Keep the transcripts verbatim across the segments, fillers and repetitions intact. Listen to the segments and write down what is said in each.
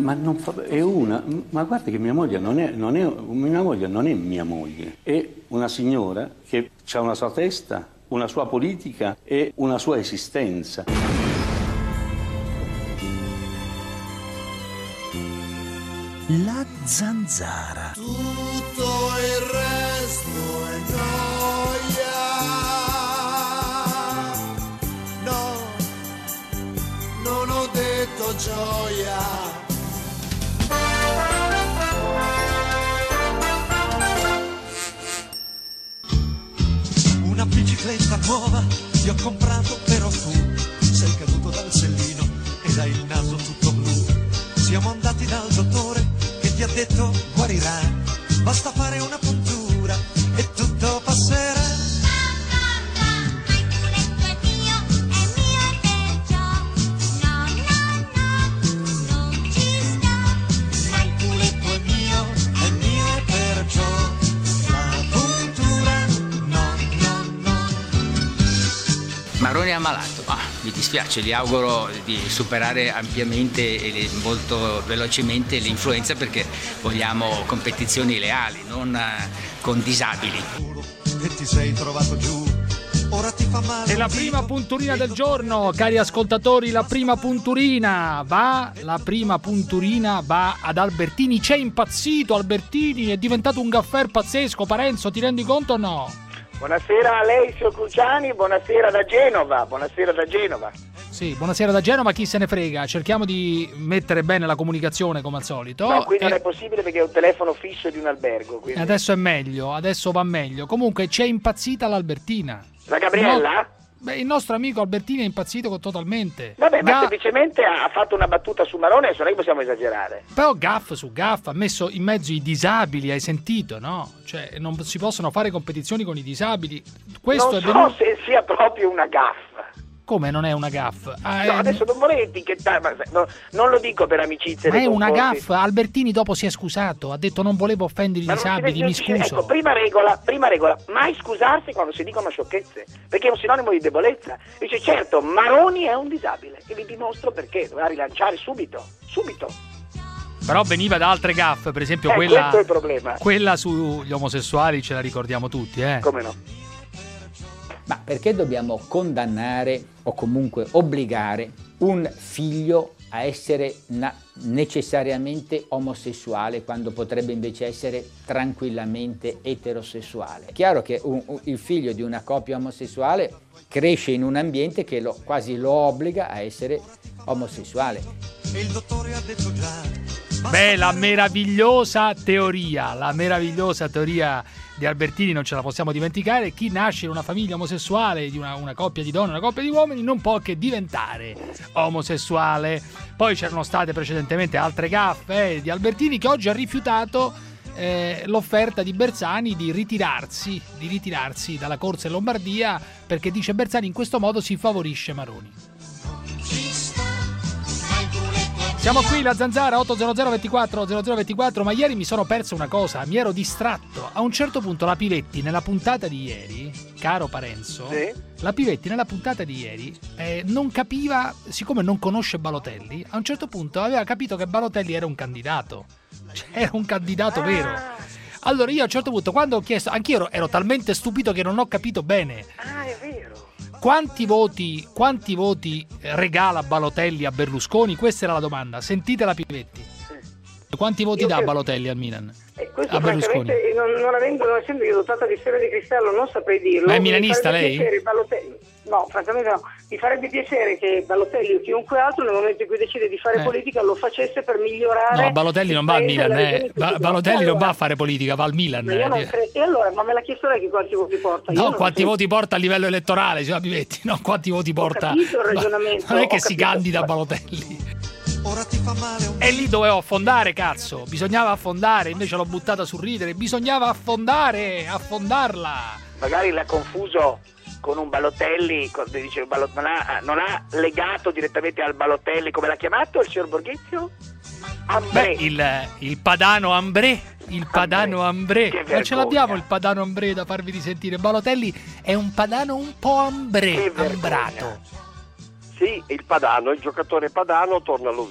ma non fa, è una, ma guarda che mia moglie non è, non è, mia moglie non è mia moglie, è una signora che ha una sua testa, una sua politica e una sua esistenza. La Zanzara. Tutto il resto è noia. No, non ho detto gioia. Una bicicletta nuova ti ho comprato, però tu sei caduto dal sellino ed hai il naso tutto blu. Siamo andati dal dottore che ti ha detto guarirà, basta fare una puntura e tutto passerà. Il culetto è mio e mio e perciò la puntura no, no, no. Maroni è ammalato, ah, mi dispiace, gli auguro di superare ampiamente e molto velocemente l'influenza, perché vogliamo competizioni leali, non eh, con disabili. E ti sei trovato giù, ora ti fa male. E la prima punturina del giorno, cari ascoltatori, la prima punturina va, la prima punturina va ad Albertini. C'è impazzito Albertini, è diventato un gaffer pazzesco. Parenzo, ti rendi conto o no? Buonasera a lei, signor Cruciani, buonasera da Genova, buonasera da Genova. Sì, buonasera da Genova, chi se ne frega, cerchiamo di mettere bene la comunicazione come al solito. No, qui non e... è possibile perché è un telefono fisso di un albergo. Quindi... Adesso è meglio, adesso va meglio. Comunque c'è impazzita l'Albertina. La Gabriella? No... Beh, il nostro amico Albertini è impazzito totalmente. Vabbè, ma Ga... semplicemente ha fatto una battuta su Maroni, adesso non è che possiamo esagerare. Però gaff su gaff, ha messo in mezzo i disabili, hai sentito, no? Cioè, non si possono fare competizioni con i disabili. Questo non è so venuto... se sia proprio una gaffa. Come non è una gaff? Ah, No, è... adesso non vorrei etichettare, ma no, non lo dico per amicizia. Ma nei è una confronti. gaff. Albertini dopo si è scusato, ha detto non volevo offendere i Ma non si disabili, deve- mi non si- scuso. Ecco, prima regola, prima regola, mai scusarsi quando si dicono sciocchezze, perché è un sinonimo di debolezza. Dice certo, Maroni è un disabile e vi dimostro perché, doveva rilanciare subito, subito. Però veniva da altre gaff, per esempio Eh, quella, questo è il problema. quella sugli omosessuali ce la ricordiamo tutti, eh. Come no? Ma perché dobbiamo condannare o comunque obbligare un figlio a essere na- necessariamente omosessuale quando potrebbe invece essere tranquillamente eterosessuale? È chiaro che un, un, il figlio di una coppia omosessuale cresce in un ambiente che lo, quasi lo obbliga a essere omosessuale. E il dottore ha detto già. Beh, la meravigliosa teoria, la meravigliosa teoria di Albertini non ce la possiamo dimenticare. Chi nasce in una famiglia omosessuale, di una, una coppia di donne, una coppia di uomini, non può che diventare omosessuale. Poi c'erano state precedentemente altre gaffe eh, di Albertini, che oggi ha rifiutato eh, l'offerta di Bersani di ritirarsi, di ritirarsi dalla corsa in Lombardia, perché dice Bersani in questo modo si favorisce Maroni. Siamo qui, la Zanzara, otto zero zero ventiquattro zero zero ventiquattro, ma ieri mi sono perso una cosa, mi ero distratto. A un certo punto la Pivetti nella puntata di ieri, caro Parenzo, Sì? la Pivetti nella puntata di ieri eh, non capiva, siccome non conosce Balotelli, a un certo punto aveva capito che Balotelli era un candidato, cioè era un candidato Ah. vero. Allora io a un certo punto, quando ho chiesto, anch'io ero, ero talmente stupito che non ho capito bene. Ah, è vero. Quanti voti, quanti voti regala Balotelli a Berlusconi? Questa era la domanda. Sentite la Pivetti. Quanti voti Io dà credo- Balotelli al Milan? Eh, questo A Berlusconi. francamente non, non avendo, non essendo io dotata di sfera di cristallo non saprei dirlo. Ma è Mi milanista farebbe lei? piacere Balotelli- No, francamente no. Mi farebbe piacere che Balotelli o chiunque altro nel momento in cui decide di fare Eh. politica lo facesse per migliorare. No, Balotelli non va al il paese e Milan, la eh. regione in cui Ba- si Balotelli trova. non va a Allora, fare politica, va al Milan. ma io non eh. cre- E allora, ma me l'ha chiesto lei che quanti voti porta? Io No, non quanti so. voti porta a livello elettorale, signora Pivetti? No, quanti voti porta? capito il ragionamento, Non è che ho si capito. candida Balotelli. Ora ti fa male un E lì dovevo affondare, cazzo. Bisognava affondare, invece l'ho buttata sul ridere. Bisognava affondare, affondarla. Magari l'ha confuso con un Balotelli, con- dice, Balo- non, ha, non ha legato direttamente al Balotelli, come l'ha chiamato il signor Borghezio? Ambré. Beh, il, il padano Ambré, il padano Ambré. Che Ma ce vergogna. l'abbiamo il padano Ambré da farvi risentire. Balotelli è un padano un po' Ambré, Che vergogna. ambrato. Sì, il Padano, il giocatore Padano torna all'ovile.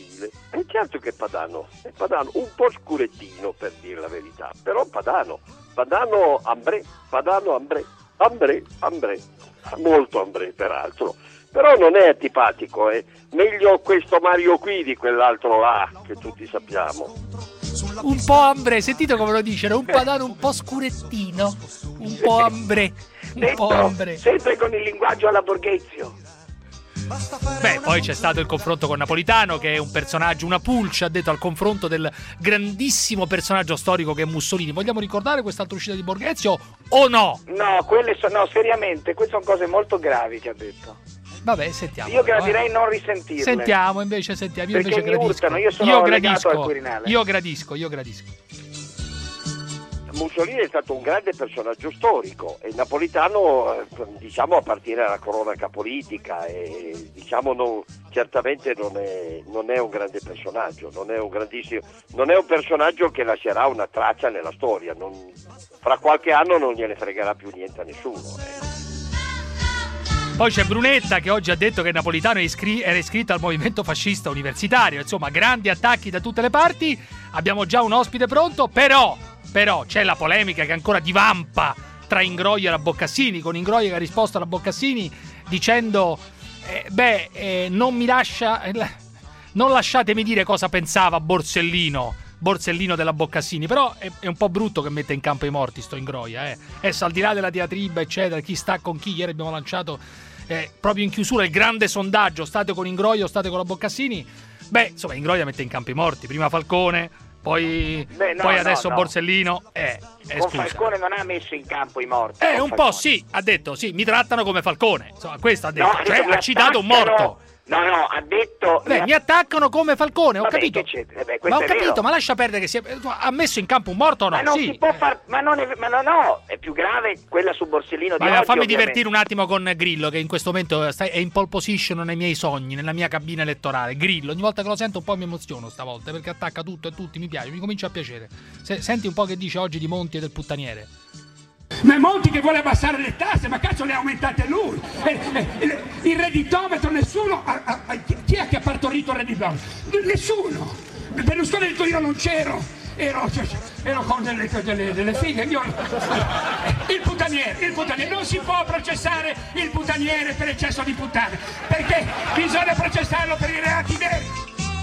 È certo che è padano, è padano, un po' scurettino per dire la verità, però padano, padano ambré, padano ambré, ambré, ambré, molto ambré peraltro, però non è antipatico, è meglio questo Mario qui di quell'altro là, che tutti sappiamo. Un po' ambré, sentite come lo dice, un padano un po' scurettino, un po' ambré, un Dentro, po' ambré. sempre con il linguaggio alla Borghezio. Beh, poi c'è stato il confronto con Napolitano, che è un personaggio, una pulce, ha detto, al confronto del grandissimo personaggio storico che è Mussolini. Vogliamo ricordare quest'altra uscita di Borghezio o no? No, quelle sono, no, seriamente, queste sono cose molto gravi che ha detto. Vabbè, sentiamo. Io però, gradirei eh. non risentirle. Sentiamo, invece sentiamo. Io Perché invece mi gradisco. urtano, io sono io legato gradisco. al Quirinale. Io gradisco, io gradisco. Mussolini è stato un grande personaggio storico e Napolitano, eh, diciamo, appartiene alla cronaca politica e diciamo non, certamente non è, non è un grande personaggio, non è un grandissimo, non è un personaggio che lascerà una traccia nella storia, non, fra qualche anno non gliene fregherà più niente a nessuno. Eh. Poi c'è Brunetta che oggi ha detto che Napolitano iscri- era iscritto al movimento fascista universitario. Insomma, grandi attacchi da tutte le parti. Abbiamo già un ospite pronto, però, però c'è la polemica che ancora divampa tra Ingroia e la Boccassini, con Ingroia che ha risposto alla Boccassini dicendo eh, beh, eh, non mi lascia eh, non lasciatemi dire cosa pensava Borsellino Borsellino della Boccassini, però è, è un po' brutto che mette in campo i morti sto Ingroia, eh. Adesso al di là della diatriba eccetera, chi sta con chi, ieri abbiamo lanciato eh, proprio in chiusura il grande sondaggio, state con Ingroia o state con la Boccassini. Beh, insomma, Ingroia mette in campo i morti, prima Falcone, poi, Beh, no, poi no, adesso no. Borsellino, eh, eh, Con scusa. Falcone non ha messo in campo i morti. Eh, con un Falcone. po' sì, ha detto, sì, mi trattano come Falcone, insomma, questo ha detto, No, cioè mi ha citato un attaccano- morto. No, no, ha detto... Beh, mi attaccano come Falcone, ho Vabbè, capito. che c'è? Eh beh, questo Ma ho è capito, vero. ma lascia perdere che si è... ha messo in campo un morto o no? Ma non Sì. si può far... Ma non è... Ma no, no, è più grave quella su Borsellino di Ma oggi, fammi ovviamente. divertire un attimo con Grillo, che in questo momento sta- è in pole position nei miei sogni, nella mia cabina elettorale. Grillo, ogni volta che lo sento un po' mi emoziono stavolta, perché attacca tutto e tutti, mi piace, mi comincia a piacere. Se- senti un po' che dice oggi di Monti e del puttaniere. Ma è Monti che vuole abbassare le tasse, ma cazzo le ha aumentate lui. Eh, eh, il redditometro, nessuno. Ha, ha, ha- chi è che ha partorito il redditometro? Nessuno. Berlusconi ha detto io non c'ero. Ero, ero con delle, delle, delle figlie. Io, il puttaniere, il puttaniere. Non si può processare il puttaniere per eccesso di puttane, perché bisogna processarlo per i reati veri.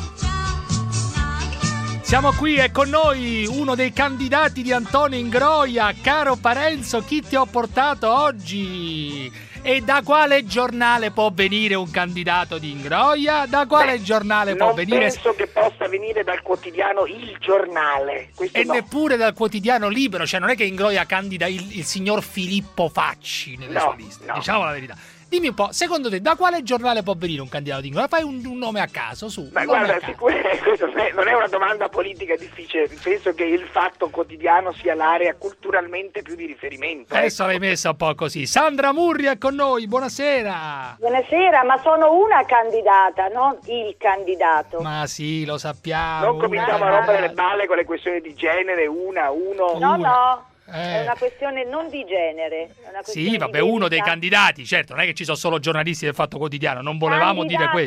Siamo qui, è con noi uno dei candidati di Antonio Ingroia. Caro Parenzo, chi ti ho portato oggi? E da quale giornale può venire un candidato di Ingroia? Da quale Beh, giornale può non venire? penso che possa venire dal quotidiano Il Giornale. Questo E no. neppure dal quotidiano Libero, cioè non è che Ingroia candida il, il signor Filippo Facci nelle No, sue liste, no. diciamo la verità. Dimmi un po', secondo te da quale giornale può venire un candidato di Ingroia? Fai un, un nome a caso, su. Ma un nome guarda, a caso. sicuramente questa non è- non è una domanda politica difficile, penso che il Fatto Quotidiano sia l'area culturalmente più di riferimento. Adesso ecco. l'hai messa un po' così. Sandra Murri è con noi, buonasera. Buonasera, ma sono una candidata, non il candidato. Ma sì, lo sappiamo. Non cominciamo a una- rompere le balle con le questioni di genere, una, uno. No, no, Eh. è una questione non di genere. È una questione Sì, vabbè, di uno dei verità. candidati, certo, non è che ci sono solo giornalisti del Fatto Quotidiano, non volevamo dire questo.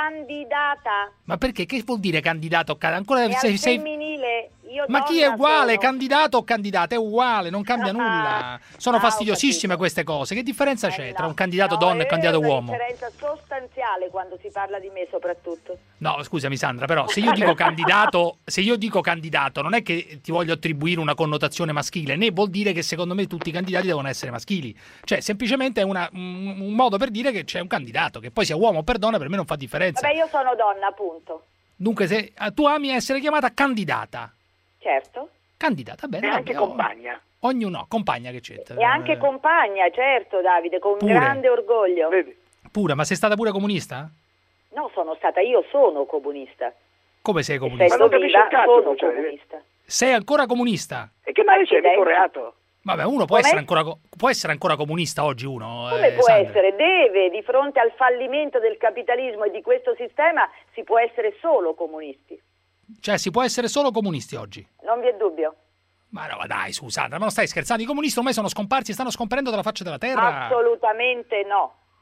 Candidata, Ma perché? Che vuol dire candidato o candidato? Ancora è sei, al sei... femminile. Io Ma chi è donna uguale, sono. candidato o candidata? È uguale, non cambia Ah, nulla. Sono ah, ho fastidiosissime queste cose. Che differenza c'è Eh, tra no. un candidato No, donna e un è candidato una uomo? differenza sostanziale quando si parla di me soprattutto. No, scusami Sandra, però se io dico candidato, se io dico candidato, non è che ti voglio attribuire una connotazione maschile, né vuol dire che secondo me tutti i candidati devono essere maschili. Cioè, semplicemente è una- un, un modo per dire che c'è un candidato, che poi sia uomo o per donna per me non fa differenza. Vabbè, io sono donna, appunto. Dunque, se eh, tu ami essere chiamata candidata. Certo. Candidata, bene. E anche vabbè, oh. compagna. Ognuno, compagna che c'entra. E anche Eh, compagna, certo, Davide, con Pure. grande orgoglio. Vedi? Pure, ma sei stata pure comunista? No, sono stata io, sono comunista. Come sei E comunista? Essendo Ma non capisce viva, un cazzo, sono cioè, comunista. Sei ancora comunista? E che male c'è? Mica un Accidenti. reato. Vabbè, uno può Com'è? essere, ancora, co- può essere ancora comunista oggi uno. Come eh, può Sandra. essere? Deve, di fronte al fallimento del capitalismo e di questo sistema, si può essere solo comunisti. Cioè, si può essere solo comunisti oggi? Non vi è dubbio. Ma no, ma dai, su Sandra, ma non stai scherzando? I comunisti ormai sono scomparsi e stanno scomparendo dalla faccia della terra. Assolutamente no.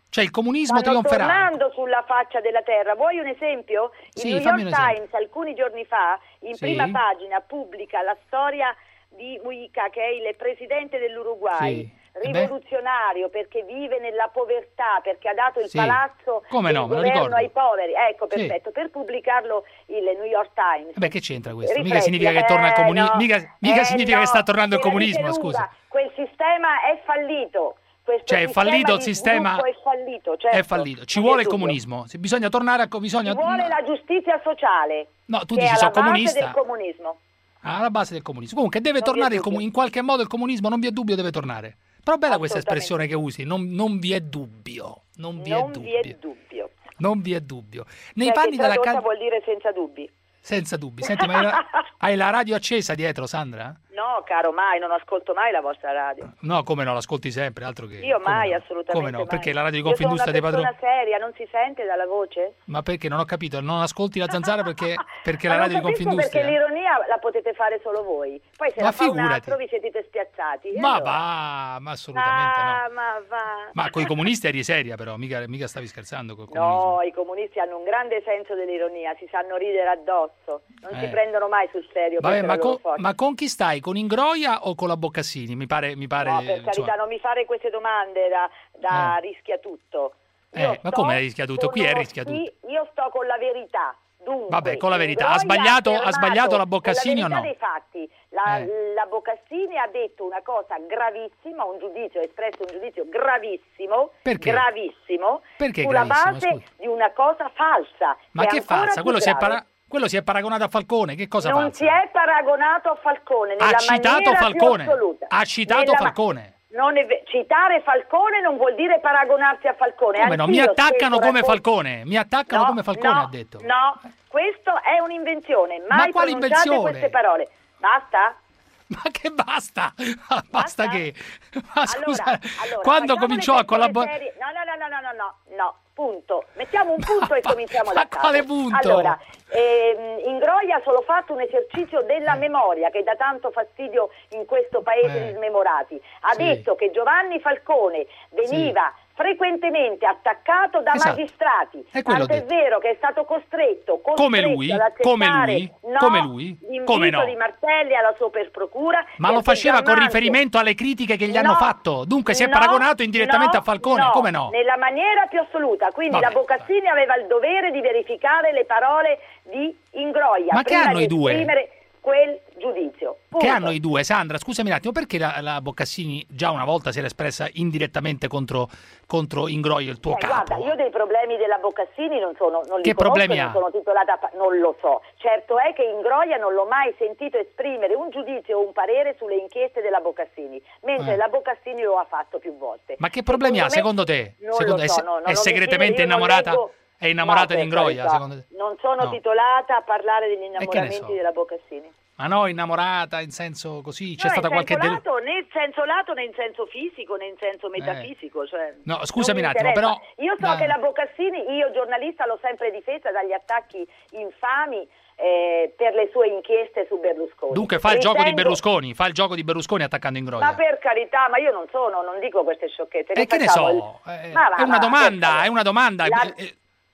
Cioè il comunismo Stanno trionferà. tornando sulla faccia della terra. Vuoi un esempio? Il Sì, New fammi York un esempio. Times alcuni giorni fa, in Sì. prima pagina, pubblica la storia di Mujica, che è il presidente dell'Uruguay. Sì. Eh beh. Rivoluzionario perché vive nella povertà, perché ha dato il Sì. palazzo Come del no, me lo governo ricordo. ai poveri. Ecco, Sì. perfetto, per pubblicarlo il New York Times. Beh, che c'entra questo? Rifletti, Mica significa che torna il eh, comunismo, no. mica, mica Eh, significa no, che sta tornando il te la comunismo, dice scusa. lunga. Quel sistema è fallito. Questo Cioè è fallito il sistema sistema, di sviluppo è fallito, certo. è fallito. Ci Non vuole c'è il dubbio. comunismo. Se bisogna tornare a co- bisogna Ci vuole la giustizia sociale. No, tu che dici è sono alla base comunista. del comunismo. alla base del comunismo. Comunque deve Non vi è tornare il dubbio. comu- in qualche modo il comunismo, non vi è dubbio, deve tornare. Però bella questa Assolutamente. espressione che usi, non, non vi è dubbio, non vi Non è vi è dubbio. dubbio. Non vi è dubbio. Nei Cioè, panni che della tradotta can- vuol dire senza dubbi. senza dubbi. Senti, ma hai la, hai la radio accesa dietro, Sandra? No, caro, mai, non ascolto mai la vostra radio. No, come no, l'ascolti sempre, altro che... Io come mai, no? assolutamente Come no? mai. Perché la radio di Io sono Confindustria dei una padroni... persona seria, non si sente dalla voce? Ma perché? Non ho capito, non ascolti la Zanzara perché, perché la Ma non radio di capisco Confindustria... perché l'ironia la potete fare solo voi. Poi se Ma la fa un figurati. altro vi siete spiazzati. E Ma allora? va, ma assolutamente ah, no. ma va. Ma con i comunisti eri seria però, mica, mica stavi scherzando col comunismo. No, i comunisti hanno un grande senso dell'ironia, si sanno ridere addosso, non si Eh. prendono mai sul serio. Vabbè, questa è ma, la loro con, forza. ma con chi stai? Con Ingroia o con la Boccassini? Mi pare, mi pare No, per insomma- carità, non mi fare queste domande da, da Eh. rischia tutto. Eh, Io ma sto come rischia tutto? con Qui è uno rischia sì, io sto con la verità. Dunque, Vabbè, con la verità. Ha Ingroia sbagliato- ha affermato sbagliato la Boccassini o con la no? verità dei fatti. La, Eh. la Boccassini ha detto una cosa gravissima, un giudizio, ha espresso un giudizio gravissimo, Perché? gravissimo, Perché sulla gravissimo, base scusa? di una cosa falsa. Ma è che ancora falsa? più Quello si, è grave. para- quello si è paragonato a Falcone, che cosa Non falsa? si è paragonato a Falcone nella Ha citato maniera Falcone. più assoluta. Ha citato Nella ma- Falcone. Non è ve- citare Falcone non vuol dire paragonarsi a Falcone. Come no? Mi Anch'io attaccano spesso come racconto- Falcone. Mi attaccano No, come Falcone, no, ha detto. No, questo è un'invenzione. Mai quale pronunciate invenzione? queste parole. Basta? Ma che basta? Basta, basta che... Ma scusa, Allora, allora, quando facciamo cominciò le a collaborare... serie- No, no, no, no, no, no, no, no, punto. Mettiamo un punto e cominciamo da ma capo. quale punto? Allora, ehm, Ingroia ha solo fatto un esercizio della memoria che dà tanto fastidio in questo paese Eh. di smemorati. Ha Sì. detto che Giovanni Falcone veniva frequentemente attaccato da Esatto. magistrati. È quello Tanto è detto. vero che è stato costretto, costretto Come lui? ad accettare Come lui? no, Come lui? l'invito Come no? di Martelli alla Superprocura. Ma lo perché faceva con Giammanco- riferimento alle critiche che gli hanno No, fatto. Dunque si è no, paragonato indirettamente no, a Falcone. no, Come no? Nella maniera più assoluta. Quindi Vabbè. la Boccassini aveva il dovere di verificare le parole di Ingroia. Ma che prima hanno di i due? esprimere quel giudizio. Che Punto. hanno i due? Sandra, scusami un attimo, perché la, la Boccassini già una volta si era espressa indirettamente contro, contro Ingroia, il tuo Eh, capo? guarda, io dei problemi della Boccassini non sono, non li Che conosco, problemi non ha? sono titolata, a pa- non lo so. Certo è che Ingroia non l'ho mai sentito esprimere un giudizio o un parere sulle inchieste della Boccassini, mentre Eh. la Boccassini lo ha fatto più volte. Ma che problemi ha secondo te? Non Secondo- lo è, so, se- no, no, è non mi segretamente chiedere, io non innamorata? leggo- È innamorata No, di per Ingroia, carità. secondo te? Non sono No. titolata a parlare degli ne innamoramenti so? della Boccassini. Ma no, innamorata in senso così? C'è No, stata in qualche... senso del- lato, né in senso lato né in senso fisico né in senso metafisico. Cioè, No, scusami non un mi attimo, interessa. però- Io so da- che la Boccassini, io giornalista l'ho sempre difesa dagli attacchi infami eh, per le sue inchieste su Berlusconi. Dunque fa il gioco di Ritengo- Berlusconi, fa il gioco di Berlusconi attaccando Ingroia. Ma per carità, ma io non sono, non dico queste sciocchezze. E che ne facciamo so? il- Eh, Ma va, è una va, domanda, per è una domanda. La- Eh,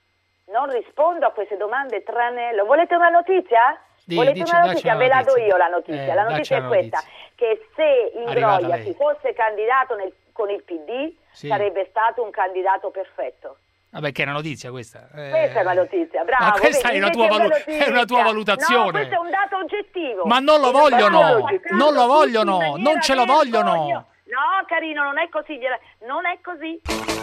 Non rispondo a queste domande tranello. Volete una notizia? Di- Volete dici- una dacci notizia? una Ve la do notizia. io la notizia. Eh, la dacci notizia è una questa, che se Arrivata Ingroia lei. si fosse candidato nel- con il P D Sì. sarebbe stato un candidato perfetto. Vabbè, che è una notizia questa. Eh, Questa è una notizia, bravo. Ma questa vedi, è una vedi tua che valu- notizia. è una tua No, valutazione. questo è un dato oggettivo. Ma non lo E vogliono, stanno attaccando non lo tutti vogliono, in maniera non ce lo vera e vogliono. propria. No, carino, non è così. gliela- Non è così.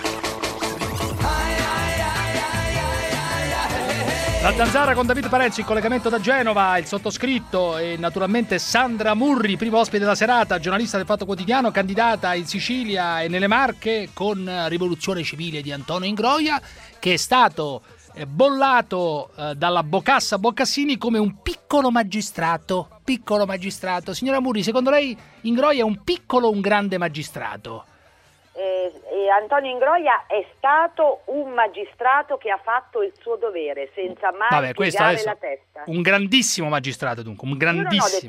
La Zanzara con David Parenzi in collegamento da Genova, il sottoscritto e naturalmente Sandra Murri, primo ospite della serata, giornalista del Fatto Quotidiano, candidata in Sicilia e nelle Marche con Rivoluzione Civile di Antonio Ingroia, che è stato eh, bollato eh, dalla Bocassa Boccassini come un piccolo magistrato. Piccolo magistrato. Signora Murri, secondo lei Ingroia è un piccolo o un grande magistrato? Eh, eh, Antonio Ingroia è stato un magistrato che ha fatto il suo dovere senza mai Vabbè, questo piegare adesso la testa. un grandissimo magistrato dunque, un Io non ho grandissimo. detto,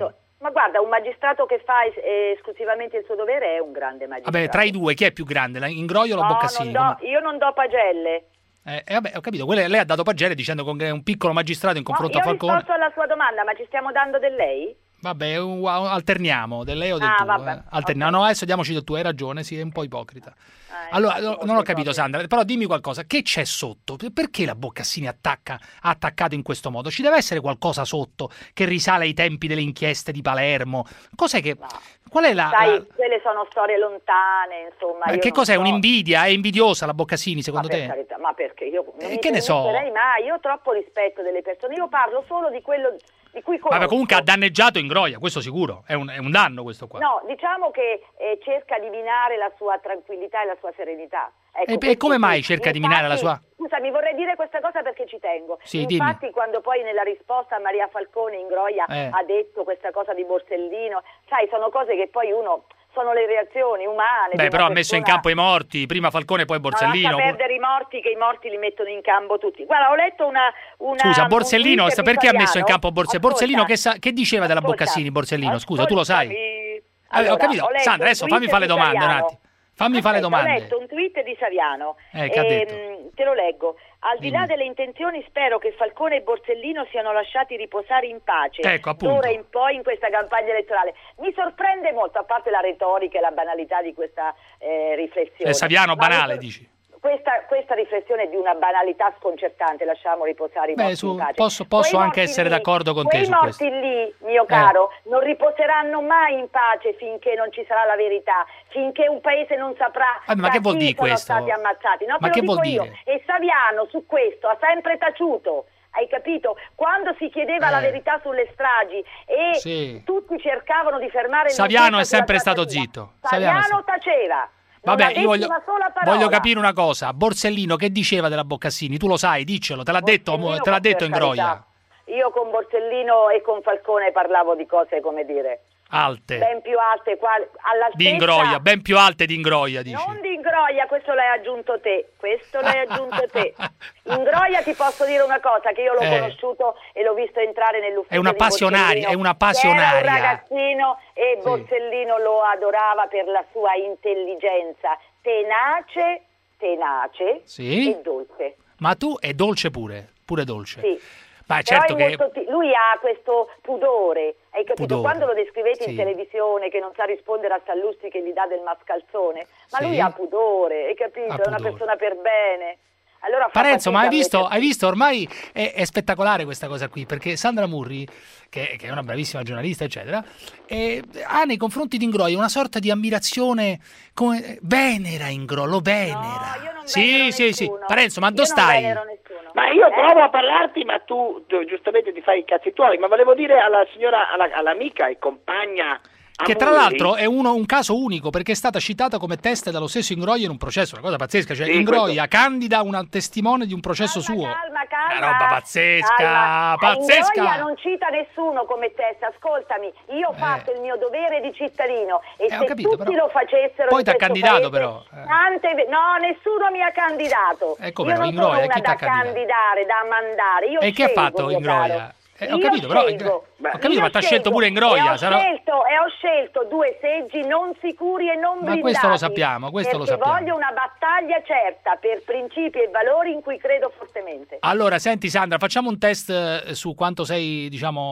Ma guarda, un magistrato che fa es- esclusivamente il suo dovere è un grande magistrato. Vabbè, tra i due, chi è più grande? La- Ingroia o la No, Boccassini? non do- Come- io non do pagelle. Eh, eh, vabbè, ho capito. Quella- lei ha dato pagelle dicendo che è un piccolo magistrato in No, confronto io a ho Falcone. risposto alla sua domanda, ma ci stiamo dando del lei? Vabbè, un- alterniamo, del lei o del Ah, tu. vabbè, eh. Alterniamo. No, adesso diamoci del tu, hai ragione, sì, è un po' ipocrita. Allora, no, non ho capito, Sandra, però dimmi qualcosa. Che c'è sotto? Perché la Boccassini attacca, ha attaccato in questo modo? Ci deve essere qualcosa sotto che risale ai tempi delle inchieste di Palermo? Cos'è che... Qual è la... Sai, la- quelle sono storie lontane, insomma. Ma io che non cos'è? so. Un'invidia? È invidiosa la Boccassini, secondo Ma per te? carità, ma perché? Io non Eh, mi che ne so? permetterei mai, io ho troppo rispetto delle persone, io parlo solo di quello di cui conosco. Vabbè, comunque ha danneggiato Ingroia, questo sicuro. È un, è un danno questo qua. No, diciamo che eh, cerca di minare la sua tranquillità e la sua serenità. Ecco, E- e questo come sì. mai cerca di minare la sua- Scusami, vorrei dire questa cosa perché ci tengo. Sì, Infatti, quando poi nella risposta a Maria Falcone Ingroia Eh. ha detto questa cosa di Borsellino, sai, sono cose che poi uno... sono le reazioni umane. Beh, di però ha una messo in persona- campo i morti, prima Falcone, poi No, Borsellino. lascia perdere i morti, che i morti li mettono in campo tutti. Guarda, ho letto una... una Scusa, un Borsellino, tweet perché di ha messo in Fabiano. campo Borsellino? Borsellino che, sa- che diceva della Ascolta. Boccassini, Borsellino? Scusa, tu lo sai? Ascoltami. Vabbè, ho Allora, capito. ho letto Sandra, un adesso tweet fammi fare le di domande un Saviano. attimo. Fammi fare le Aspetta, domande. Ho letto un tweet di Saviano. Eh, che ha detto? Ehm, te lo leggo. Al di là Dimmi. delle intenzioni, spero che Falcone e Borsellino siano lasciati riposare in pace. Ecco, appunto. D'ora in poi in questa campagna elettorale. Mi sorprende molto, a parte la retorica e la banalità di questa eh, riflessione. Eh, Saviano Ma mi banale, sor- dici? Questa, questa riflessione è di una banalità sconcertante, lasciamo riposare i Beh, morti su- in pace. posso- posso Quei anche morti essere lì- d'accordo con te quei su morti questo. lì, mio Eh. caro, non riposeranno mai in pace finché non ci sarà la verità, finché un paese non saprà Ah, ma da che vuol chi dire sono questo? stati ammazzati. No, Ma te che lo vuol dico dire? io. E Saviano su questo ha sempre taciuto. Hai capito? Quando si chiedeva Eh. la verità sulle stragi e Sì. tutti cercavano di fermare Saviano è l'inchiesta sempre sulla stato tragedia, zitto. Saviano è Saviano taceva. Non Vabbè, ha io voglio, detto una sola parola. voglio capire una cosa. Borsellino che diceva della Boccassini? Tu lo sai, diccelo, te l'ha detto, Borsellino, te l'ha detto per Ingroia. carità. Io con Borsellino e con Falcone parlavo di cose, come dire, Alte. ben più alte, quali, all'altezza... Di Ingroia, ben più alte di Ingroia, dici. Non di Ingroia, questo l'hai aggiunto te, questo l'hai aggiunto te. Ingroia ti posso dire una cosa, che io l'ho Eh. conosciuto e l'ho visto entrare nell'ufficio È una di passionaria, Borsellino, è una che era passionaria. un ragazzino e Sì. Borsellino lo adorava per la sua intelligenza, tenace, tenace Sì. e dolce. Ma tu è dolce pure, pure dolce. Sì. Ma Però certo è che... molto ti- lui ha questo pudore, hai capito? Pudore, Quando lo descrivete sì. in televisione che non sa rispondere a Sallusti che gli dà del mascalzone, ma Sì. lui ha pudore, hai capito? Ha È una pudore. persona per bene. Allora fa Parenzo, ma hai fatica a visto, mettersi- hai visto ormai è, è spettacolare questa cosa qui, perché Sandra Murri, che, che è una bravissima giornalista, eccetera, eh, ha nei confronti di Ingroia una sorta di ammirazione, come, venera Ingro, lo venera. sì, sì, sì. Parenzo, ma dove stai? Ma io provo a parlarti, ma tu, tu giustamente ti fai i cazzi tuoi. Ma volevo dire alla signora, alla- all'amica e compagna Che tra Amuri- l'altro è uno- un caso unico, perché è stata citata come teste dallo stesso Ingroia in un processo, una cosa pazzesca, cioè Sì, Ingroia candida una testimone di un processo suo. Calma, calma. Una roba pazzesca, calma. pazzesca. Ingroia non cita nessuno come testa, ascoltami, io ho fatto il mio dovere di cittadino e Eh, ho se capito, tutti però- lo facessero Poi in t'ha questo candidato, paese, però, eh. tante ve- no, nessuno mi ha candidato. E come io no, non Ingroia, sono chi una t'ha da candidato? candidare, da mandare. Io E che ha scelgo, fatto mio Ingroia? caro. Eh, ho Io capito, però- scelgo. ho capito, Io ma t'ha scelto pure scelgo. Ingroia, E ho, sarà- scelto, e ho scelto due seggi non sicuri e non Ma blindati. questo lo sappiamo, questo lo perché sappiamo. voglio una battaglia certa per principi e valori in cui credo fortemente. Allora, senti Sandra, facciamo un test eh, su quanto sei,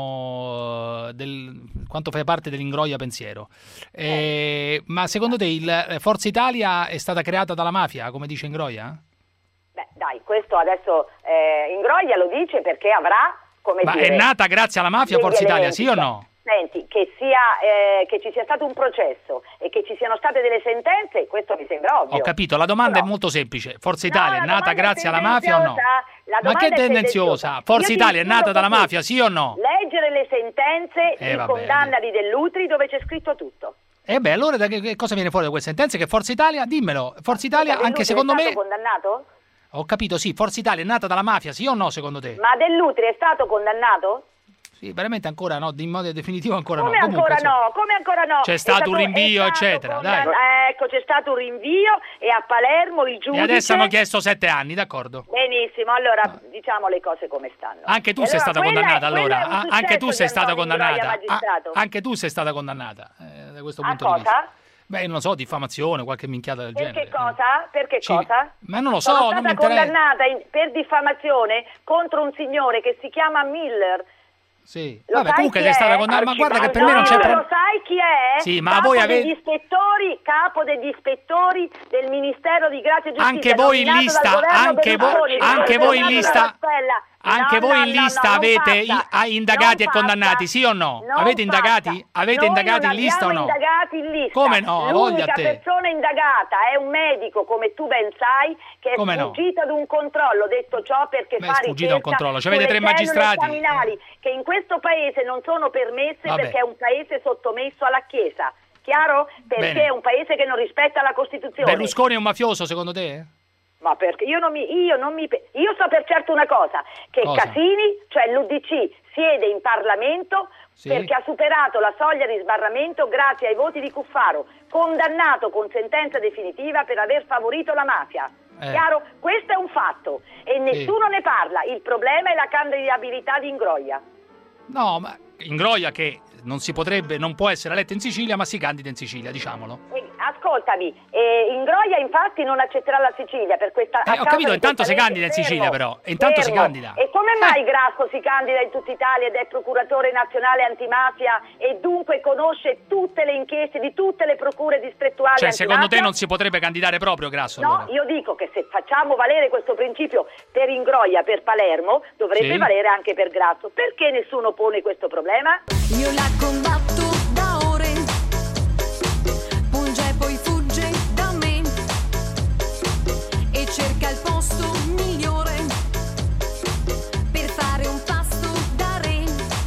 diciamo, eh, del, quanto fai parte dell'Ingroia pensiero. Eh, ma secondo te il eh, Forza Italia è stata creata dalla mafia, come dice Ingroia? Beh, dai, questo adesso eh, Ingroia lo dice perché avrà, come Ma dire... è nata grazie alla mafia degli Forza Italia, elementi. sì o no? Senti, che, sia, eh, che ci sia stato un processo e che ci siano state delle sentenze, questo mi sembra ovvio. Ho capito, la domanda Però- è molto semplice. Forza No, Italia la è nata domanda è grazie alla mafia o no? tendenziosa. La Ma domanda che è tendenziosa? Forza Io ti Italia è nata spiego dalla così. mafia, sì o no? Leggere le sentenze Eh, di vabbè, condanna di Dell'Utri dove c'è scritto tutto. E beh, allora da che, che cosa viene fuori da queste sentenze? Che Forza Italia, dimmelo, Forza Italia Dell'Utri anche secondo è me... stato condannato? Ho capito, sì, Forza Italia è nata dalla mafia, sì o no secondo te? Ma Dell'Utri è stato condannato? Sì, veramente ancora no, in modo definitivo ancora come no. Comunque, ancora no, come ancora no? C'è stato, stato un rinvio, eccetera. Dai. Ecco, c'è stato un rinvio e a Palermo il giudice... E adesso hanno chiesto sette anni, d'accordo. Benissimo, allora no. diciamo le cose come stanno. Anche tu e sei allora, stata condannata è, allora. Anche tu sei stata condannata. Ah, anche tu sei stata condannata eh, da questo a punto cosa? di vista. Beh, non lo so, diffamazione, qualche minchiata del per genere. Che cosa? Perché Ci... cosa? Ma non lo so, Sono non mi stata interessa. condannata in, per diffamazione contro un signore che si chiama Miller. Sì. Lo Vabbè, comunque sei stata condannata, ma guarda che per no, me non c'è problema. Lo sai chi è? Sì, ma capo voi avete degli ispettori, capo degli ispettori del Ministero di Grazia e Giustizia. Anche voi in lista, anche voi, anche voi in lista. Anche no, voi no, in lista no, no, avete fatta, i, indagati e fatta, condannati, sì o no? Non Avete indagati? fatta. Avete Noi indagati non in lista o no? indagati in lista. Come no? Voglia L'unica te. persona indagata è un medico, come tu ben sai, che è come sfuggito no? ad un controllo. Detto ciò perché Beh, fa sfuggito a un controllo. C'avete tre magistrati staminali che in questo paese non sono permesse. Vabbè. Perché è un paese sottomesso alla Chiesa. Chiaro? Perché Bene. è un paese che non rispetta la Costituzione. Berlusconi è un mafioso secondo te? Ma perché io non mi io non mi io so per certo una cosa, che cosa? Casini, cioè l'U D C, siede in Parlamento sì. perché ha superato la soglia di sbarramento grazie ai voti di Cuffaro, condannato con sentenza definitiva per aver favorito la mafia. Eh. Chiaro? Questo è un fatto e nessuno sì. ne parla. Il problema è la candidabilità di Ingroia. No, ma Ingroia che non si potrebbe, non può essere eletta in Sicilia, ma si candida in Sicilia, diciamolo. E, ascoltami, eh, Ingroia infatti non accetterà la Sicilia per questa... Eh, ho capito, intanto si candida in Sicilia però, e intanto fermo. si candida. E come mai Grasso si candida in tutta Italia ed è procuratore nazionale antimafia e dunque conosce tutte le inchieste di tutte le procure distrettuali Cioè, antimafia? secondo te non si potrebbe candidare proprio Grasso? No, allora? io dico che se facciamo valere questo principio per Ingroia, per Palermo, dovrebbe sì. valere anche per Grasso. Perché nessuno pone questo problema? Io la combatto da ore, punge e poi fugge da me e cerca il posto migliore per fare un pasto da re.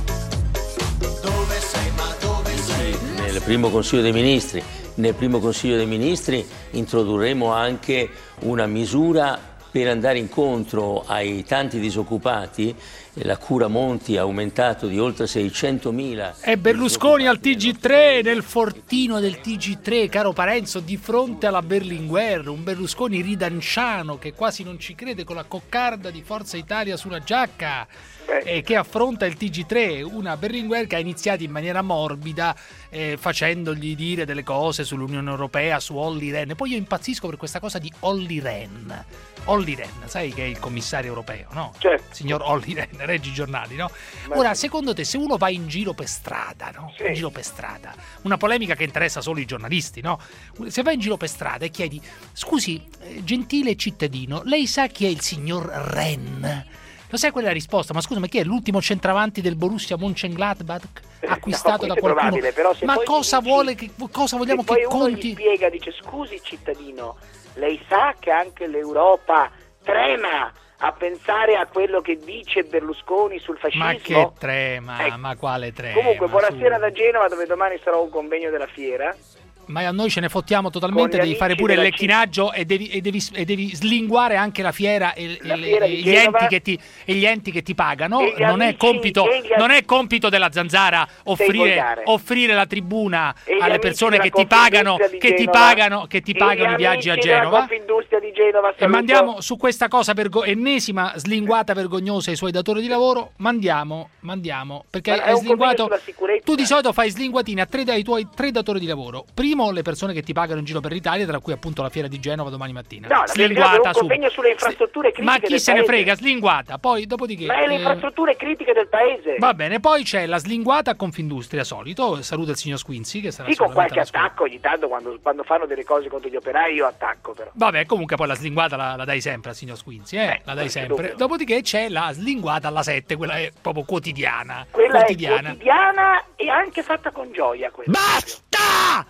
Dove sei, ma dove sei? Nel primo Consiglio dei Ministri, nel primo Consiglio dei Ministri introdurremo anche una misura per andare incontro ai tanti disoccupati. La Cura Monti ha aumentato di oltre seicentomila. E Berlusconi al T G tre, nel fortino del T G tre, caro Parenzo, di fronte alla Berlinguer, un Berlusconi ridanciano che quasi non ci crede con la coccarda di Forza Italia sulla giacca. E che affronta il T G tre, una Berlinguer che ha iniziato in maniera morbida eh, facendogli dire delle cose sull'Unione Europea, su Olli Rehn. Poi io impazzisco per questa cosa di Olli Rehn. Olli Rehn, sai che è il commissario europeo, no? Certo. Signor Olli Rehn, reggi i giornali, no? Ora, secondo te, se uno va in giro per strada, no? Sì. In giro per strada, una polemica che interessa solo i giornalisti, no? Se vai in giro per strada e chiedi, scusi, eh, gentile cittadino, lei sa chi è il signor Rehn? Lo sai qual è la risposta? Ma scusa, ma chi è l'ultimo centravanti del Borussia Mönchengladbach acquistato no, da qualcuno? Probabile, però se ma poi cosa dici, vuole che cosa vogliamo se poi che uno conti? gli spiega, dice scusi cittadino, lei sa che anche l'Europa trema a pensare a quello che dice Berlusconi sul fascismo? Ma che trema, ecco. Ma quale trema? Comunque buonasera su. da Genova, dove domani sarò a un convegno della fiera. Ma a noi ce ne fottiamo totalmente, devi fare pure il lecchinaggio e devi, e, devi, e devi slinguare anche la fiera e, la e, fiera e, di gli Genova, enti che ti, e gli enti che ti pagano. e gli Non è, amici, compito, e gli- non è compito della Zanzara offrire, volgare. offrire la tribuna E gli alle amici persone della che ti pagano, Confindustria di che ti Genova, pagano, che ti e pagano gli i viaggi a amici della Genova. Confindustria di Genova, E saluto. mandiamo su questa cosa vergo- ennesima slinguata vergognosa ai suoi datori di lavoro. Mandiamo, mandiamo perché Ma è è un slinguato. convegno sulla sicurezza. Tu di solito fai slinguatine a tre dai tuoi tre datori di lavoro. Primo, le persone che ti pagano in giro per l'Italia, tra cui appunto la fiera di Genova domani mattina. No, la slinguata è un su. convegno sulle infrastrutture critiche Ma chi del se ne paese. frega, slinguata. Poi dopodiché Ma è le eh, infrastrutture critiche del paese. va bene, poi c'è la slinguata a Confindustria solito. Saluta il signor Squinzi che sarà Sì, con sicuramente qualche all'ascolto. attacco ogni tanto quando, quando fanno delle cose contro gli operai io attacco però. Vabbè, comunque poi la slinguata la, la dai sempre al signor Squinzi, eh? Eh, la dai perché sempre. dubbio. Dopodiché c'è la slinguata alla sette, quella è proprio quotidiana. Quella quotidiana. è quotidiana e anche fatta con gioia quella. Basta!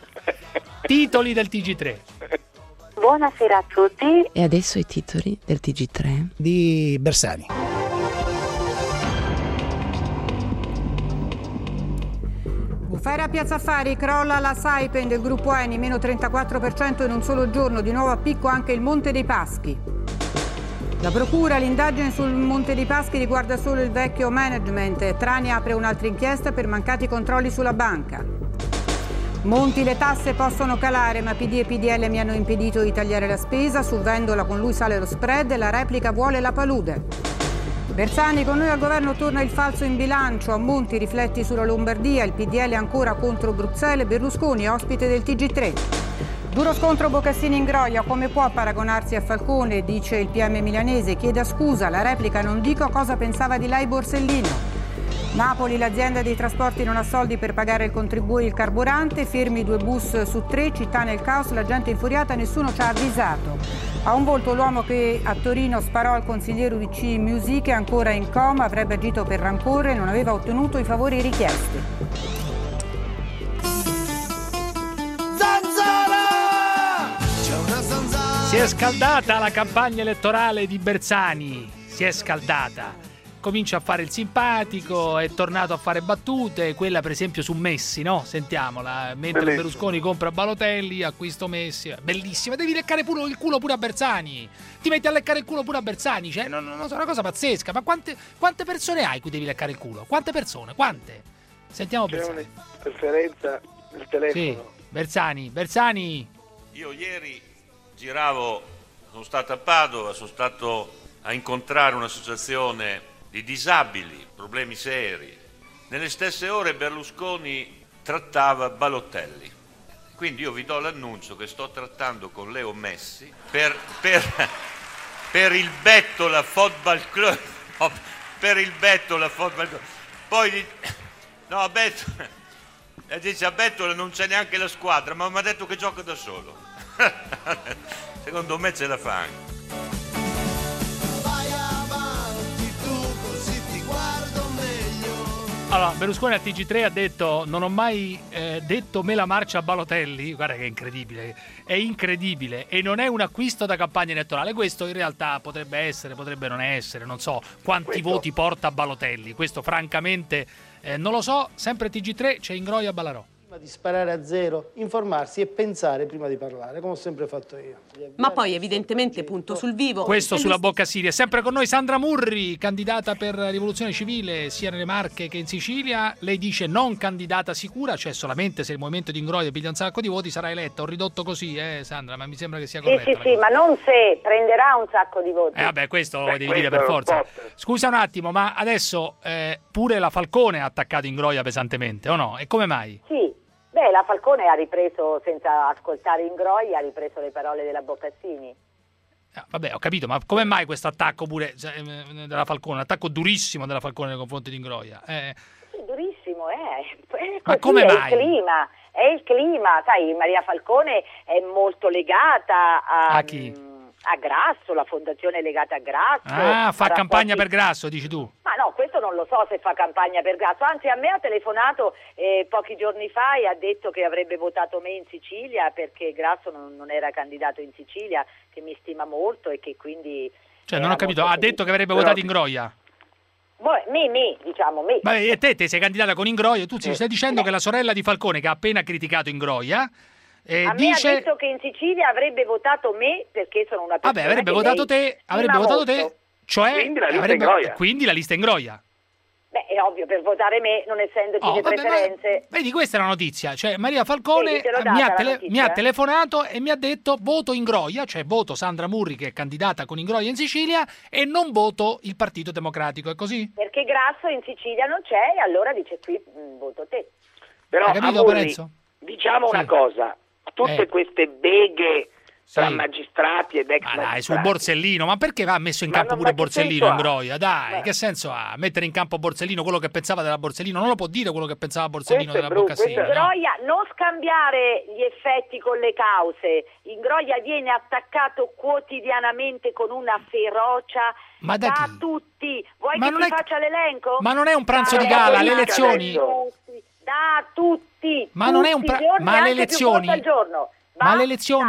Titoli del T G tre. Buonasera a tutti. E adesso i titoli del T G tre di Bersani. Bufera a Piazza Affari, crolla la Saipem del gruppo Eni, meno trentaquattro per cento in un solo giorno, di nuovo a picco anche il Monte dei Paschi. La procura, l'indagine sul Monte dei Paschi riguarda solo il vecchio management. Trani apre un'altra inchiesta per mancati controlli sulla banca. Monti, le tasse possono calare, ma P D e P D L mi hanno impedito di tagliare la spesa. Su Vendola con lui sale lo spread e la replica vuole la palude. Bersani, con noi al governo torna il falso in bilancio. A Monti, rifletti sulla Lombardia, il P D L ancora contro Bruxelles, Berlusconi ospite del T G tre. Duro scontro Boccassini in Groia, come può paragonarsi a Falcone, dice il P M milanese, chieda scusa, la replica non dico cosa pensava di lei Borsellino. Napoli, l'azienda dei trasporti non ha soldi per pagare il contributo e il carburante, fermi due bus su tre, città nel caos, la gente infuriata, nessuno ci ha avvisato. A un volto l'uomo che a Torino sparò al consigliere U D C Music è ancora in coma, avrebbe agito per rancore e non aveva ottenuto i favori richiesti. Si è scaldata la campagna elettorale di Bersani, si è scaldata. Comincia a fare il simpatico, è tornato a fare battute, quella per esempio su Messi, no? Sentiamola, mentre Bellissimo. Berlusconi compra Balotelli, acquisto Messi, bellissima, devi leccare pure il culo pure a Bersani, ti metti a leccare il culo pure a Bersani, cioè non, non so, è una cosa pazzesca, ma quante, quante persone hai cui devi leccare il culo? Quante persone? Quante? Sentiamo C'è Bersani. un'interferenza nel telefono. Sì, Bersani, Bersani. Io ieri giravo, sono stato a Padova, sono stato a incontrare un'associazione di disabili, problemi seri. Nelle stesse ore Berlusconi trattava Balotelli. Quindi io vi do l'annuncio che sto trattando con Leo Messi per, per, per il Bettola Football Club. No, per il Bettola Football Club. Poi, no, a Bettola, e dice a Bettola non c'è neanche la squadra, ma mi ha detto che gioca da solo. Secondo me ce la fa anche. Allora, Berlusconi al T G tre ha detto non ho mai eh, detto me la marcia a Balotelli, guarda che è incredibile, è incredibile e non è un acquisto da campagna elettorale, questo in realtà potrebbe essere, potrebbe non essere, non so quanti questo. voti porta Balotelli, questo francamente eh, non lo so, sempre T G tre c'è Ingroia Ballarò. Di sparare a zero, informarsi e pensare prima di parlare, come ho sempre fatto io. Ma poi evidentemente punto sul vivo. Questo sulla Boccassini. È sempre con noi Sandra Murri, candidata per Rivoluzione Civile sia nelle Marche che in Sicilia. Lei dice non candidata sicura, cioè solamente se il movimento di Ingroia piglia un sacco di voti sarà eletta. Ho ridotto così, eh Sandra, ma mi sembra che sia corretta. Sì, sì, sì, ma non se prenderà un sacco di voti. Eh vabbè, questo lo Beh, devi dire per forza. Scusa un attimo, ma adesso eh, pure la Falcone ha attaccato Ingroia pesantemente, o no? E come mai? Sì. Beh, la Falcone ha ripreso, senza ascoltare Ingroia, ha ripreso le parole della Boccassini. Ah, vabbè, ho capito, ma come mai questo attacco pure cioè, della Falcone? Un attacco durissimo della Falcone nei confronti di Ingroia? Eh. Sì, durissimo, eh. È così, ma come è mai? il clima, è il clima. Sai, Maria Falcone è molto legata a... A chi? A Grasso, la fondazione è legata a Grasso. Ah, fa rapporti... campagna per Grasso, dici tu? Ma no, questo non lo so se fa campagna per Grasso, anzi a me ha telefonato eh, pochi giorni fa e ha detto che avrebbe votato me in Sicilia perché Grasso non, non era candidato in Sicilia, che mi stima molto e che quindi... Cioè, non ho capito, ha detto che avrebbe votato Ingroia? Boh, me, me, diciamo, me. Vabbè, e te, te sei candidata con Ingroia, tu ci stai dicendo eh. che la sorella di Falcone, che ha appena criticato Ingroia... Eh, a dice... me ha detto che in Sicilia avrebbe votato me perché sono una persona Vabbè, avrebbe che votato te, avrebbe votato molto. te, cioè quindi la lista avrebbe... Ingroia. Quindi la lista Ingroia. Beh, è ovvio, per votare me, non essendoci Oh, le vabbè, preferenze. Ma... Vedi, questa è la notizia, cioè Maria Falcone Vedi, mi, ha tele... notizia, mi ha eh? telefonato e mi ha detto voto Ingroia, cioè voto Sandra Murri che è candidata con Ingroia in Sicilia e non voto il Partito Democratico, è così? Perché Grasso in Sicilia non c'è e allora dice qui mh, voto te. Però, Hai capito, Amurri, Parenzo? diciamo Sì. una cosa, tutte Eh. queste beghe tra Sì. magistrati ed ex Ma dai, magistrati. su Borsellino, ma perché va messo in Ma campo non- pure ma che Borsellino senso ha? Ingroia? Dai, Beh. che senso ha? Mettere in campo Borsellino, quello che pensava della Borsellino, non lo può dire quello che pensava Borsellino Questo è della brutto, Boccassini. questo è- no? Ingroia, non scambiare gli effetti con le cause. Ingroia viene attaccato quotidianamente con una ferocia Ma da da chi? tutti. Vuoi Ma che non ti è- faccia l'elenco? Ma non è un pranzo Da di gala, le tutti, elezioni... Da tutti. Ma non è un tutti i pra- giorni, ma le anche più elezioni- volte al giorno. Ma le elezioni...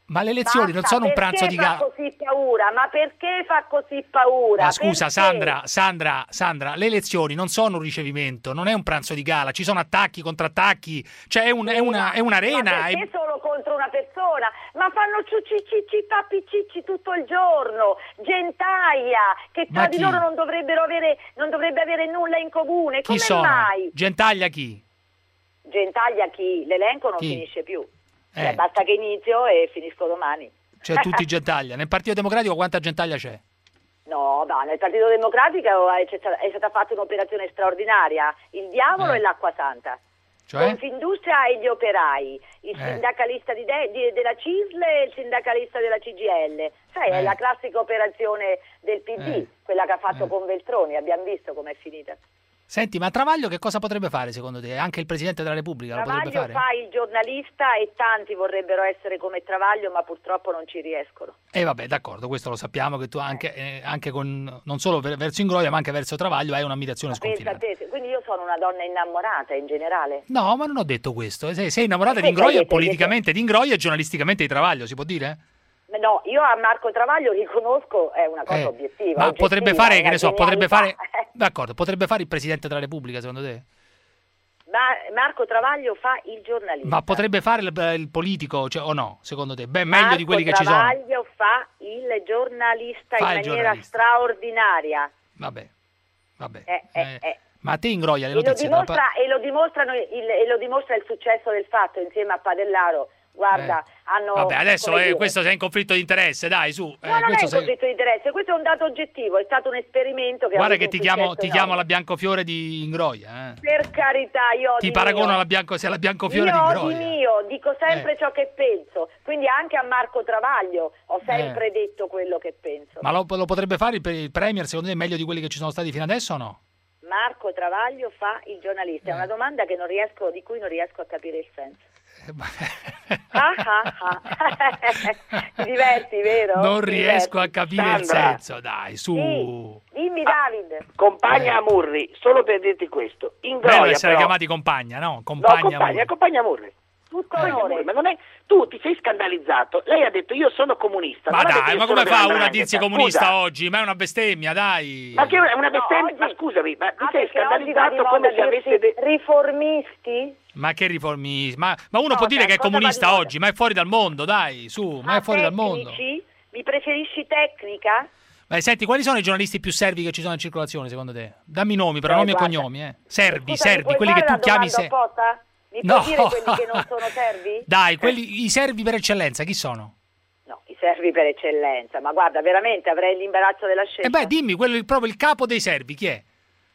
Ma le elezioni non Basta, sono un pranzo di Perché gala. fa così paura? Ma perché fa così paura? Ma scusa Perché? Sandra, Sandra, Sandra, le elezioni non sono un ricevimento, non è un pranzo di gala, ci sono attacchi, contrattacchi, cioè è, un- è una, è un'arena. Ma perché è- solo contro una persona? Ma fanno ciucicicci, pappicicci tutto il giorno, gentaia, che Ma tra di chi? loro non dovrebbero avere, non dovrebbe avere nulla in comune. Chi Come sono? mai? Gentaglia chi? Gentaglia chi? L'elenco non Chi? finisce più. Eh. Cioè, basta che inizio e finisco domani. Cioè tutti Gentaglia. Nel Partito Democratico quanta Gentaglia c'è? No, no, nel Partito Democratico è stata, è stata fatta un'operazione straordinaria. Il diavolo Eh. e l'acqua santa. Cioè? Confindustria e gli operai, il Eh. sindacalista di de- di- della C I S L e il sindacalista della C G I L. Sai, è Eh. la classica operazione del P D, Eh. quella che ha fatto Eh. con Veltroni, abbiamo visto com'è finita. Senti, ma Travaglio che cosa potrebbe fare secondo te? Anche il Presidente della Repubblica lo potrebbe Travaglio fare? fa il giornalista e tanti vorrebbero essere come Travaglio, ma purtroppo non ci riescono. E vabbè, d'accordo, questo lo sappiamo che tu anche, eh, anche con, non solo ver- verso Ingroia ma anche verso Travaglio hai un'ammirazione Pensa a sconfinata. te, quindi io sono una donna innamorata in generale. No, ma non ho detto questo. Sei, sei innamorata di Perché Ingroia hai detto- politicamente di Ingroia e giornalisticamente di Travaglio, si può dire? No, io a Marco Travaglio riconosco, è una cosa Eh, obiettiva. Ma oggettiva, potrebbe fare, una che ne so, potrebbe fare... genialità. D'accordo, potrebbe fare il Presidente della Repubblica secondo te? Ma Marco Travaglio fa il giornalista. Ma potrebbe fare il, il politico, cioè, o no, secondo te? Beh, meglio Marco di quelli che ci sono. Travaglio fa il giornalista Fa in il maniera giornalista. straordinaria. Vabbè, vabbè. Eh, eh, eh. Ma a te Ingroia le E lo, notizie... te la pa- dimostra, e, lo dimostrano il, e lo dimostra il successo del Fatto insieme a Padellaro. Guarda, Eh. hanno... Vabbè, adesso come eh, dire, questo sei in conflitto di interesse, dai, su. eh, No, non è questo un sei- conflitto di interesse, questo è un dato oggettivo, è stato un esperimento che ha Guarda avuto che ti un chiamo, successo ti chiamo enorme. la Biancofiore di Ingroia. Eh. Per carità, io ho Ti di paragono mio. alla Bianco, sei la Biancofiore Io di ho Ingroia. di mio, dico sempre Eh. ciò che penso, quindi anche a Marco Travaglio ho sempre detto quello che penso. Ma lo, lo potrebbe fare il, pre- il Premier, secondo te, meglio di quelli che ci sono stati fino adesso o no? Marco Travaglio fa il giornalista, è una domanda che non riesco, di cui non riesco a capire il senso. Ah, ah, ah. Ti diverti, vero? Non Ti riesco a diverti. capire il Sandra. senso, dai, su. Sì, dimmi David. Compagna Amurri, solo per dirti questo. Bello Ingroia essere però... chiamati compagna, no? No, Compagna. compagna, amore. compagna Amurri. Tutto Compagna onore. Amurri, ma non è... Tu ti sei scandalizzato. Lei ha detto io sono comunista. Ma non ha detto dai, io ma sono come fa della una a Ndrangheta. dirsi comunista Scusa. oggi? Ma è una bestemmia, dai. Ma che è una bestemmia? No, Ma oggi- scusami, ma ti Ah, sei perché oggi va di scandalizzato moda come se dirsi avesse... De... riformisti? Ma che riformismo? Ma, ma uno No, può dire cioè, che è cosa va comunista di moda? oggi, ma è fuori dal mondo, dai, su, ma Ah, è fuori dal mondo. tecnici? Mi preferisci tecnica? Beh, senti, quali sono i giornalisti più servi che ci sono in circolazione, secondo te? Dammi i nomi, però Eh, nomi e guarda. cognomi, eh. Servi, Scusa, mi servi, puoi quelli che fare tu la chiami domanda se... apposta? Mi No. puoi dire quelli che non sono servi? Dai, quelli, i servi per eccellenza, chi sono? No, i servi per eccellenza, ma guarda, veramente avrei l'imbarazzo della scelta. E beh, dimmi, quello, proprio il capo dei servi, chi è?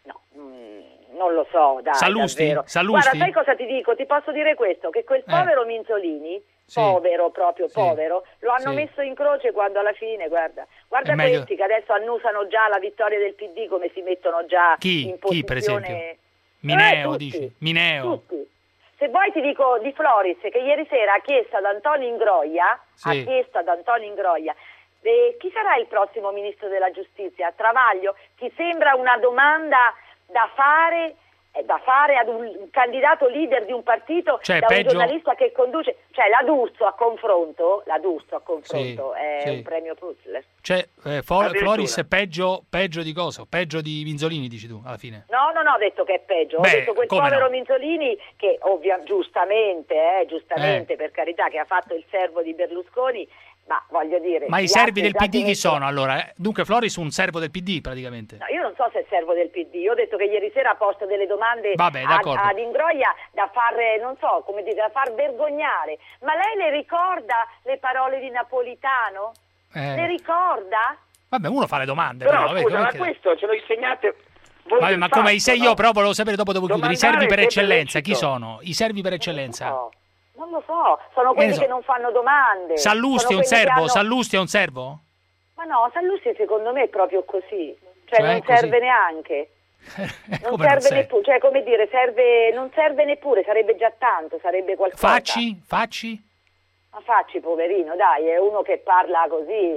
Non lo so, dai, Sallusti? davvero. Sallusti? Guarda, sai cosa ti dico? Ti posso dire questo, che quel Eh. povero Minzolini, Sì. povero, proprio Sì. povero, lo hanno Sì. messo in croce quando alla fine, guarda, guarda È meglio- questi che adesso annusano già la vittoria del P D, come si mettono già Chi? in Chi, per posizione... esempio? Mineo, Eh, tutti, dici? Mineo. tutti. Se vuoi ti dico di Floris, che ieri sera ha chiesto ad Antonio Ingroia, Sì. ha chiesto ad Antonio Ingroia, eh, chi sarà il prossimo ministro della giustizia? Travaglio? Ti sembra una domanda da fare... eh, da fare ad un, un candidato leader di un partito, Cioè, da peggio- un giornalista che conduce, cioè la D'Urso a confronto, la D'Urso a confronto Sì, è sì. un premio Pulitzer. Cioè, eh, For- Addirittura. Floris è peggio, peggio di cosa? Peggio di Minzolini, dici tu, alla fine. No, non ho detto che è peggio, ho Beh, detto quel come povero no? Minzolini che ovvia, giustamente, eh, giustamente per carità, che ha fatto il servo di Berlusconi, ma voglio dire... Ma i gli servi altri del già P D ti chi mettono- sono allora? eh? Dunque Floris un servo del P D praticamente. No, io non so se è servo del P D, io ho detto che ieri sera ha posto delle domande Vabbè, ad, d'accordo. ad Ingroia da far, non so, come dire, da far vergognare. Ma lei le ricorda le parole di Napolitano? Eh. Le ricorda? Vabbè, uno fa le domande. Però, però, vabbè, scusa, non è ma che- questo ce lo insegnate voi Vabbè, del ma come i fatto, sei no? io però volevo sapere dopo devo chiudere. I servi per Domandare è eccellenza chi lecito. sono? I servi per eccellenza. Non lo so, sono quelli ne so. che non fanno domande. Sallusti è Sono un quelli che servo? hanno- Sallusti è un servo? Ma no, Sallusti secondo me è proprio così. Cioè, Cioè, non così? serve neanche. Non Come non serve serve? neppure, cioè come dire, serve, non serve neppure, sarebbe già tanto, sarebbe qualcosa. Facci? Facci? Ma Facci, poverino, dai, è uno che parla così,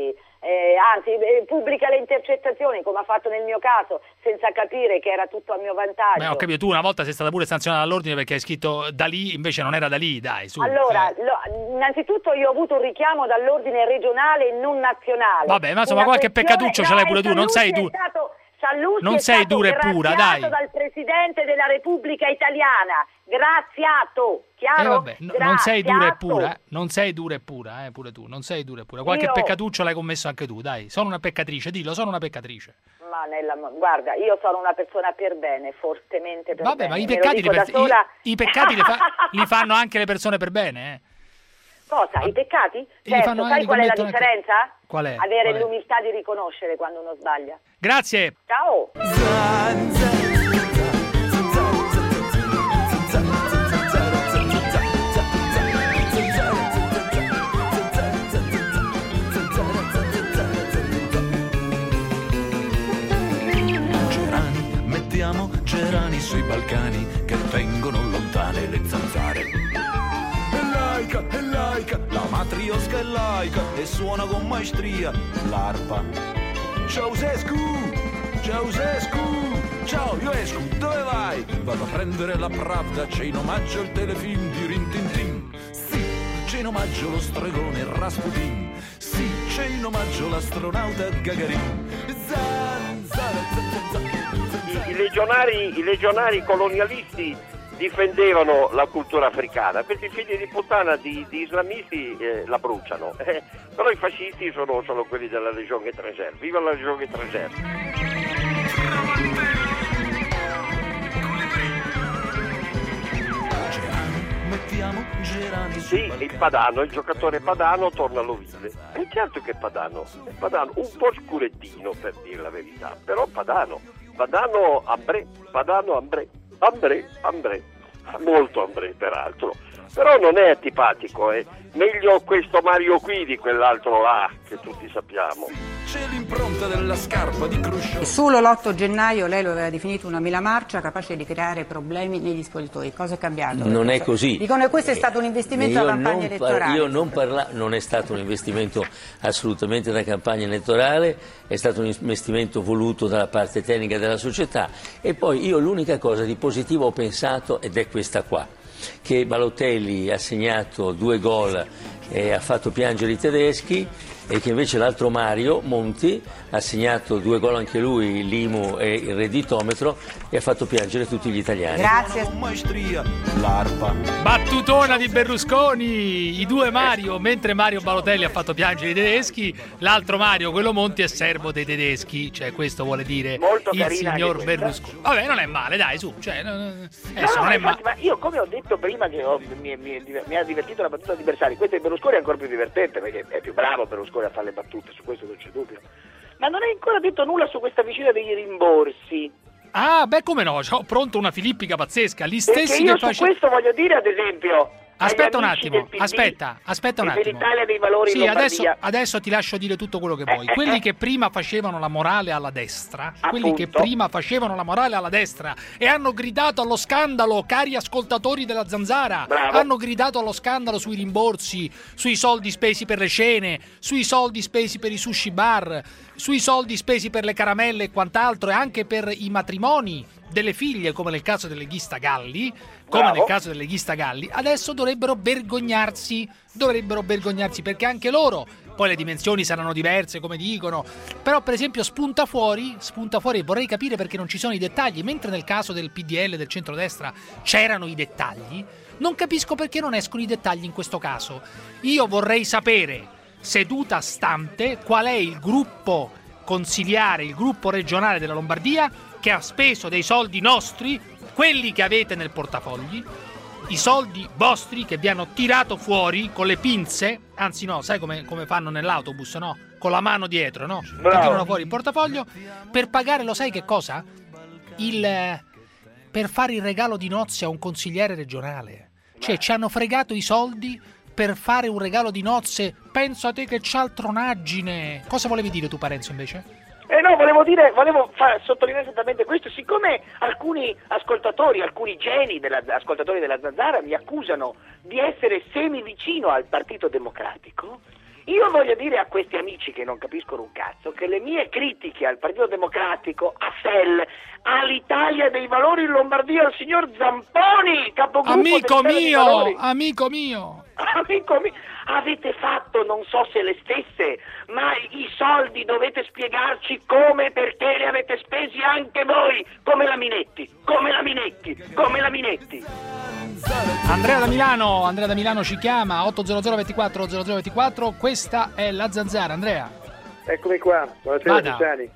eh, anzi eh, pubblica le intercettazioni come ha fatto nel mio caso senza capire che era tutto a mio vantaggio. Beh, ho capito, tu una volta sei stata pure sanzionata dall'ordine perché hai scritto da lì, invece non era da lì, dai, su. Allora, eh. lo, innanzitutto io ho avuto un richiamo dall'ordine regionale e non nazionale. Vabbè, ma insomma Una qualche questione- peccatuccio ce no, l'hai pure e tu, non sei Sallusti tu. è stato- Sallusti Non è sei stato dura e pura, graziato dai. dal Presidente della Repubblica Italiana, graziato, chiaro? Eh, vabbè, no- non sei dura e Graziato. pura, non sei dura e pura, eh, pure tu, non sei dura e pura. Qualche Io- peccatuccio l'hai commesso anche tu, dai. Sono una peccatrice, dillo, sono una peccatrice. Ma nella, guarda, io sono una persona per bene, fortemente per Vabbè, bene. ma i me lo peccati, dico li, da per- sola. i, i peccati li, fa- li fanno anche le persone per bene, eh. Cosa? I peccati? li Certo, fanno sai anche- qual è la commettono anche- differenza? Qual è? Avere Qual è? l'umiltà di riconoscere quando uno sbaglia. Grazie. Ciao! Gerani, mettiamo gerani sui Balcani che tengono lontane le zanzare. È laica, è laica, la matriosca è laica e suona con maestria l'arpa. Ceausescu, Ceausescu, ciao, io esco, dove vai? Vado a prendere la Pravda, c'è in omaggio il telefilm di Rin Tin Tin. Sì, c'è in omaggio lo stregone Rasputin. Sì, c'è in omaggio l'astronauta Gagarin. Zanzara, zanzara. I, i legionari, i legionari colonialisti difendevano la cultura africana, perché i figli di puttana di, di islamisti eh, la bruciano. Eh, però i fascisti sono, sono quelli della Legion Étrangère. Viva la Legion Étrangère! Mettiamo gerani Sì, il Padano, il giocatore Padano torna all'Ovile. È certo che Padano, è Padano, un po' scurettino per dire la verità, però Padano, Padano Ambré, Padano Ambré, Ambré, Ambré, molto Ambré peraltro, però non è antipatico, è meglio questo Mario qui di quell'altro là che tutti sappiamo. C'è l'impronta della scarpa di Khrushchev. Solo l'otto gennaio lei lo aveva definito una mela marcia capace di creare problemi negli spogliatoi. Cosa è cambiato? Non è così. Dicono che questo è stato un investimento Io da campagna non par- elettorale. io non parla- non è stato un investimento assolutamente da campagna elettorale, è stato un investimento voluto dalla parte tecnica della società. E poi io l'unica cosa di positivo ho pensato, ed è questa qua, che Balotelli ha segnato due gol e ha fatto piangere i tedeschi, e che invece l'altro Mario Monti ha segnato due gol anche lui, l'Imu e il redditometro, e ha fatto piangere tutti gli italiani. Grazie. Maestria, l'arpa. Battutona di Berlusconi, i due Mario, mentre Mario Balotelli ha fatto piangere i tedeschi, l'altro Mario, quello Monti, è servo dei tedeschi, cioè questo vuole dire Molto il carina anche signor questa. Berlusconi. Vabbè, non è male, dai, su, cioè, no, no, No, adesso no, non ma è male. infatti, ma io come ho detto prima che ho- mi, mi- mi ha divertito la battuta di Bersani, questa di Berlusconi è ancora più divertente perché è più bravo Berlusconi a fare le battute, su questo non c'è dubbio. Ma non hai ancora detto nulla su questa vicenda dei rimborsi. Ah, beh, come no, ho pronto una filippica pazzesca, gli Perché stessi io che su facevano... questo voglio dire, ad esempio, Aspetta un agli amici attimo, del P D aspetta, aspetta un e attimo. dell'Italia dei Valori in Sì, adesso, Lombardia. adesso ti lascio dire tutto quello che vuoi. Eh, eh, Quelli eh. che prima facevano la morale alla destra, quelli che Appunto. prima facevano la morale alla destra e hanno gridato allo scandalo, cari ascoltatori della Zanzara, Bravo. hanno gridato allo scandalo sui rimborsi, sui soldi spesi per le cene, sui soldi spesi per i sushi bar, sui soldi spesi per le caramelle e quant'altro, e anche per i matrimoni delle figlie, come nel caso del leghista Galli, come Bravo. nel caso del leghista Galli, adesso dovrebbero vergognarsi, dovrebbero vergognarsi perché anche loro, poi le dimensioni saranno diverse come dicono, però per esempio spunta fuori, spunta fuori, e vorrei capire perché non ci sono i dettagli, mentre nel caso del P D L, del centrodestra, c'erano i dettagli, non capisco perché non escono i dettagli in questo caso. Io vorrei sapere, seduta stante, qual è il gruppo consiliare, il gruppo regionale della Lombardia che ha speso dei soldi nostri, quelli che avete nel portafogli, i soldi vostri che vi hanno tirato fuori con le pinze, anzi no, sai come, come fanno nell'autobus, no? Con la mano dietro, no? Che Bravo. tirano fuori il portafoglio per pagare, lo sai che cosa? Il eh, per fare il regalo di nozze a un consigliere regionale. Cioè ci hanno fregato i soldi per fare un regalo di nozze. Pensa a te che cialtronaggine. Cosa volevi dire tu, Parenzo, invece? Eh no, volevo dire, volevo far sottolineare esattamente questo, siccome alcuni ascoltatori, alcuni geni della, ascoltatori della Zanzara mi accusano di essere semi vicino al Partito Democratico, Io voglio dire a questi amici che non capiscono un cazzo che le mie critiche al Partito Democratico, a S E L, all'Italia dei Valori in Lombardia, al signor Zamponi, capogruppo Amico dell'Italia dei mio, Valori. amico mio. Amico mio, avete fatto non so se le stesse, ma i soldi dovete spiegarci come e perché li avete spesi anche voi, come la Minetti, come la Minetti, come la Minetti. Andrea da Milano, Andrea da Milano ci chiama, otto zero zero ventiquattro zero zero ventiquattro, questa è la Zanzara. Andrea. Eccomi qua, buonasera Vada. Luciani.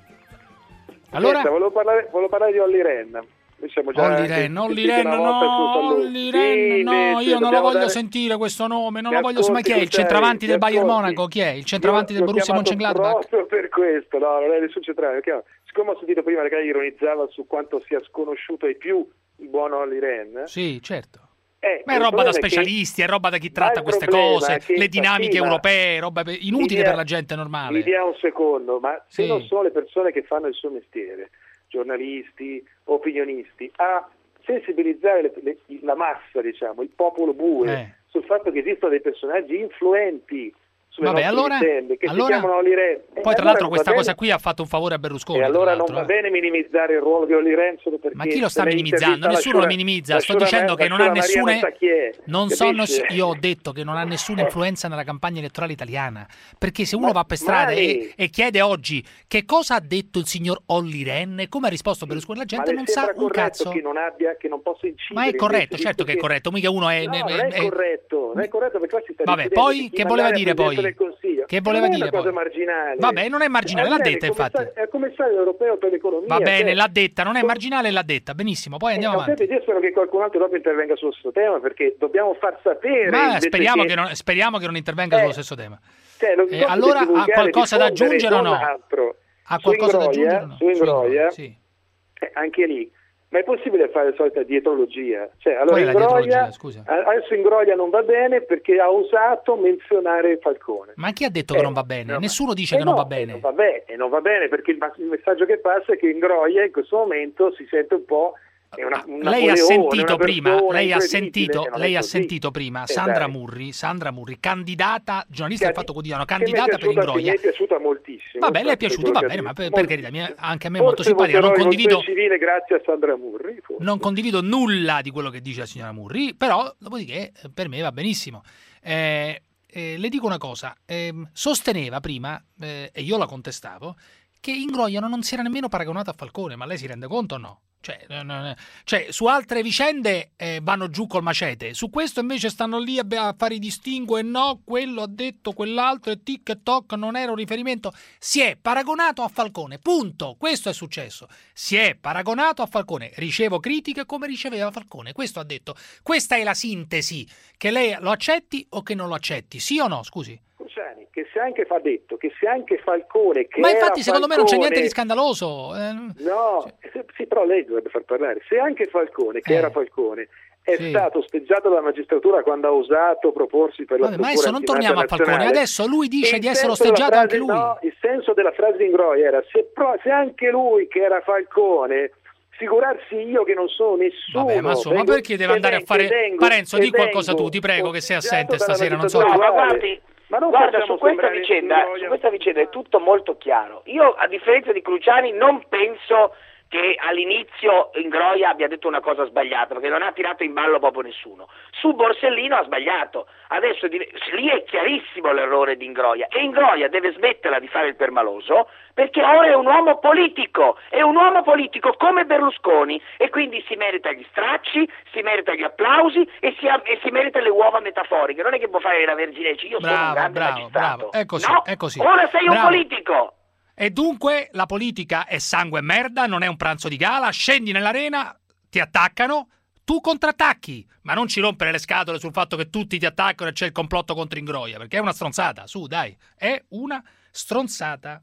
Allora? Senta, volevo, parlare, volevo parlare di Olli Rehn. Noi siamo già Olli Rehn, Olli Rehn, no, Olli Rehn, no, io non lo voglio dare... sentire questo nome, non Mi lo voglio, ascolti, ma chi è? Il Luciani, centravanti del mi Bayern ascolti. Monaco? Chi è? Il centravanti Io del l'ho Borussia chiamato Mönchengladbach? Proprio per questo, no, non è nessun centrale. Siccome ho sentito prima che lei ironizzava su quanto sia sconosciuto ai più il buon Olli Rehn. Sì, certo. Eh, Ma è il roba da problema è che- specialisti, è roba da chi Ma tratta il queste problema cose, è che le dinamiche sì, ma- europee, roba pe- inutili Mi dia- per la gente Mi normale. dia un secondo, ma se Sì. non sono le persone che fanno il suo mestiere, giornalisti, opinionisti, a sensibilizzare le- le- la massa, diciamo, il popolo bue, Eh. sul fatto che esistono dei personaggi influenti sulle Vabbè, nostre allora- vicende, che allora- si chiamano Olli Rehn. E Poi tra allora l'altro non questa va cosa bene- qui ha fatto un favore a Berlusconi. E tra allora non l'altro, va eh. bene minimizzare il ruolo di Olli Rehn solo perché... Ma chi lo sta se lei minimizzando? intervista la Nessuno lo Sciura- minimizza. la Sto Sciura dicendo Maria- che non la ha Sciura Maria nessuna. non sa chi è, Non so, non capisce? so- io ho detto che non ha nessuna influenza nella campagna elettorale italiana. Perché se uno va per strada Mani. e, e chiede oggi che cosa ha detto il signor Olli Rehn e come ha risposto Berlusconi, la Ma gente le non sa sembra un corretto cazzo. che non abbia, che non possa incidere? Ma è corretto, invece, certo visto che è corretto. Mica uno è. No, è- non è è- corretto, non è corretto perché qua si sta Vabbè, decidendo poi di chi che voleva mandare dire a Presidente poi? del Consiglio. Che voleva non è dire una cosa poi? marginale. Vabbè, non è marginale, l'ha Olli Rehn detta è infatti. commissario- È il commissario europeo per l'economia. Va bene, cioè- l'ha detta, non è marginale, l'ha detta. Benissimo, poi andiamo Eh, avanti. Io spero che qualcun altro dopo intervenga sul stesso tema perché dobbiamo far sapere. Ma invece speriamo che, che non, speriamo che non intervenga Eh, sullo stesso tema. cioè, lo Eh, compito allora divulgare, ha qualcosa da diffondere, aggiungere o non no? altro. Ha Su qualcosa da Ingroia, aggiungere o no? Su Ingroia, Sì. eh, anche lì. Ma è possibile fare la solita dietrologia? Cioè, allora Qual è la Ingroia, dietrologia, scusa? adesso Ingroia non va bene perché ha osato menzionare Falcone. Ma chi ha detto Eh, che non va bene? no, Nessuno dice Eh che non no, va bene. Non va bene, e non va bene perché il, il messaggio che passa è che Ingroia in questo momento si sente un po'... È una, un Lei ha Napoleone, sentito una prima, persona lei ha incredibile, sentito, e non è lei ha così. sentito prima Eh, Sandra dai. Murri, Sandra Murri, candidata, giornalista del Che- Fatto Quotidiano, che mi è candidata per piaciuta- che Ingroia. Mi è piaciuta moltissimo. Vabbè, le è infatti, piaciuto, quello va che bene, ha ma per, detto. per carità, mi- anche a me è molto Forse simpatica, non voterò in condivido, Rivoluzione civile grazie a Sandra Murri. forse. non condivido nulla di quello che dice la signora Murri, però dopodiché eh, per me va benissimo. Eh, eh, le dico una cosa, ehm, sosteneva prima, eh, e io la contestavo, che Ingroia non si era nemmeno paragonato a Falcone, ma lei si rende conto o no? Cioè, non- non- cioè, su altre vicende eh, vanno giù col macete, su questo invece stanno lì a, a fare i distinguo e no, quello ha detto quell'altro e tic e toc non era un riferimento. Si è paragonato a Falcone, punto. Questo è successo. Si è paragonato a Falcone. Ricevo critiche come riceveva Falcone. Questo ha detto. Questa è la sintesi. Che lei lo accetti o che non lo accetti? Sì o no? Scusi. Cruciani, che se anche fa detto che se anche Falcone che Ma era infatti secondo me non c'è niente di Falcone- scandaloso. eh. No, se- sì, però lei dovrebbe far parlare. Se anche Falcone, che Eh. era Falcone, è Sì. stato osteggiato dalla magistratura quando ha osato proporsi per la Vabbè, ma procura adesso non antimafia torniamo a Falcone. nazionale, Adesso lui dice il di essere senso della osteggiato anche frase- lui. No, il senso della frase di Ingroia era se, pro- se anche lui che era Falcone, figurarsi io che non sono nessuno. Vabbè, ma insomma, vengo- perché deve che andare a vengo- fare... che vengo- Parenzo, che di qualcosa vengo tu, ti prego, che sei assente osteggiato stasera, non so... dalla No, ma magistratura guardi, Ma non guarda, facciamo su questa, sembrare vicenda, Ingroia- su questa vicenda è tutto molto chiaro. Io, a differenza di Cruciani, non penso che all'inizio Ingroia abbia detto una cosa sbagliata, perché non ha tirato in ballo proprio nessuno. Su Borsellino ha sbagliato. Adesso è div- lì è chiarissimo l'errore di Ingroia, e Ingroia deve smetterla di fare il permaloso, perché ora è un uomo politico, è un uomo politico come Berlusconi, e quindi si merita gli stracci, si merita gli applausi e si, ha- e si merita le uova metaforiche. Non è che può fare la vergine e dice io sono un Bravo, grande bravo, magistrato. bravo. È così, No, è così. ora sei un Bravo. politico. E dunque la politica è sangue e merda, non è un pranzo di gala, scendi nell'arena, ti attaccano, tu contrattacchi, ma non ci rompere le scatole sul fatto che tutti ti attaccano e c'è il complotto contro Ingroia, perché è una stronzata, su dai, è una stronzata.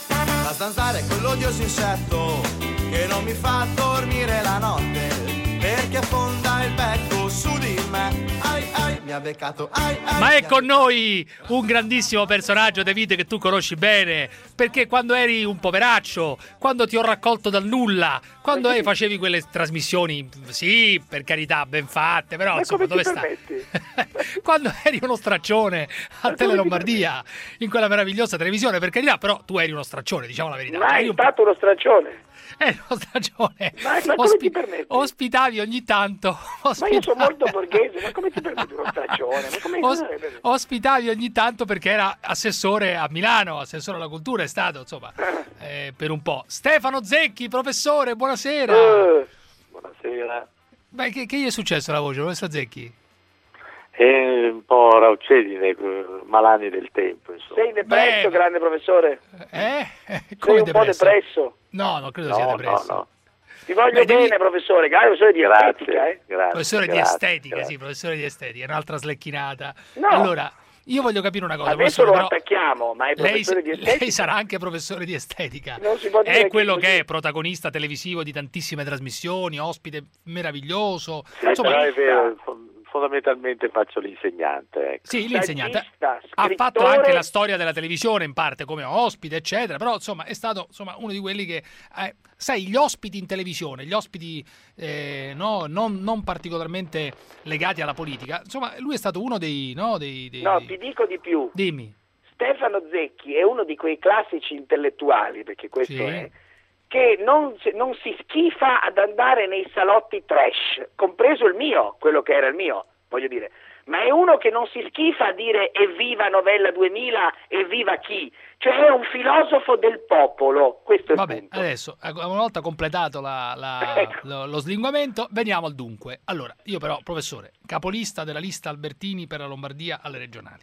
La zanzara è quell'odioso insetto che non mi fa dormire la notte, perché affonda il becco su di me. Ai ai, mi ha beccato. Ai, ai, Ma è con noi un grandissimo personaggio, David, che tu conosci bene, perché quando eri un poveraccio, quando ti ho raccolto dal nulla, quando eh, facevi quelle trasmissioni, sì, per carità, ben fatte, però Ma insomma, come dove ti stai? Quando eri uno straccione a Tele Lombardia, in quella meravigliosa televisione, per carità, però tu eri uno straccione, diciamo la verità. Ma Eri è un stato uno straccione. È uno straccione. Ma, ma come Ospi- ti permetti? Ospitavi ogni tanto. Ma io ospitavi- sono molto borghese, ma come ti permetti uno straccione? Ma come Os- ospitavi ogni tanto perché era assessore a Milano, assessore alla cultura, è stato insomma eh, per un po'. Stefano Zecchi, professore, buonasera. Eh. Buonasera. Beh, che, che gli è successo alla voce, professor Zecchi? È un po' raucedine, malani del tempo, insomma. Sei depresso, grande professore? Eh? Sei Come un po' depresso? depresso? No, non credo No, sia no, depresso. no. Ti voglio Beh, devi- bene, professore, grande professore di Grazie, estetica, eh? grazie, Professore di grazie, estetica, grazie. sì, professore di estetica, è un'altra slecchinata. No. Allora, io voglio capire una cosa. Adesso lo professore, però attacchiamo, ma è lei, professore di estetica. lei sarà anche professore di estetica. Non si può dire È che quello così. che è, protagonista televisivo di tantissime trasmissioni, ospite meraviglioso. Sì, Insomma, però è vero, fo- fondamentalmente faccio l'insegnante. Ecco. sì, l'insegnante Saggista, ha fatto scrittore. anche la storia della televisione in parte come ospite, eccetera, però insomma è stato insomma, uno di quelli che, eh, sai, gli ospiti in televisione, gli ospiti eh, no, non, non particolarmente legati alla politica, insomma lui è stato uno dei... No, dei, dei- No, ti dico di più. Dimmi. Stefano Zecchi è uno di quei classici intellettuali, perché questo Sì. è, che non, si- non si schifa ad andare nei salotti trash, compreso il mio, quello che era il mio, voglio dire. Ma è uno che non si schifa a dire evviva Novella duemila, evviva chi? Cioè è un filosofo del popolo, questo è il Vabbè, punto. adesso, una volta completato la- la- Ecco. lo, lo slinguamento, veniamo al dunque. Allora, io però, professore, capolista della lista Albertini per la Lombardia alle regionali.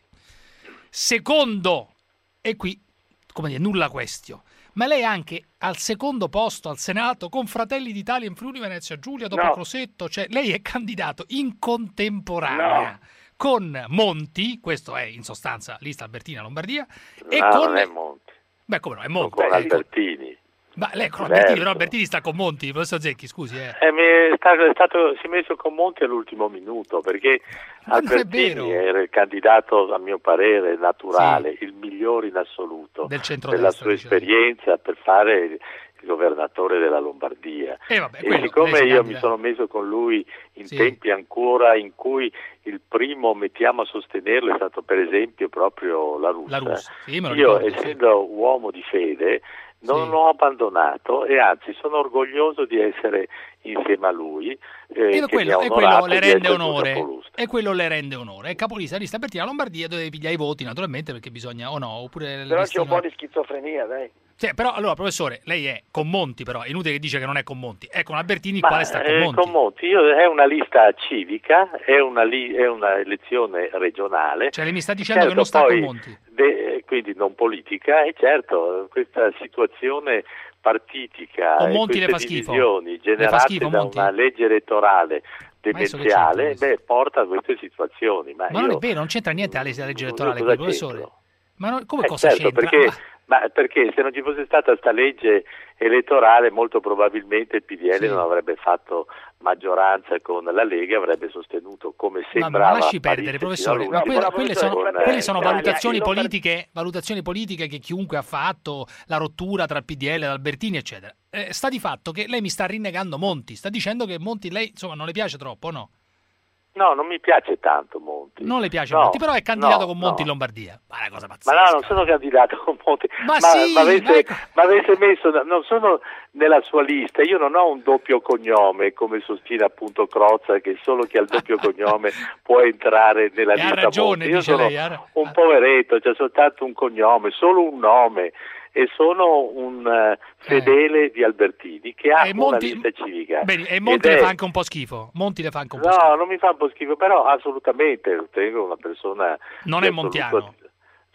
Secondo, e qui, come dire, nulla questio, ma lei è anche al secondo posto al Senato con Fratelli d'Italia in Friuli Venezia Giulia, dopo No. Crosetto, cioè lei è candidato in contemporanea con Monti, questo è in sostanza lista Albertina Lombardia, e No, con... non è Monti, Beh, come no, è Monti. con Albertini. Ma lei con Certo. Albertini, però Albertini sta con Monti, professor Zecchi, scusi. Eh. Eh, mi è stato, è stato- si è messo con Monti all'ultimo minuto perché Ma non è Albertini vero. era il candidato, a mio parere, naturale, il migliore in assoluto Del per centrodestra, la sua dice lei. esperienza per fare il, il governatore della Lombardia. Eh, vabbè, E quello, siccome lei si io candida. mi sono messo con lui in Sì. tempi ancora in cui il primo, mettiamo a sostenerlo, è stato per esempio proprio la Russia. La Russia, sì, me lo Io, ricordo, sì. essendo uomo di fede, non Sì. l'ho abbandonato e anzi sono orgoglioso di essere insieme a lui. eh, E che quello, mi ha e quello onorato le di rende essere suo onore. capoluogo. E quello le rende onore. È capolista lista Albertina Lombardia, dove piglia i voti, naturalmente, perché bisogna o no, oppure Però c'è listino- un po' di schizofrenia, dai. Sì, però allora, professore, lei è con Monti, però è inutile che dice che non è con Monti, è con Albertini, il Ma, quale sta con eh, Monti. con Monti, io- è una lista civica, è una, li- è una elezione regionale. Cioè lei mi sta dicendo Certo, che non sta poi, con Monti. de- quindi non politica, e certo questa situazione partitica Con e Monti le queste fa schifo? divisioni Le fa generate schifo, da Monti? una legge elettorale adesso che demenziale, c'entra beh, porta a queste situazioni. Ma, Ma non io- è vero, non c'entra niente la legge la legge elettorale cosa qui, professore. c'entro? Ma non- come Eh, cosa certo, c'entra? perché, Ma- ma perché se non ci fosse stata sta legge elettorale molto probabilmente il P D L Sì. non avrebbe fatto maggioranza con la Lega, avrebbe sostenuto come Vabbè, sembrava. ma lasci apparisse perdere, fino professore. all'ultimo Ma quelle, no, quelle professore, sono, con, quelle eh, sono Italia, valutazioni il Lombard- politiche, valutazioni politiche che chiunque ha fatto, la rottura tra il P D L e Albertini, eccetera. Eh, sta di fatto che lei mi sta rinnegando Monti, sta dicendo che Monti lei insomma non le piace troppo, no? No, non mi piace tanto Monti. Non le piace No, Monti, però è candidato no, con Monti no. in Lombardia. Ma è una cosa Ma pazzesca. no, non sono candidato con Monti. Ma sì, ma avesse, ma ecco- ma avesse messo, non sono nella sua lista, io non ho un doppio cognome come sostiene appunto Crozza, che solo chi ha il doppio cognome può entrare nella E ha lista ragione, Monti. Io dice sono lei, ha ra- un poveretto, c'è soltanto un cognome, solo un nome, e sono un eh, fedele di Albertini che ha E una Monti- lista civica. Bene, e Monti Ed le è- fa anche un po' schifo. Monti le fa anche un po' No, schifo. non mi fa un po' schifo, però assolutamente ritengo una persona Non di è assoluto- montiano.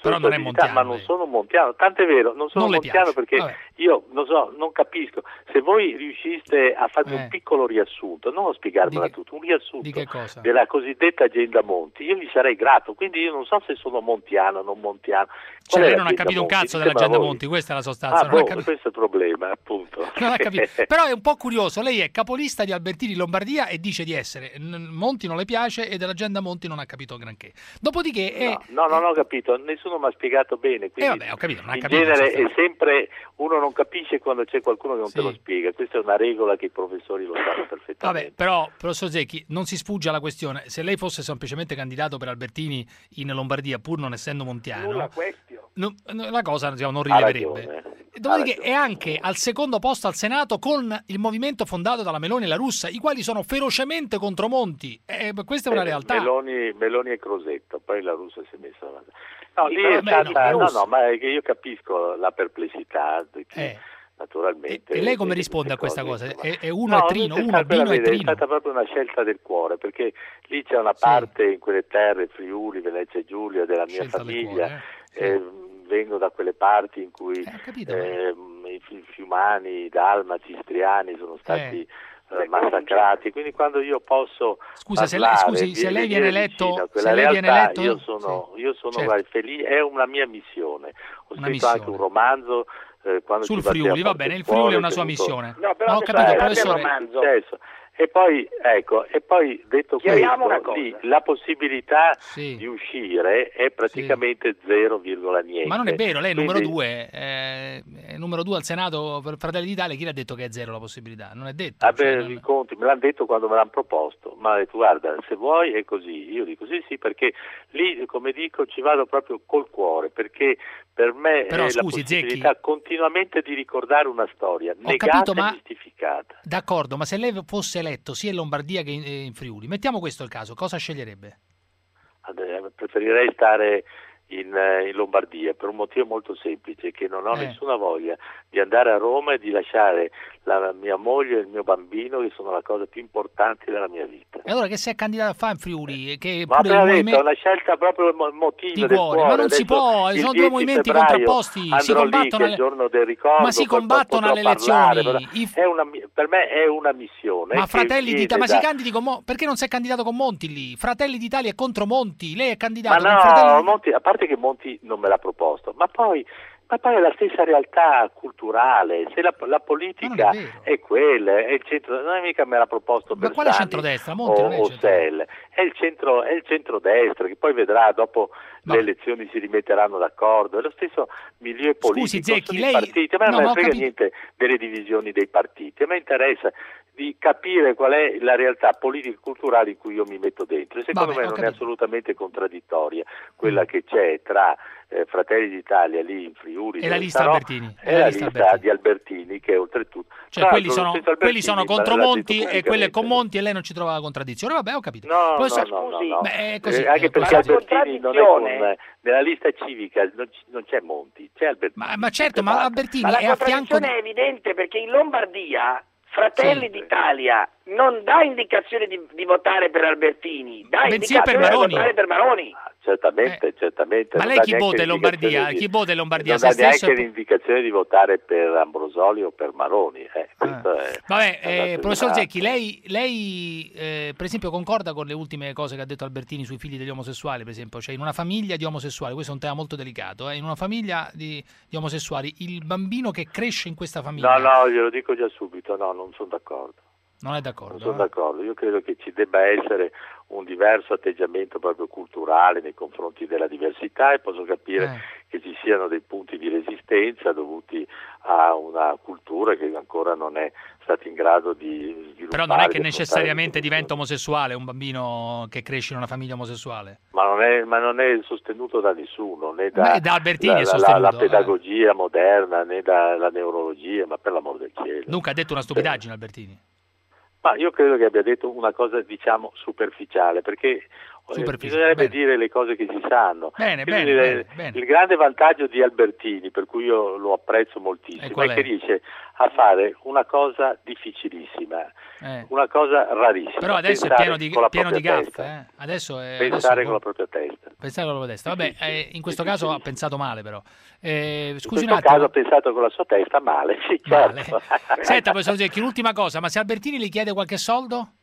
Però non è sensibilità, montiano. ma non lei. sono montiano, tant'è vero, non sono Non le montiano piace, perché vabbè. io non so, non capisco. Se voi riusciste a fare Eh. un piccolo riassunto, non a spiegarmela Di che- tutto, un riassunto di che cosa? della cosiddetta agenda Monti, io vi sarei grato. Quindi io non so se sono montiano o non montiano. Cioè Qual è lei non ha l'agenda capito un Monti? cazzo Ditemela dell'agenda voi. Monti, questa è la sostanza. Ah, non ha boh, capito. questo è il problema, appunto. Non ha capito. Però è un po' curioso, lei è capolista di Albertini Lombardia e dice di essere n- Monti non le piace e dell'agenda Monti non ha capito granché. Dopodiché è... No, no, non ho capito, nessuno mi ha spiegato bene. Eh Quindi vabbè, ho capito, non ha in capito. genere insomma. è sempre uno non capisce quando c'è qualcuno che non te lo spiega. Questa è una regola che i professori lo sanno perfettamente. Vabbè, però, professor Zecchi, non si sfugge alla questione. Se lei fosse semplicemente candidato per Albertini in Lombardia, pur non essendo montiano, Nulla question. no- no- la cosa diciamo, non Ha rileverebbe. ragione. Dopodiché è anche al secondo posto al Senato con il movimento fondato dalla Meloni e la Russa, i quali sono ferocemente contro Monti. Eh, questa è una Eh, realtà. Meloni, Meloni e Crosetto, poi la Russia si è messa avanti. No, Sì, lì però è vabbè, stata, no, no, Russa. no, ma è che io capisco la perplessità di chi, Eh. naturalmente. E lei come vede risponde a queste questa cose, cosa? insomma. È, è uno No, e trino, è uno, stata, Bino e vede, è trino. stata proprio una scelta del cuore, perché lì c'è una parte in quelle terre, Friuli, Venezia e Giulia, della mia Scelta del famiglia. cuore, eh, vengo da quelle parti in cui capito, ehm, i fi- fiumani, i dalmaci, istriani sono stati Eh. eh, massacrati, quindi quando io posso Scusa, se lei- parlare, scusi, se vi- lei viene venire eletto- vicino a se quella lei viene realtà, eletto- io sono, io sono certo. guarda, felice, è una mia missione. Ho Una scritto anche missione. un romanzo eh, quando Sul ci batteva Friuli, va forte bene, il cuore, Friuli è una che sua ho avuto- missione. No, però Ma ho se capito, fai professore. il romanzo. Successo. E poi, ecco, e poi detto Chiariamo questo, una lì cosa. la possibilità Sì. di uscire è praticamente zero virgola niente. Ma non è vero, lei è numero Quindi- due, eh, è numero due al Senato per Fratelli d'Italia, chi l'ha detto che è zero la possibilità? Non è detto. Vabbè, cioè, non- i conti, me l'hanno detto quando me l'hanno proposto, ma ho detto guarda, se vuoi è così, io dico sì sì perché lì, come dico, ci vado proprio col cuore, perché per me Però, è scusi, la possibilità continuamente di ricordare una storia negata capito, e ma- mistificata. D'accordo, ma se lei fosse eletto sia in Lombardia che in, eh, in Friuli, mettiamo questo il caso, cosa sceglierebbe? Eh, Preferirei stare in, eh, in Lombardia per un motivo molto semplice, che non ho Eh. nessuna voglia di andare a Roma e di lasciare la mia moglie e il mio bambino, che sono la cosa più importante della mia vita. E allora che si è candidato a fare in Friuli? Che Ma pure il appena detto, è movimento una scelta proprio mo- motiva di del cuore, cuore. ma non si Adesso può, il sono due dieci movimenti febbraio contrapposti, si andrò lì, combattono che è il alle- giorno del ricordo, Ma si poi combattono potrò alle parlare, elezioni. però è una mi- per me è una missione. Ma che Fratelli viene d'Italia, ma da- si candidi con Mo- perché non si è candidato con Monti lì? Fratelli d'Italia è contro Monti, lei è Ma candidato con no, Fratelli Monti, a parte che Monti non me l'ha proposto, ma poi, ma poi è la stessa realtà culturale, se la, la politica Ma non è è, quella, è il centro, non è mica me l'ha proposto Ma quale Bersani centrodestra? Monti o, non è il o centrodestra. Sell, è il centro, è il centrodestra, che poi vedrà dopo le elezioni si rimetteranno d'accordo, è lo stesso milieu politico, Zecchi, sono i lei- partiti, a me no, non ma me ho ne frega capito. niente delle divisioni dei partiti, a me interessa di capire qual è la realtà politica e culturale in cui io mi metto dentro e secondo Vabbè, me ho non è capito. assolutamente contraddittoria quella che c'è tra eh, Fratelli d'Italia lì in Friuli E la dove lista starò, Albertini, e la lista, Albertini. di Albertini che oltretutto Cioè tra quelli l'altro, sono, lo stesso quelli sono Albertini contro me l'ha Monti detto e quelli è con pubblicamente. Monti e lei non ci trova la contraddizione. Vabbè, ho capito. No, Professor- no, no, no, no. Beh, è così, Eh, anche eh, perché così. Albertini non è con, contraddizione- nella lista civica non, c- non c'è Monti, c'è Albertini. Ma, ma certo, ma Albertini Ma la è a fianco contraddizione di... è evidente perché in Lombardia Fratelli Sì. d'Italia non dà indicazione di, di votare per Albertini, dà Bensì indicazione per di Maroni. votare per Maroni. Certamente, certamente. Eh. Ma non lei dà chi neanche vota in Lombardia? l'indicazione di- Chi vota in Lombardia? Non Se dà stesso neanche e- l'indicazione di votare per Ambrosoli o per Maroni. eh, questo è- Vabbè, è un eh, dato professor di Zecchi, lei, lei eh, per esempio concorda con le ultime cose che ha detto Albertini sui figli degli omosessuali, per esempio? Cioè in una famiglia di omosessuali, questo è un tema molto delicato, eh, in una famiglia di, di omosessuali, il bambino che cresce in questa famiglia No, no, glielo dico già subito, no, non sono d'accordo. non è Non d'accordo? sono eh? d'accordo, io credo che ci debba essere un diverso atteggiamento proprio culturale nei confronti della diversità e posso capire Eh. che ci siano dei punti di resistenza dovuti a una cultura che ancora non è stata in grado di sviluppare. Però non è che di affrontare necessariamente queste diventa omosessuale un bambino che cresce in una famiglia omosessuale. Ma non, è, ma non è sostenuto da nessuno, né da, Beh, da Albertini la, è la- la- sostenuto, la eh. pedagogia moderna, né dalla neurologia, ma per l'amor del cielo. Dunque ha detto una stupidaggine Albertini. Ma io credo che abbia detto una cosa, diciamo, superficiale, perché superficie. Bisognerebbe Bene. dire le cose che si sanno. Bene, Quindi, bene, eh, bene, bene. Il grande vantaggio di Albertini, per cui io lo apprezzo moltissimo, E qual è è? che riesce a fare una cosa difficilissima, Eh. una cosa rarissima. Però adesso è pensare pieno di, con la pieno di propria gaffe. testa. Eh. Adesso è, Pensare adesso- con la propria testa. Pensare con la propria testa. Vabbè, eh, in questo caso ha pensato male però. Eh, In scusi un questo attimo. caso ha pensato con la sua testa male, sì, Male. certo. Senta, professor Zecchi, un'ultima cosa, ma se Albertini le chiede qualche soldo?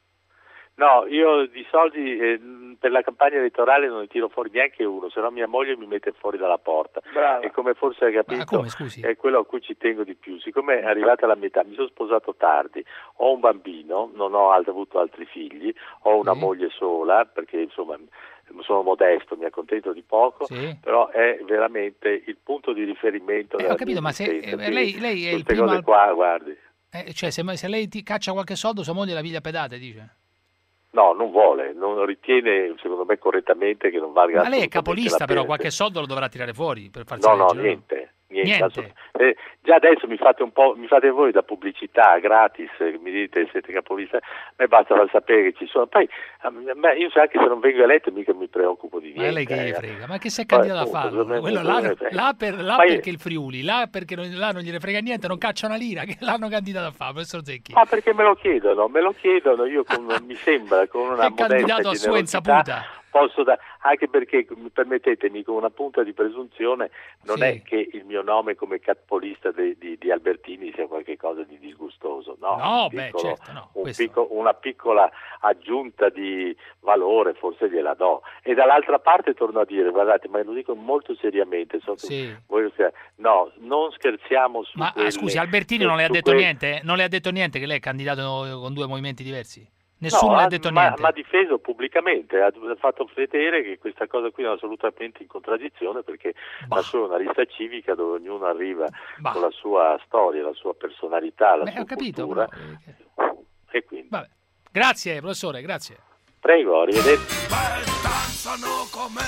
No, io di soldi eh, per la campagna elettorale non ne tiro fuori neanche uno, se no mia moglie mi mette fuori dalla porta. Brava. E come forse hai capito, Ma come, scusi? è quello a cui ci tengo di più. Siccome è arrivata la metà, mi sono sposato tardi, ho un bambino, non ho alt- avuto altri figli, ho una Sì. moglie sola, perché insomma sono modesto, mi accontento di poco, Sì. però è veramente il punto di riferimento Eh, della ho capito, mia ma se esistenza. eh, lei, lei è il Queste primo... cose qua, guardi. eh, cioè, se, se lei ti caccia qualche soldo, sua moglie la piglia a pedate, dice. No, non vuole, non ritiene, secondo me correttamente, che non valga Ma lei è assolutamente capolista, la però pena. qualche soldo lo dovrà tirare fuori per farsi No, no, eleggere, niente, niente. Niente. assolut- eh, già adesso mi fate un po', mi fate voi da pubblicità gratis, eh, mi dite siete capolista, a me basta far sapere che ci sono. Poi a me- io so anche se non vengo eletto mica mi preoccupo di Ma niente. lei che gli eh. frega? Ma che si è Poi, candidato a appunto, farlo? cosa- Quello cosa là, me ne frega? là per- là Ma io- perché il Friuli, là perché non, là non gliene frega niente, non caccia una lira, che l'hanno candidato a fare, professor Zecchi. Ma perché me lo chiedono, me lo chiedono, io con, mi sembra con una È candidato modesta a sua generosità insaputa. posso da- anche perché mi permettetemi con una punta di presunzione non Sì. è che il mio nome come capolista de- di, di Albertini sia qualcosa di disgustoso, no, No, un beh, piccolo- certo, no, un questo- picco- una piccola aggiunta di valore forse gliela do, e dall'altra parte torno a dire, guardate, ma lo dico molto seriamente, so che Sì. voi- no, non scherziamo su Ma ah, quelle- scusi, Albertini non le ha su detto que- niente? Non le ha detto niente che lei è candidato con due movimenti diversi? Nessuno No, le ha ha- detto ma, niente? ma ha difeso pubblicamente, ha ha fatto vedere che questa cosa qui è assolutamente in contraddizione, perché la sua è una lista civica dove ognuno arriva Bah. con la sua storia, la sua personalità, la Beh, sua ho capito, cultura, però, eh, e quindi Vabbè. Grazie, professore, grazie. prego, arrivederci. Danzano come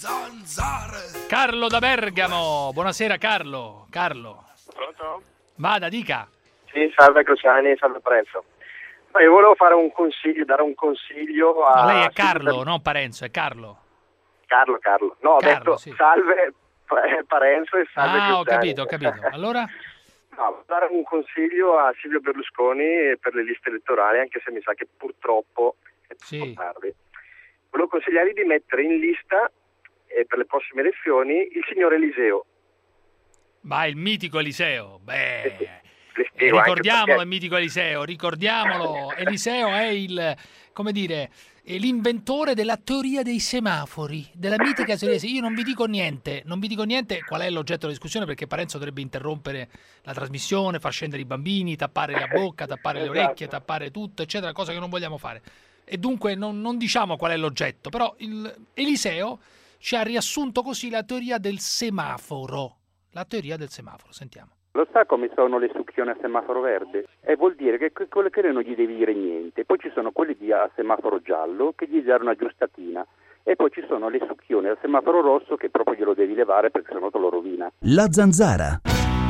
zanzare. Carlo da Bergamo, buonasera Carlo. Carlo, Pronto? vada, dica. Sì, salve Cruciani, salve Parenzo. Ma io volevo fare un consiglio, dare un consiglio a... Ma lei è Carlo, non Parenzo, è Carlo. Carlo, Carlo. No, ho Carlo, detto sì. salve Pa- Parenzo e salve Ah, ho Cruciani. capito, ho capito. Allora? No, dare un consiglio a Silvio Berlusconi per le liste elettorali, anche se mi sa che purtroppo è troppo Sì. tardi. Volevo consigliargli di mettere in lista eh, per le prossime elezioni il signor Eliseo. Ma il mitico Eliseo, beh, Le eh, spiego anche ricordiamolo perché. il mitico Eliseo, ricordiamolo, Eliseo è il, come dire, è l'inventore della teoria dei semafori, della mitica teoria. Io non vi dico niente, non vi dico niente qual è l'oggetto della discussione, perché Parenzo dovrebbe interrompere la trasmissione, far scendere i bambini, tappare la bocca, tappare le Esatto. orecchie, tappare tutto, eccetera, cosa che non vogliamo fare. E dunque non, non diciamo qual è l'oggetto, però il, Eliseo ci ha riassunto così la teoria del semaforo. La teoria del semaforo, sentiamo. Lo sa come sono le succhioni a semaforo verde? E vuol dire che que- quello che lei non gli devi dire niente. Poi ci sono quelli di a semaforo giallo che gli dare una giustatina. E poi ci sono le succhioni al semaforo rosso che proprio glielo devi levare perché sennò te lo rovina. La zanzara.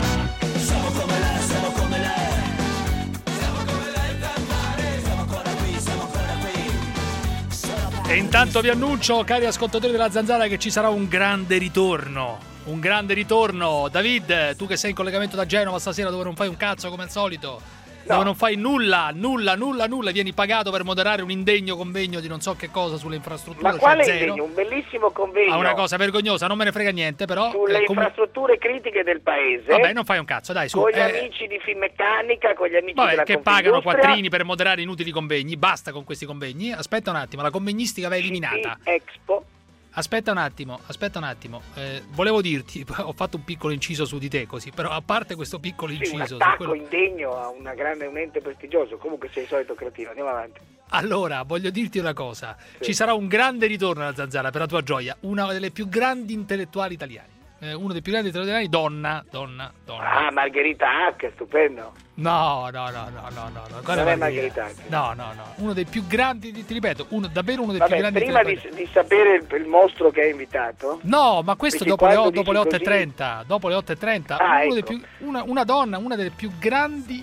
Siamo come lei, siamo come lei. Siamo come lei per mare. Siamo ancora qui, siamo ancora qui. Solo per E intanto vi annuncio, cari ascoltatori della Zanzara, che ci sarà un grande ritorno. Un grande ritorno. David, tu che sei in collegamento da Genova stasera, dove non fai un cazzo come al solito, dove non fai nulla, nulla, nulla, nulla, vieni pagato per moderare un indegno convegno di non so che cosa sulle infrastrutture. Ma quale cioè zero. indegno? Un bellissimo convegno Ah, una cosa vergognosa, non me ne frega niente, però. sulle eh, comu- infrastrutture critiche del paese. Vabbè, non fai un cazzo, dai, su. con gli eh, amici di Finmeccanica, con gli amici Vabbè, della che pagano Confindustria, quattrini per moderare inutili convegni, basta con questi convegni. Aspetta un attimo, la convegnistica va eliminata. Expo. Aspetta un attimo, aspetta un attimo. Eh, volevo dirti, ho fatto un piccolo inciso su di te così, però a parte questo piccolo Sì, un inciso, su attacco quello- indegno a una grande, un ente prestigioso. Comunque sei il solito cretino, andiamo avanti. allora voglio dirti una cosa, ci sarà un grande ritorno alla Zanzara per la tua gioia, una delle più grandi intellettuali italiani. Eh, uno dei più grandi intellettuali italiani, donna, donna, donna. Ah, Margherita Hack, stupendo. No, no, no, no, no, no, no. Quale Non è Margherita? Margherita Hack. No, no, no, uno dei più grandi, ti ripeto, uno, davvero uno dei Vabbè, più grandi prima intellettuali. di, di sapere il, il mostro che hai invitato. No, ma questo Perché dopo le, quando o- dopo le dici otto e così- trenta, dopo le otto e trenta, Ah, uno dei ecco. più- una, una donna, una delle più grandi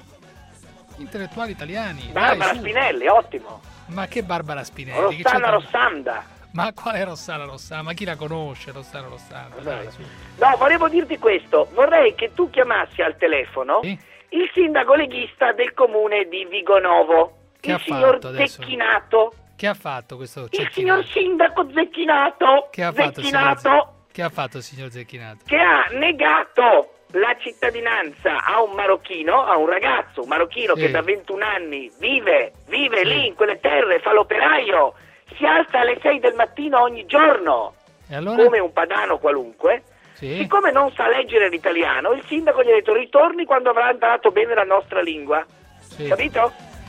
intellettuali italiani. Dai, Barbara su. Spinelli, ottimo. Ma che Barbara Spinelli? che Rossana c'entra- Rossanda. Ma quale Rossana Rossana? Ma chi la conosce Rossana Rossana? Dai, su. No, volevo dirti questo. Vorrei che tu chiamassi al telefono Sì? il sindaco leghista del comune di Vigonovo, Che il ha signor fatto adesso? Zecchinato. Che ha fatto questo Il Cecchinato? signor sindaco Zecchinato. Che ha fatto il signor Zecchinato. Ze- Che ha fatto il signor Zecchinato? Che ha negato la cittadinanza a un marocchino, a un ragazzo, un marocchino Sì. che da ventuno anni vive, vive Sì. lì in quelle terre, fa l'operaio, si alza alle sei del mattino ogni giorno, E allora? come un padano qualunque. Sì. Siccome non sa leggere l'italiano, il sindaco gli ha detto ritorni quando avrà imparato bene la nostra lingua. Sì. Capito?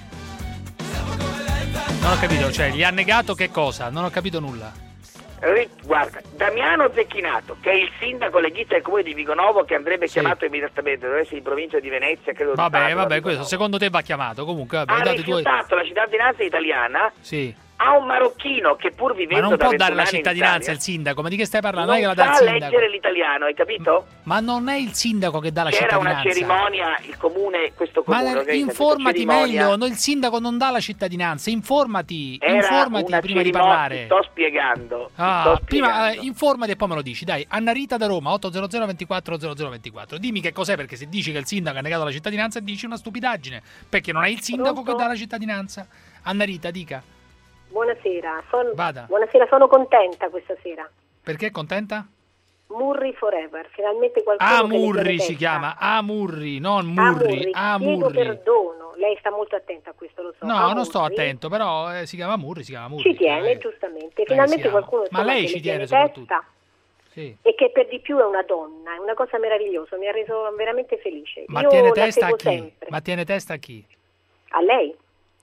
Non ho capito, cioè gli ha negato che cosa? Non ho capito nulla. Ri- Guarda, Damiano Zecchinato, che è il sindaco leghista del comune di Vigonovo, che andrebbe Sì. chiamato immediatamente, deve essere in provincia di Venezia, credo di Vabbè, Padova, vabbè, Vigonovo. questo secondo te va chiamato. Comunque, vabbè, Ha hai dato i tuoi... rifiutato la cittadinanza italiana Sì. a un marocchino che pur Ma vivendo non da può dare ventuno la anni in cittadinanza Italia, il sindaco, ma di che stai parlando? Non, non è che la dà il sa sindaco. leggere l'italiano, hai capito? Ma non è il sindaco che dà la C'era una cittadinanza. cerimonia, il comune, questo Ma comune organizza questa informati cerimonia. meglio, no, il sindaco non dà la cittadinanza, informati, Era informati una prima di cerimonia, parlare. ti sto spiegando. ti Ah, sto prima spiegando. eh, informati e poi me lo dici. Dai, Anna Rita da Roma, otto zero zero ventiquattro zero zero ventiquattro. Dimmi che cos'è, perché se dici che il sindaco ha negato la cittadinanza dici una stupidaggine, perché non è il sindaco Pronto? che dà la cittadinanza. Anna Rita, dica. Buonasera, son- Vada. buonasera, sono contenta questa sera. Perché è contenta? Murri Forever, finalmente qualcuno che le tiene Amurri si testa. chiama, Amurri, non Murri, Amurri, chiedo Amurri. perdono, lei sta molto attenta a questo, lo so. No, Amurri non sto attento, però eh, si chiama Amurri, si chiama Amurri. Ci tiene, Eh, giustamente, eh, finalmente si ama. qualcuno Ma insomma, lei che ci le tiene tiene soprattutto. testa Sì. e che per di più è una donna, è una cosa meravigliosa, mi ha reso veramente felice. Ma Io tiene la testa a seguo chi? sempre. Ma tiene testa a chi? A lei?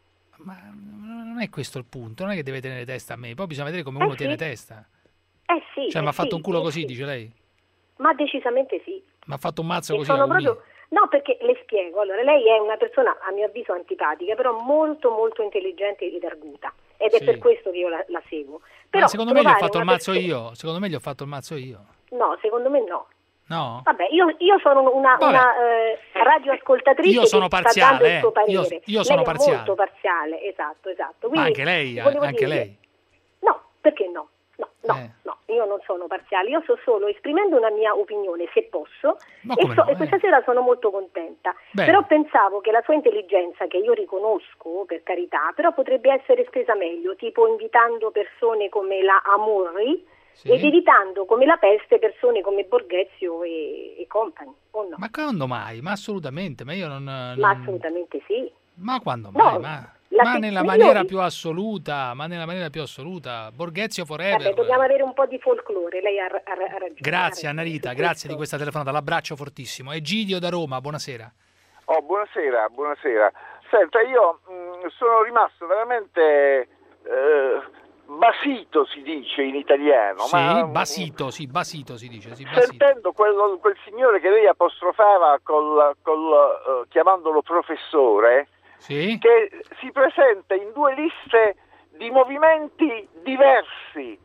Non è questo il punto, non è che deve tenere testa a me, poi bisogna vedere come Eh uno sì. tiene testa. Eh sì. Cioè, eh mi ha fatto sì, un culo eh così, sì. dice lei? Ma decisamente sì. Mi ha fatto un mazzo E così. sono a Lumini. proprio... No, perché le spiego. Allora, lei è una persona, a mio avviso, antipatica, però molto, molto intelligente ed arguta. Ed è Sì. per questo che io la, la seguo. Però Ma secondo me gli ho trovare fatto il una mazzo persona- io. Secondo me gli ho fatto il mazzo io. No, secondo me no. No? Vabbè, io, io sono una, Vabbè. una eh, radioascoltatrice Io sono che parziale, sta dando il suo eh. Io- parere. io sono lei parziale. è molto parziale, esatto, esatto. Ma Quindi, anche lei, volevo anche dirle- lei. No, perché no? No, no, Eh. no, io non sono parziale, io sto solo esprimendo una mia opinione, se posso, Ma e, come so- no, e questa eh. sera sono molto contenta. Bene. Però pensavo che la sua intelligenza, che io riconosco, per carità, però potrebbe essere spesa meglio, tipo invitando persone come la Amurri Sì. ed evitando come la peste persone come Borghezio e, e compagni, o no? Ma quando mai? Ma assolutamente, ma io non... non- Ma assolutamente sì. Ma quando No, mai? Ma, la ma se- nella io- maniera più assoluta, ma nella maniera più assoluta. Borghezio forever. Vabbè, dobbiamo avere un po' di folklore, lei ha, ha- ha ragione. Grazie ha Anna ragione Rita, su grazie questo. di questa telefonata, l'abbraccio fortissimo. Egidio da Roma, buonasera. Oh, buonasera, buonasera. Senta, io mh, sono rimasto veramente eh, basito, si dice in italiano, Sì, ma basito, sì, basito si dice, sì, basito. sentendo quello- quel signore che lei apostrofava col, col, eh, chiamandolo professore, Sì? che si presenta in due liste di movimenti diversi.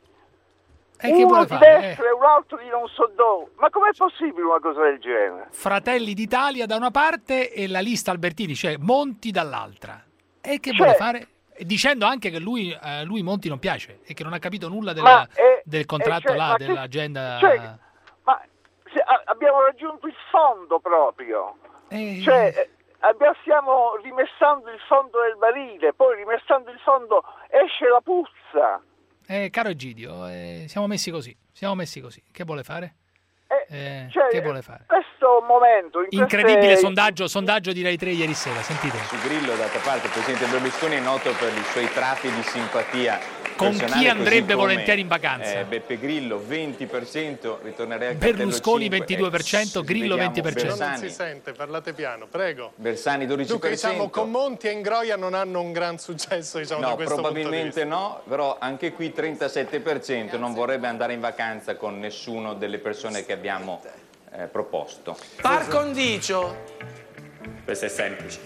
E che uno vuole di fare? Eh. destra e un altro di non so dove. Ma com'è possibile una cosa del genere? Fratelli d'Italia da una parte e la lista Albertini, cioè Monti dall'altra. E che Cioè- vuole fare? E dicendo anche che lui, eh, lui Monti non piace e che non ha capito nulla del, Ma è- del contratto è- cioè, là, ma che- dell'agenda. cioè, ma se- a- abbiamo raggiunto il fondo proprio. Eh, Cioè, eh, abbiamo- stiamo rimessando il fondo del barile, poi rimessando il fondo esce la puzza. eh, caro Egidio, eh, siamo messi così, siamo messi così. Che vuole fare? Eh, Cioè, che vuole fare? questo momento, in Incredibile queste- sondaggio, sondaggio di Rai tre ieri sera, sentite. Su Grillo, d'altra parte, il presidente Berlusconi è noto per i suoi tratti di simpatia Con personale, chi andrebbe così come, volentieri in vacanza? eh, Beppe Grillo, venti per cento, ritornerei al cartello Berlusconi cinque, ventidue per cento, eh, Grillo vediamo venti per cento. Non Bersani, si sente, parlate piano, prego. Bersani dodici Dunque, per diciamo, cento. con Monti e Ingroia non hanno un gran successo, diciamo, da No, questo punto di probabilmente vista. no, però anche qui trentasette per cento non vorrebbe andare in vacanza con nessuno delle persone che abbiamo eh, proposto. Par condicio. Questo è semplice.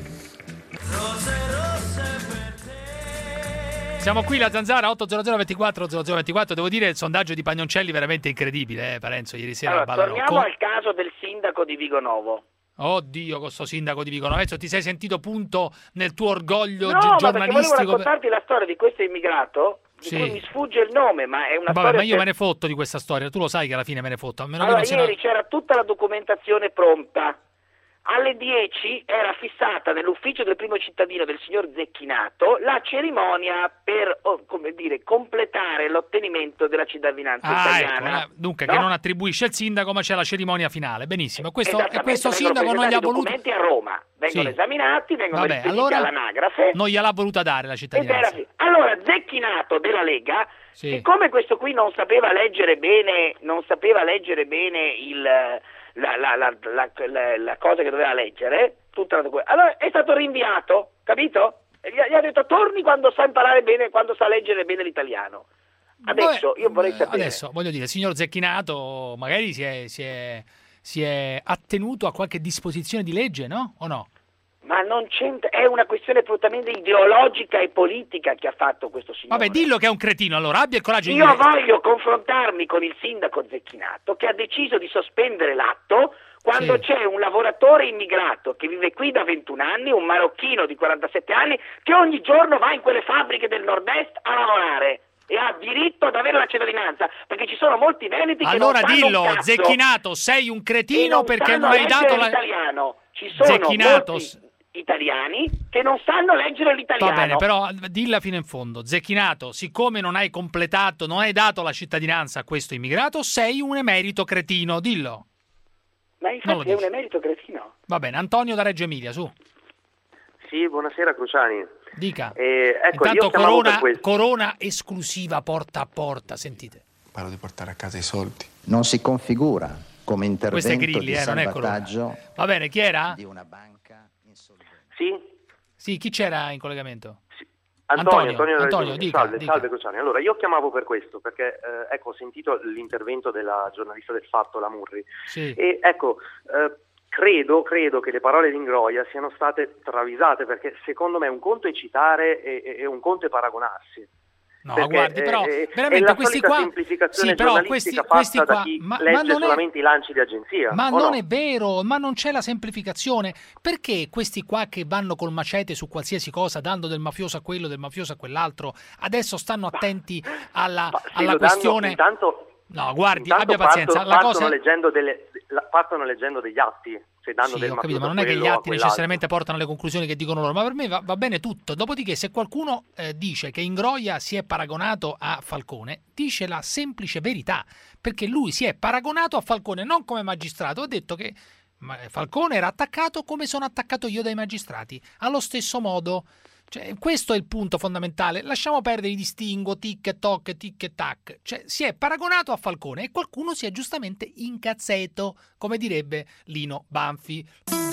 Siamo qui la Zanzara otto zero zero ventiquattro zero zero ventiquattro. Devo dire il sondaggio di Pagnoncelli veramente incredibile, eh, Parenzo, ieri sera Allora, al Ballarò. torniamo Con- al caso del sindaco di Vigonovo. Oddio, con sto sindaco di Vigonovezzo, ti sei sentito punto nel tuo orgoglio No, gi- ma perché volevo giornalistico? raccontarti la storia di questo immigrato di Sì. cui mi sfugge il nome, ma è una Vabbè, storia... ma io per- me ne fotto di questa storia, tu lo sai che alla fine me ne fotto. A meno che Allora, non sia ieri una- c'era tutta la documentazione pronta. Alle dieci era fissata nell'ufficio del primo cittadino del signor Zecchinato la cerimonia per, oh, come dire, completare l'ottenimento della cittadinanza Ah, italiana. ecco, eh, dunque no? che non attribuisce il sindaco, ma c'è la cerimonia finale. Benissimo. Questo, e Esattamente, questo vengono sindaco non gli ha presentati i voluto. documenti a Roma, vengono Sì. esaminati, vengono Vabbè, rispediti allora all'anagrafe. non gliel'ha voluta dare la Ed cittadinanza. era- Allora, Zecchinato della Lega, Sì. siccome questo qui non sapeva leggere bene, non sapeva leggere bene il, la, la, la, la, la- la cosa che doveva leggere, tutta la docu- allora è stato rinviato, capito? E Gli, ha- gli ha detto torni quando sa imparare bene, quando sa leggere bene l'italiano. Adesso io vorrei sapere. Adesso, voglio dire, il signor Zecchinato magari si è, si è, si è attenuto a qualche disposizione di legge, no? O no? Ma non c'entra, è una questione prettamente ideologica e politica che ha fatto questo signore. Vabbè, dillo che è un cretino, allora abbia il coraggio di Io dire. voglio confrontarmi con il sindaco Zecchinato che ha deciso di sospendere l'atto quando Sì. c'è un lavoratore immigrato che vive qui da ventuno anni, un marocchino di quarantasette anni, che ogni giorno va in quelle fabbriche del nord-est a lavorare e ha diritto ad avere la cittadinanza, perché ci sono molti veneti che Allora non sanno dillo, un cazzo Zecchinato, sei un e cretino non perché sanno non hai leggere dato la... l'italiano. Ci sono Zecchinato, molti italiani che non sanno leggere l'italiano. Va bene, però dilla fino in fondo. Zecchinato, siccome non hai completato, non hai dato la cittadinanza a questo immigrato, sei un emerito cretino, dillo. Ma Non infatti lo è un dici. emerito cretino. Va bene, Antonio da Reggio Emilia, su. Sì, buonasera Cruciani. Dica. Eh, ecco, Intanto io chiamavo per corona, questo. corona esclusiva porta a porta, sentite. Parlo di portare a casa i soldi. Non si configura come intervento Questo è Grilli, di eh, non è Corona. salvataggio Va bene, chi era? di una banca insolvente. Sì? Sì, chi c'era in collegamento? Antonio, Antonio, Antonio, Antonio, Reggio- dica, salve, dica. salve Cruciani. Allora, io chiamavo per questo, perché eh, ecco, ho sentito l'intervento della giornalista del Fatto, la Murri, Sì. e ecco, eh, credo, credo che le parole di Ingroia siano state travisate, perché secondo me un conto è citare e, e- e un conto è paragonarsi. No, Perché, guardi, però eh, veramente è la questi solita qua semplificazione sì, però giornalistica questi, questi fatta qua da chi ma, ma legge non è, solamente i lanci di agenzia. ma o non no? è vero, ma non c'è la semplificazione. Perché questi qua che vanno col macete su qualsiasi cosa, dando del mafioso a quello, del mafioso a quell'altro, adesso stanno attenti alla, Sì, alla lo danno- questione? intanto, No, guardi, intanto abbia pazienza. Partono, La partono cosa leggendo delle, la- partono leggendo degli atti, se danno Sì, del ho capito, mafioso ma non a è che gli quello o a atti quell'altro. necessariamente portano alle conclusioni che dicono loro, ma per me va, va bene tutto. Dopodiché, se qualcuno eh, dice che Ingroia si è paragonato a Falcone, dice la semplice verità, perché lui si è paragonato a Falcone non come magistrato, ha detto che ma, Falcone era attaccato come sono attaccato io dai magistrati, allo stesso modo. Cioè, questo è il punto fondamentale. Lasciamo perdere i distinguo, tic e toc, tic e tac. Cioè, si è paragonato a Falcone e qualcuno si è giustamente incazzato, come direbbe Lino Banfi.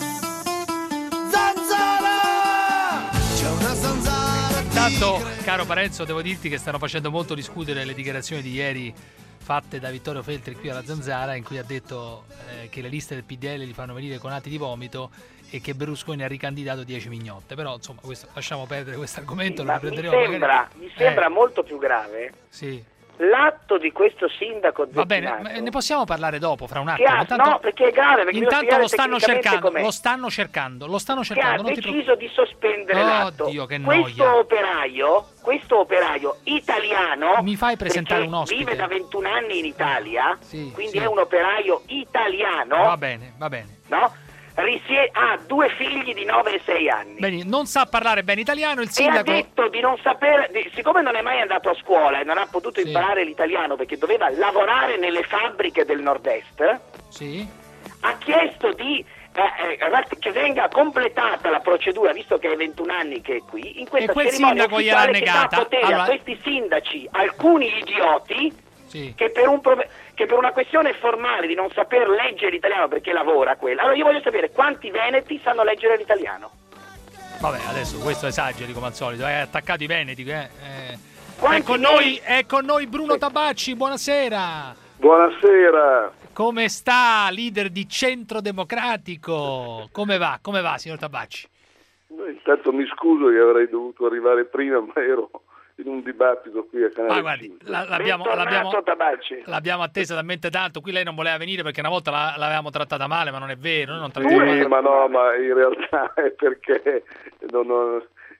Zanzara! C'è una zanzara. Intanto, caro Parenzo, devo dirti che stanno facendo molto discutere le dichiarazioni di ieri fatte da Vittorio Feltri qui alla Zanzara, in cui ha detto eh, che le liste del P D L li fanno venire con atti di vomito e che Berlusconi ha ricandidato dieci mignotte. Però, insomma, questo, lasciamo perdere questo argomento. Ma lo mi riprenderemo sembra, magari. mi sembra Eh, molto più grave sì. l'atto di questo sindaco Va bene, Zecchinato. ma ne possiamo parlare dopo, fra un Che attimo. ha- Intanto, no, perché è grave, perché devo intanto spiegare lo stanno tecnicamente cercando, com'è. lo stanno cercando, lo stanno Che ha cercando. non ti deciso di sospendere Oh, l'atto. Dio, che questo noia. operaio, questo operaio italiano, Mi fai presentare perché un ospite? vive da ventuno anni in Italia, Sì, quindi sì. è un operaio italiano, Va bene, va bene. no? Risie- ha due figli di nove e sei anni. Bene, non sa parlare bene italiano, il E ha sindaco. detto di non sapere, di- siccome non è mai andato a scuola e non ha potuto imparare l'italiano perché doveva lavorare nelle fabbriche del nord-est, Sì. ha chiesto di eh, eh, rat- che venga completata la procedura, visto che è ventuno anni che è qui, in questa E quel cerimonia sindaco gliel'ha ufficiale che dà negata. potere Allora- a questi sindaci, alcuni idioti, Sì. che per, un pro- che per una questione formale di non saper leggere l'italiano perché lavora quella. Allora io voglio sapere quanti veneti sanno leggere l'italiano. Vabbè, adesso questo esageri come al solito, hai attaccato i veneti. Eh. Eh. È, Quanti con noi, è con noi Bruno Tabacci, buonasera. Buonasera. Come sta, leader di Centro Democratico? Come va, come va, signor Tabacci? Intanto mi scuso che avrei dovuto arrivare prima, ma ero in un dibattito qui a Canale Ma guardi, cinque. la- l'abbiamo, l'abbiamo, l'abbiamo attesa talmente tanto, qui lei non voleva venire perché una volta la- l'avevamo trattata male, ma non è vero, noi non trattiamo Sì, male. ma no, ma in realtà è perché non ho-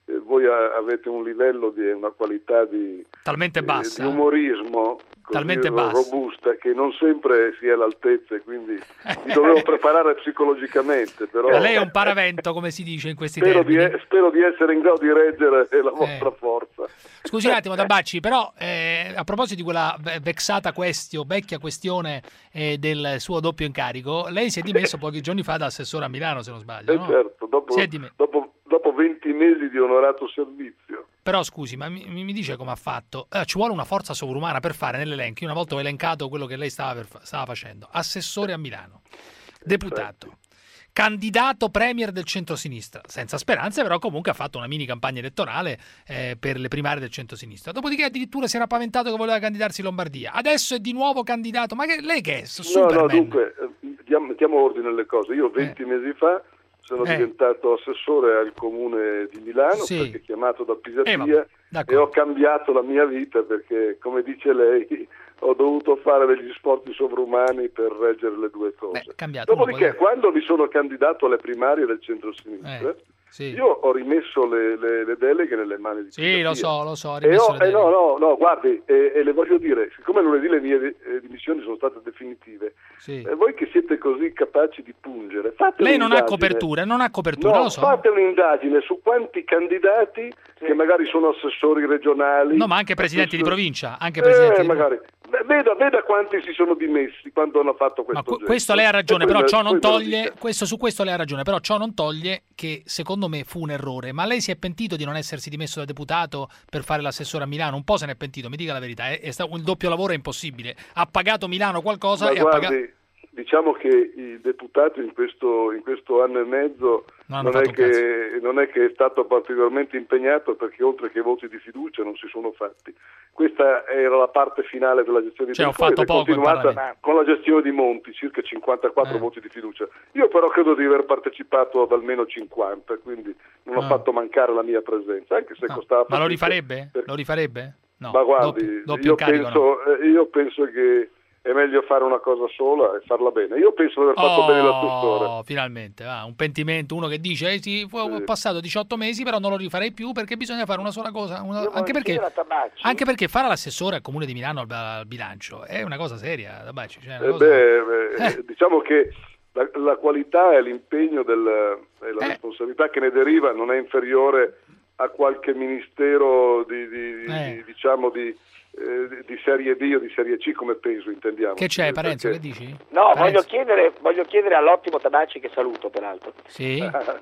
eh, voi a, avete un livello di una qualità di, talmente bassa, eh, di umorismo così talmente bassa, robusta, che non sempre si è all'altezza, quindi mi dovevo preparare psicologicamente. Però lei è un paravento, come si dice in questi spero termini. Di, spero di essere in grado di reggere la vostra eh. forza. Scusi un attimo, Tabacci, però eh, a proposito di quella vexata questio, vecchia questione eh, del suo doppio incarico, lei si è dimesso pochi giorni fa da assessore a Milano, se non sbaglio, Eh no? certo, dopo, Si è dimesso. dopo, dopo venti mesi di onorato servizio. Però scusi, ma mi, mi dice come ha fatto? Eh, ci vuole una forza sovrumana per fare nell'elenco. Io una volta ho elencato quello che lei stava, per, stava facendo. Assessore a Milano, deputato, candidato premier del centrosinistra, senza speranze, però comunque ha fatto una mini campagna elettorale eh, per le primarie del centrosinistra. Dopodiché addirittura si era paventato che voleva candidarsi in Lombardia. Adesso è di nuovo candidato. Ma che, lei che è? Superman? No, no, dunque, eh, diamo, mettiamo ordine alle cose. Io venti eh. mesi fa sono Eh. diventato assessore al comune di Milano, Sì. perché chiamato da Eh, Pisapia, vabbè, e d'accordo. ho cambiato la mia vita perché, come dice lei, ho dovuto fare degli sforzi sovrumani per reggere le due cose. Beh, cambiato, Dopodiché, uno può quando mi sono candidato alle primarie del centro-sinistra, Eh, sì. io ho rimesso le, le, le deleghe nelle mani di Sì, Pisapia. lo so, lo so. ha E rimesso ho- le eh, no, deleghe. no, no, guardi, e, e le voglio dire, siccome lunedì le mie eh, dimissioni sono state definitive, Sì. eh, voi che siete così capaci di pungere, fate Lei non ha un'indagine. copertura, non ha copertura, No, lo so. fate un'indagine su quanti candidati che magari sono assessori regionali. No, ma anche presidenti di assessori- provincia, anche Eh, presidenti di magari. Beh, Veda, veda quanti si sono dimessi quando hanno fatto questo Ma que- gesto. questo lei ha ragione, E però poi- ciò non poi me lo toglie, dica. questo, su questo lei ha ragione, però ciò non toglie che secondo me fu un errore. Ma lei si è pentito di non essersi dimesso da deputato per fare l'assessore a Milano? Un po' se ne è pentito, mi dica la verità. È, è stato, il doppio lavoro è impossibile. Ha pagato Milano qualcosa Ma e ha pagato... guardi, diciamo che i deputati in questo, in questo anno e mezzo Non hanno non è, fatto un che, non è che è stato particolarmente impegnato, perché oltre che voti di fiducia non si sono fatti. Questa era la parte finale della gestione di Cioè, ho Berlusconi, fatto ed è poco in continuata Parlamento. con la gestione di Monti, circa cinquantaquattro Eh. voti di fiducia. Io però credo di aver partecipato ad almeno cinquanta, quindi non ho Ah. fatto mancare la mia presenza, anche se costava Ma lo fatica. rifarebbe? Lo rifarebbe? No, Ma guardi, doppio, doppio io, incarico, no. penso, eh, io penso che è meglio fare una cosa sola e farla bene. Io penso di aver fatto Oh, bene l'assessore. finalmente, va, un pentimento, uno che dice eh, sì, fu- ho passato diciotto mesi, però non lo rifarei più perché bisogna fare una sola cosa, una- anche, perché, anche perché fare l'assessore al Comune di Milano al, al bilancio è una cosa seria, Tabacci, cioè, una Eh cosa- beh, beh, diciamo che la, la qualità e l'impegno del, e la Eh. responsabilità che ne deriva non è inferiore a qualche ministero di, di- di- Eh. diciamo di, eh, di- di serie B o di serie C, come peso, intendiamo. Che c'è, Parenzo, Perché- che dici? No, Parenzo. voglio chiedere, voglio chiedere all'ottimo Tabacci, che saluto peraltro. Sì.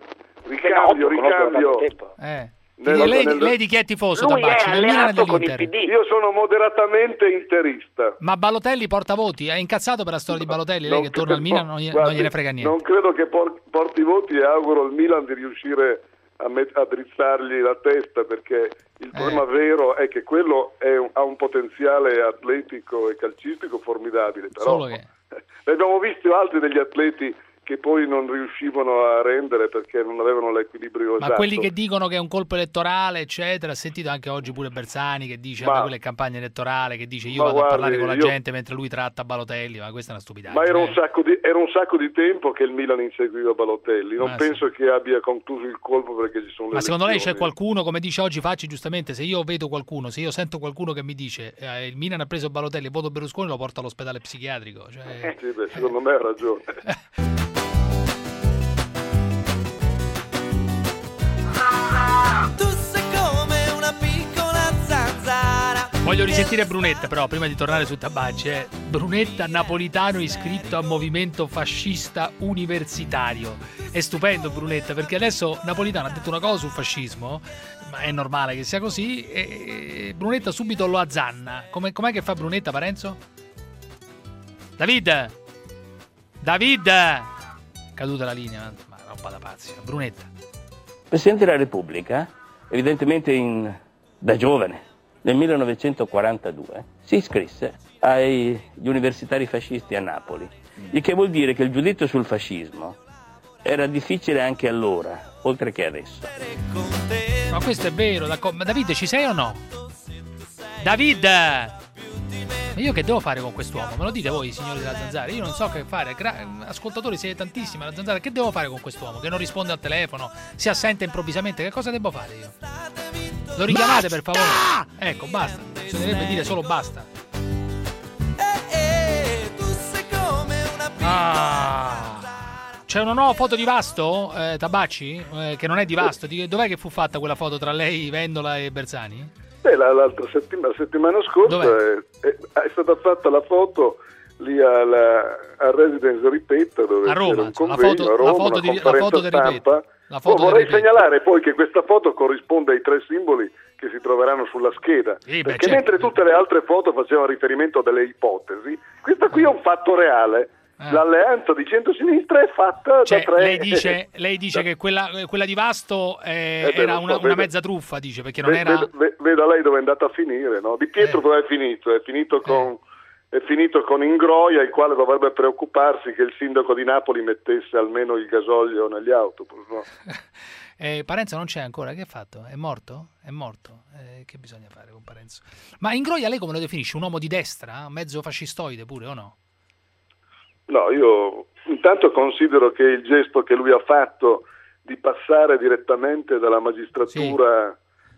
Ricambio, Che no, lo conosco da tanto ricambio. tempo. Eh. Nel- Quindi lei, nel- lei di chi è tifoso, Lui Tabacci? è Del Milan e alleato con il dell'Inter? P D. Io sono moderatamente interista. Ma Balotelli porta voti? È incazzato per la storia di Balotelli? Lei Non che torna al credo- Milan non, gli- guardi, non gliene frega niente. Non credo che por- porti voti, e auguro al Milan di riuscire a, met- a drizzargli la testa, perché il problema vero è che quello è un- ha un potenziale atletico e calcistico formidabile, però Solo che... ne abbiamo visti altri degli atleti che poi non riuscivano a rendere perché non avevano l'equilibrio Ma esatto. quelli che dicono che è un colpo elettorale, eccetera, ha sentito anche oggi pure Bersani che dice, Ma- vabbè, quella è campagna elettorale, che dice io Ma vado a parlare guardi, con la io- gente mentre lui tratta Balotelli, ma questa è una stupidaggine. Ma era un, eh. sacco di, era un sacco di tempo che il Milan inseguiva Balotelli, non Ma penso che abbia concluso il colpo perché ci sono le Ma secondo lei c'è elezioni. qualcuno, come dice oggi Facci giustamente, se io vedo qualcuno, se io sento qualcuno che mi dice eh, il Milan ha preso Balotelli e voto Berlusconi, lo porto all'ospedale psichiatrico, cioè... Sì, beh, secondo me ha ragione. Tu sei come una piccola zanzara. Voglio risentire Brunetta però, prima di tornare su Tabacci. Eh. Brunetta, napolitano iscritto al movimento fascista universitario. È stupendo Brunetta, perché adesso Napolitano ha detto una cosa sul fascismo, ma è normale che sia così, e Brunetta subito lo azzanna. Come, com'è che fa Brunetta, Parenzo? David! David! Caduta la linea, ma roba da pazzi. Brunetta. Presidente della Repubblica, evidentemente in, da giovane, nel millenovecentoquarantadue, si iscrisse agli universitari fascisti a Napoli, il che vuol dire che il giudizio sul fascismo era difficile anche allora, oltre che adesso. Ma questo è vero, d'accordo. Ma David ci sei o no? David! Ma io che devo fare con quest'uomo? Me lo dite voi, signori della Zanzara? Io non so che fare. Gra- ascoltatori, siete tantissimi alla Zanzara. Che devo fare con quest'uomo? Che non risponde al telefono, si assente improvvisamente. Che cosa devo fare io? Lo richiamate, per favore? Ecco, basta. Bisognerebbe dire solo basta. Ah. C'è una nuova foto di Vasto, eh, Tabacci? Eh, che non è di Vasto. Di, dov'è che fu fatta quella foto tra lei, Vendola e Bersani? Eh, la, l'altra settimana, la settimana scorsa è, è, è stata fatta la foto lì alla, a Residence Ripetta, dove a Roma, c'era un convegno, la foto, a Roma, la foto una di, conferenza la foto stampa. La foto oh, vorrei Ripetta. segnalare poi che questa foto corrisponde ai tre simboli che si troveranno sulla scheda, sì, beh, perché certo. mentre tutte le altre foto facevano riferimento a delle ipotesi, questa qui è un fatto reale. Eh. L'alleanza di centrosinistra è fatta Cioè, da tre... lei dice, lei dice che quella, quella di Vasto eh, Eh beh, era lo so, una, una vede- mezza truffa, dice, perché non Ve- era... ve- ve- Veda lei dove è andata a finire, no? Di Pietro Eh. dove è finito? È finito con... È finito con Ingroia, il quale dovrebbe preoccuparsi che il sindaco di Napoli mettesse almeno il gasolio negli autobus, no? Eh, Parenzo non c'è ancora, che ha fatto? È morto? È morto? Eh, che bisogna fare con Parenzo? Ma Ingroia lei come lo definisce? Un uomo di destra? Mezzo fascistoide pure o no? No, io intanto considero che il gesto che lui ha fatto di passare direttamente dalla magistratura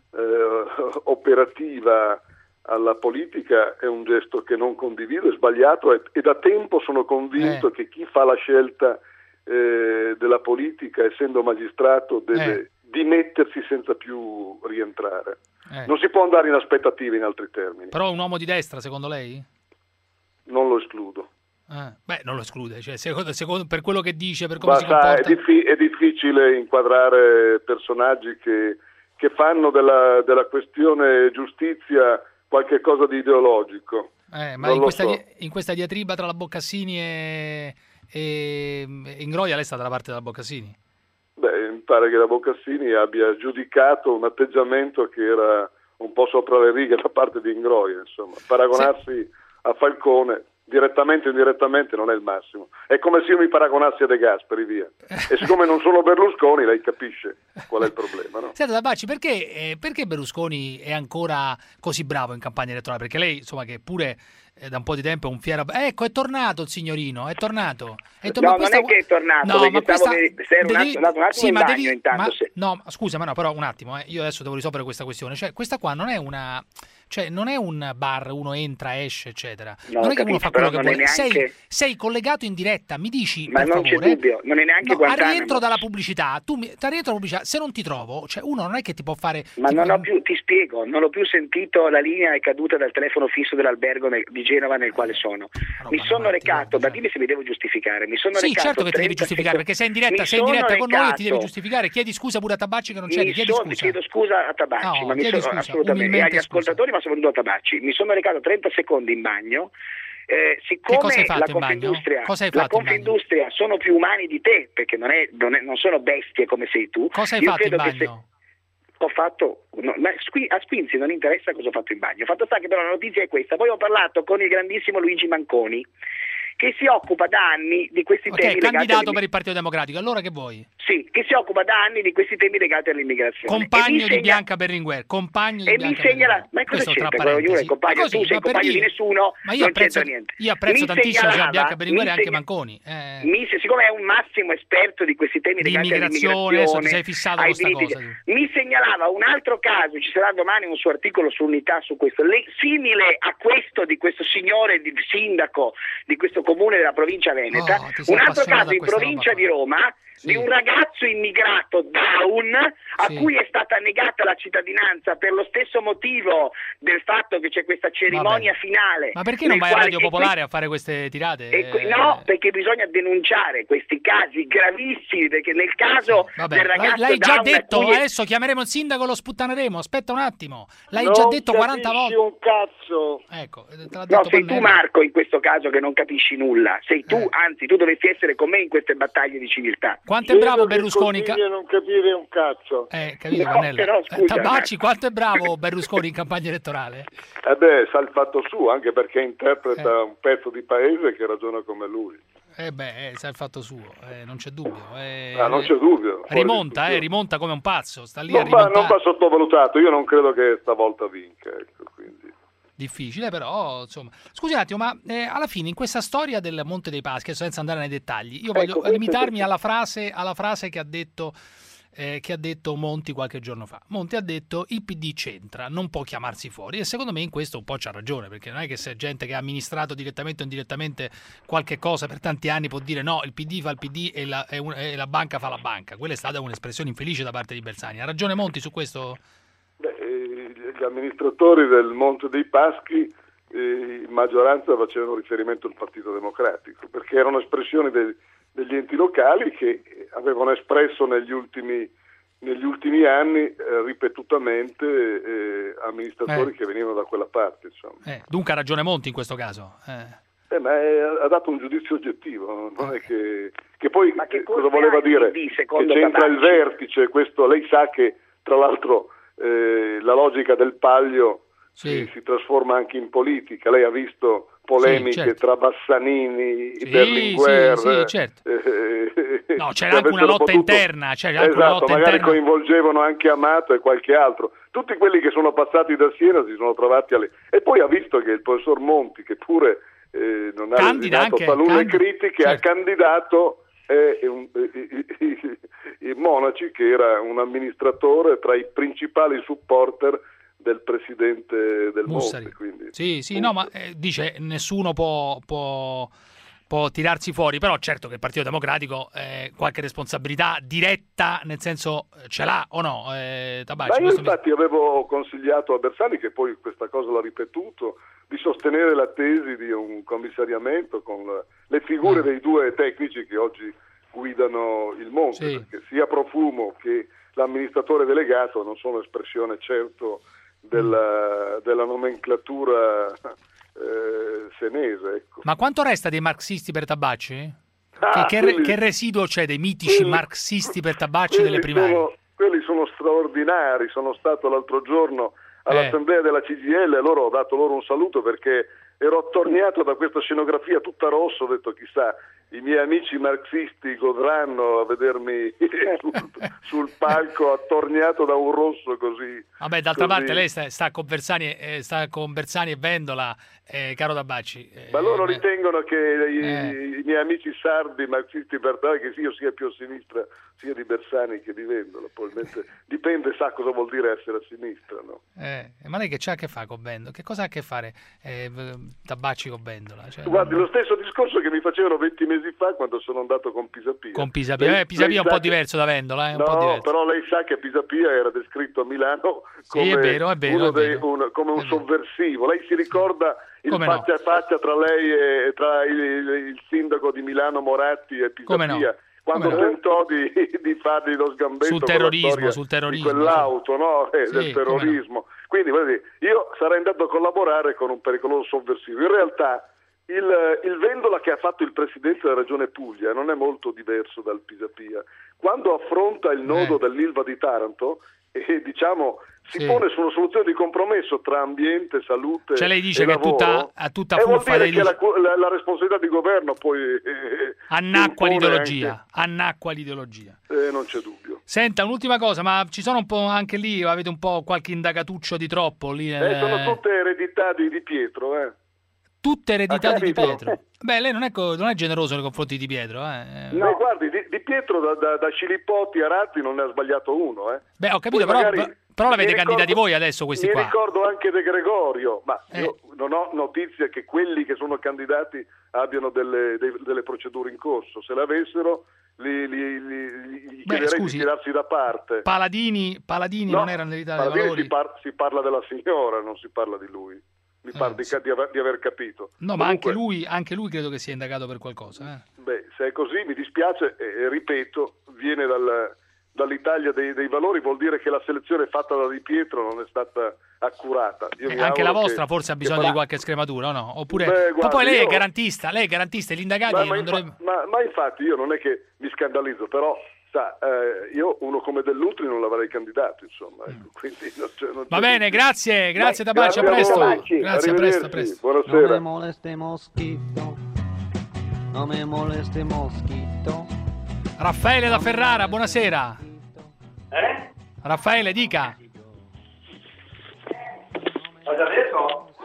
eh, operativa alla politica è un gesto che non condivido, è sbagliato e, e da tempo sono convinto Eh. che chi fa la scelta eh, della politica, essendo magistrato, deve Eh. dimettersi senza più rientrare. Eh. Non si può andare in aspettative, in altri termini. Però un uomo di destra, secondo lei? Non lo escludo. Ah, beh, non lo esclude, cioè, secondo, secondo, per quello che dice, per come Ma si sa, è, comporta. diffi- è difficile inquadrare personaggi che, che fanno della, della questione giustizia qualche cosa di ideologico. Eh, ma Non in lo questa, so. di- in questa diatriba tra la Boccassini e, e, e Ingroia lei è stata dalla parte della Boccassini? Beh, mi pare che la Boccassini abbia giudicato un atteggiamento che era un po' sopra le righe da parte di Ingroia, insomma. Paragonarsi a Falcone direttamente o indirettamente non è il massimo. È come se io mi paragonassi a De Gasperi, via. E siccome non sono Berlusconi, lei capisce qual è il problema, no? Senta Tabacci, perché, eh, perché Berlusconi è ancora così bravo in campagna elettorale? Perché lei, insomma, che pure eh, da un po' di tempo è un fiero... Ecco, è tornato il signorino, è tornato. È to- No, ma non questa- è che è tornato, No, perché ma stavo questa- per- se era un devi- attimo- andato un attimo sì, in ma bagno devi- intanto, ma- se- No, ma scusa, ma no, però un attimo, eh, io adesso devo risolvere questa questione. Cioè, questa qua non è una... Cioè, non è un bar, uno entra, esce, eccetera. No, non è che uno capisco, fa quello che però non vuole. è neanche- Sei, sei collegato in diretta, mi dici, Ma per non c'è favore... dubbio, non è neanche No, a Guantanamo. rientro dalla pubblicità, tu mi, a rientro dalla pubblicità, se non ti trovo, cioè uno non è che ti può fare... Ma ti- non ho più, ti spiego, non ho più sentito, la linea è caduta dal telefono fisso dell'albergo nel- di Genova nel quale sono. Mi sono recato, ma dimmi se mi devo giustificare, mi sono Sì, recato certo che ti devi trenta giustificare, secondi- perché sei in diretta, mi sei in sono diretta con noi e ti devi recato- giustificare. Chiedi scusa pure a Tabacci che non c'è, Mi chiedi sono- scusa. chiedo scusa a Tabacci, No, ma mi chiedi sono, scusa, assolutamente, e umilmente agli scusa. ascoltatori, ma soprattutto a Tabacci. Mi sono recato trenta secondi in bagno. Eh, siccome Che cosa hai fatto la in bagno? Confindustria, Cosa hai la fatto in bagno? Confindustria sono più umani di te, perché non, è, non, è- non sono bestie come sei tu. Cosa hai Io fatto in credo che se- bagno? ho fatto, no, ma Squi- a Squinzi non interessa cosa ho fatto in bagno. Fatto sta che però la notizia è questa. Poi ho parlato con il grandissimo Luigi Manconi, che si occupa da anni di questi Ok, temi legati candidato all'immi- per il Partito Democratico, allora che vuoi? Sì, che si occupa da anni di questi temi legati all'immigrazione. E mi Compagno di insegna- Bianca Berlinguer, compagno di E mi Bianca insegna la... Berlinguer. Ma cosa Questo tra c'entra? Quello parentesi. è compagno, Ma così, tu sei ma per compagno di dire- nessuno, Ma io non apprezzo, c'entra niente. io apprezzo Mi tantissimo sia segnalava- Bianca Berlinguer e mi anche segna- Manconi. Eh, Mi, siccome è un massimo esperto di questi temi Di legati immigrazione, all'immigrazione, adesso ti sei fissato ai con sta diritti- cosa, tu. mi segnalava un altro caso, ci sarà domani un suo articolo su Unità su questo, le- simile a questo di questo signore di sindaco di questo comune della provincia veneta, Oh, ti sei un altro appassionato caso a in questa provincia roba di Roma di un ragazzo immigrato down a Sì. cui è stata negata la cittadinanza per lo stesso motivo del fatto che c'è questa cerimonia Vabbè. finale. Ma perché non nel vai a quale- Radio e qui- Popolare a fare queste tirate? e qui- no, perché bisogna denunciare questi casi gravissimi, perché nel caso Vabbè, del l'hai, ragazzo l'hai già down a detto, cui è- adesso chiameremo il sindaco e lo sputtaneremo, aspetta un attimo. L'hai Non già detto quaranta capisci volte. un cazzo. Ecco, te l'ha No, detto sei tu Pannella. Marco in questo caso che non capisci nulla, sei tu, Eh. anzi tu dovresti essere con me in queste battaglie di civiltà. Quanto è bravo Berlusconi? Continui a non capire un cazzo. Eh, capito, No, Pannella? però, Eh, scusa, Tabacci, Marco. quanto è bravo Berlusconi in campagna elettorale? Eh beh, sa il fatto suo, anche perché interpreta un pezzo di paese che ragiona come lui. Eh beh, eh, sa il fatto suo, eh, non c'è dubbio. eh, Ah, non c'è dubbio. fuori Rimonta, eh, discussione. rimonta come un pazzo, sta lì a Non va, rimontare. non va sottovalutato, io non credo che stavolta vinca, ecco, quindi. difficile, però insomma. Scusi un attimo, ma eh, alla fine in questa storia del Monte dei Paschi, senza andare nei dettagli, io voglio Ecco, limitarmi questo- alla frase, alla frase che ha detto eh, che ha detto Monti qualche giorno fa. Monti ha detto il P D c'entra, non può chiamarsi fuori, e secondo me in questo un po' c'ha ragione, perché non è che se gente che ha amministrato direttamente o indirettamente qualche cosa per tanti anni può dire no, il P D fa il P D e la, e un- e la banca fa la banca. Quella è stata un'espressione infelice da parte di Bersani. Ha ragione Monti su questo? Beh, eh, gli amministratori del Monte dei Paschi eh, in maggioranza facevano riferimento al Partito Democratico, perché erano espressioni dei- degli enti locali che avevano espresso negli ultimi, negli ultimi anni eh, ripetutamente eh, amministratori Eh. che venivano da quella parte. Insomma. Eh, dunque ha ragione Monti in questo caso. Eh. Eh, ma è- ha dato un giudizio oggettivo, non è che, che poi Ma che eh, cosa colpe voleva ha il dire? P D, Che secondo c'entra il Tabacci? vertice, questo lei sa che tra l'altro eh, la logica del palio Sì. si, si trasforma anche in politica. Lei ha visto polemiche Sì, certo. tra Bassanini, Sì, Berlinguer, sì, sì, certo. eh, No, che c'era anche una avessero lotta potuto- interna, c'era anche una Esatto, lotta magari interna. coinvolgevano anche Amato e qualche altro. Tutti quelli che sono passati da Siena si sono trovati alle... E poi ha visto che il professor Monti, che pure eh, non ha Candida resinato anche, talune candida, critiche, certo. ha candidato eh, un, eh, il Monaci, che era un amministratore tra i principali supporter del presidente del Mussari. Monte. Quindi, Sì, sì, no, ma eh, dice nessuno può, può, può tirarsi fuori, però certo che il Partito Democratico eh, qualche responsabilità diretta, nel senso eh, ce l'ha o no, eh, Tabacci? Ma io Questo mi- infatti avevo consigliato a Bersani, che poi questa cosa l'ha ripetuto, di sostenere la tesi di un commissariamento con le- le figure Ah. dei due tecnici che oggi guidano il Monte, Sì. perché sia Profumo che l'amministratore delegato non sono espressione certo della, della nomenclatura eh, senese. Ecco. Ma quanto resta dei marxisti per Tabacci? Ah, che, che re- quelli- che residuo c'è dei mitici quelli- marxisti per Tabacci delle Quelli primarie? sono, quelli sono straordinari, sono stato l'altro giorno all'assemblea della C G I L e loro ho dato loro un saluto perché ero attorniato da questa scenografia tutta rossa, ho detto chissà i miei amici marxisti godranno a vedermi sul, sul palco attorniato da un rosso così. Vabbè, d'altra così. parte lei sta, sta con Bersani, eh, sta con Bersani e Vendola, eh, caro Tabacci. Eh, Ma loro eh, ritengono che i, Eh. i miei amici sardi, marxisti libertari, che io sia più a sinistra sia di Bersani che di Vendola, probabilmente dipende, sa cosa vuol dire essere a sinistra, no? eh, ma lei che c'ha a che fare con Vendola? Che cosa ha a che fare eh, Tabacci con Vendola? Cioè, Guardi, lo stesso discorso che mi facevano venti mesi fa quando sono andato con Pisapia. con Pisapia, Lei- eh, Pisapia lei è un sa po' che- diverso da Vendola, eh, un no, po' diverso. però lei sa che Pisapia era descritto a Milano come, Sì, è vero, è vero, uno è dei- vero. un, come un sovversivo. Lei si ricorda il Come no? faccia a faccia tra lei e tra il, il sindaco di Milano Moratti e Come Pisapia? no? Quando Come no? tentò di, di fargli lo sgambetto Sul con la terrorismo, storia sul terrorismo, di quell'auto, no? Eh, Sì, del come terrorismo. Quindi voglio dire, io sarei andato a collaborare con un pericoloso sovversivo. In realtà il, il Vendola che ha fatto il presidente della regione Puglia non è molto diverso dal Pisapia. Quando affronta il nodo Eh. dell'Ilva di Taranto, e diciamo si Sì. pone su una soluzione di compromesso tra ambiente, salute Cioè lei dice e che è lavoro, tutta, a tutta e vuol fuffa dire lei che dice, la, la, la responsabilità di governo poi eh, annacqua impone l'ideologia, anche- annacqua l'ideologia. eh, non c'è dubbio. Senta, un'ultima cosa, ma ci sono un po' anche lì, avete un po' qualche indagatuccio di troppo lì? nel- Eh, sono tutte eredità di, di Pietro, eh. tutte eredità Ha di Di capito? Pietro. Beh, lei non è, co- non è generoso nei confronti di Di Pietro, eh. No. guardi, di, di Pietro da, da, da Scilippotti a Ratti non ne ha sbagliato uno, eh. Beh, ho capito, Poi però, magari però l'avete mi candidati ricordo- voi adesso questi mi qua. ricordo anche De Gregorio, ma Eh. io non ho notizie che quelli che sono candidati abbiano delle, dei- delle procedure in corso. Se le avessero, li, li, li, gli Beh, chiederei scusi, di tirarsi da parte. Paladini, Paladini No, non era nell'Italia dei Paladini Valori. si, par- si parla della signora, non si parla di lui. Mi pare di, di aver, di aver capito. No, ma Comunque, anche lui, anche lui credo che sia indagato per qualcosa. Eh. Beh, se è così mi dispiace e, e ripeto, viene dal, dall'Italia dei, dei valori, vuol dire che la selezione fatta da Di Pietro non è stata accurata. Io Eh, mi anche la auguro vostra che- forse ha che bisogno farà- di qualche scrematura, o no? Oppure... Beh, ma guardi, poi lei è io- garantista, lei è garantista, e gli indagati Ma, ma non infa- dovrebbe... ma- ma infatti io non è che mi scandalizzo, però sa, eh, io uno come Dell'Utri non l'avrei candidato, insomma. Ecco, quindi non c'è- non Va c'è bene, dubbio. grazie, grazie Tabacci, a Grazie presto. voi. Grazie, a presto, a Arrivederci, presto. No Buonasera. me moleste mosquito, no me moleste mosquito. Raffaele da Ferrara, buonasera. Eh? Raffaele, dica. Ho già detto?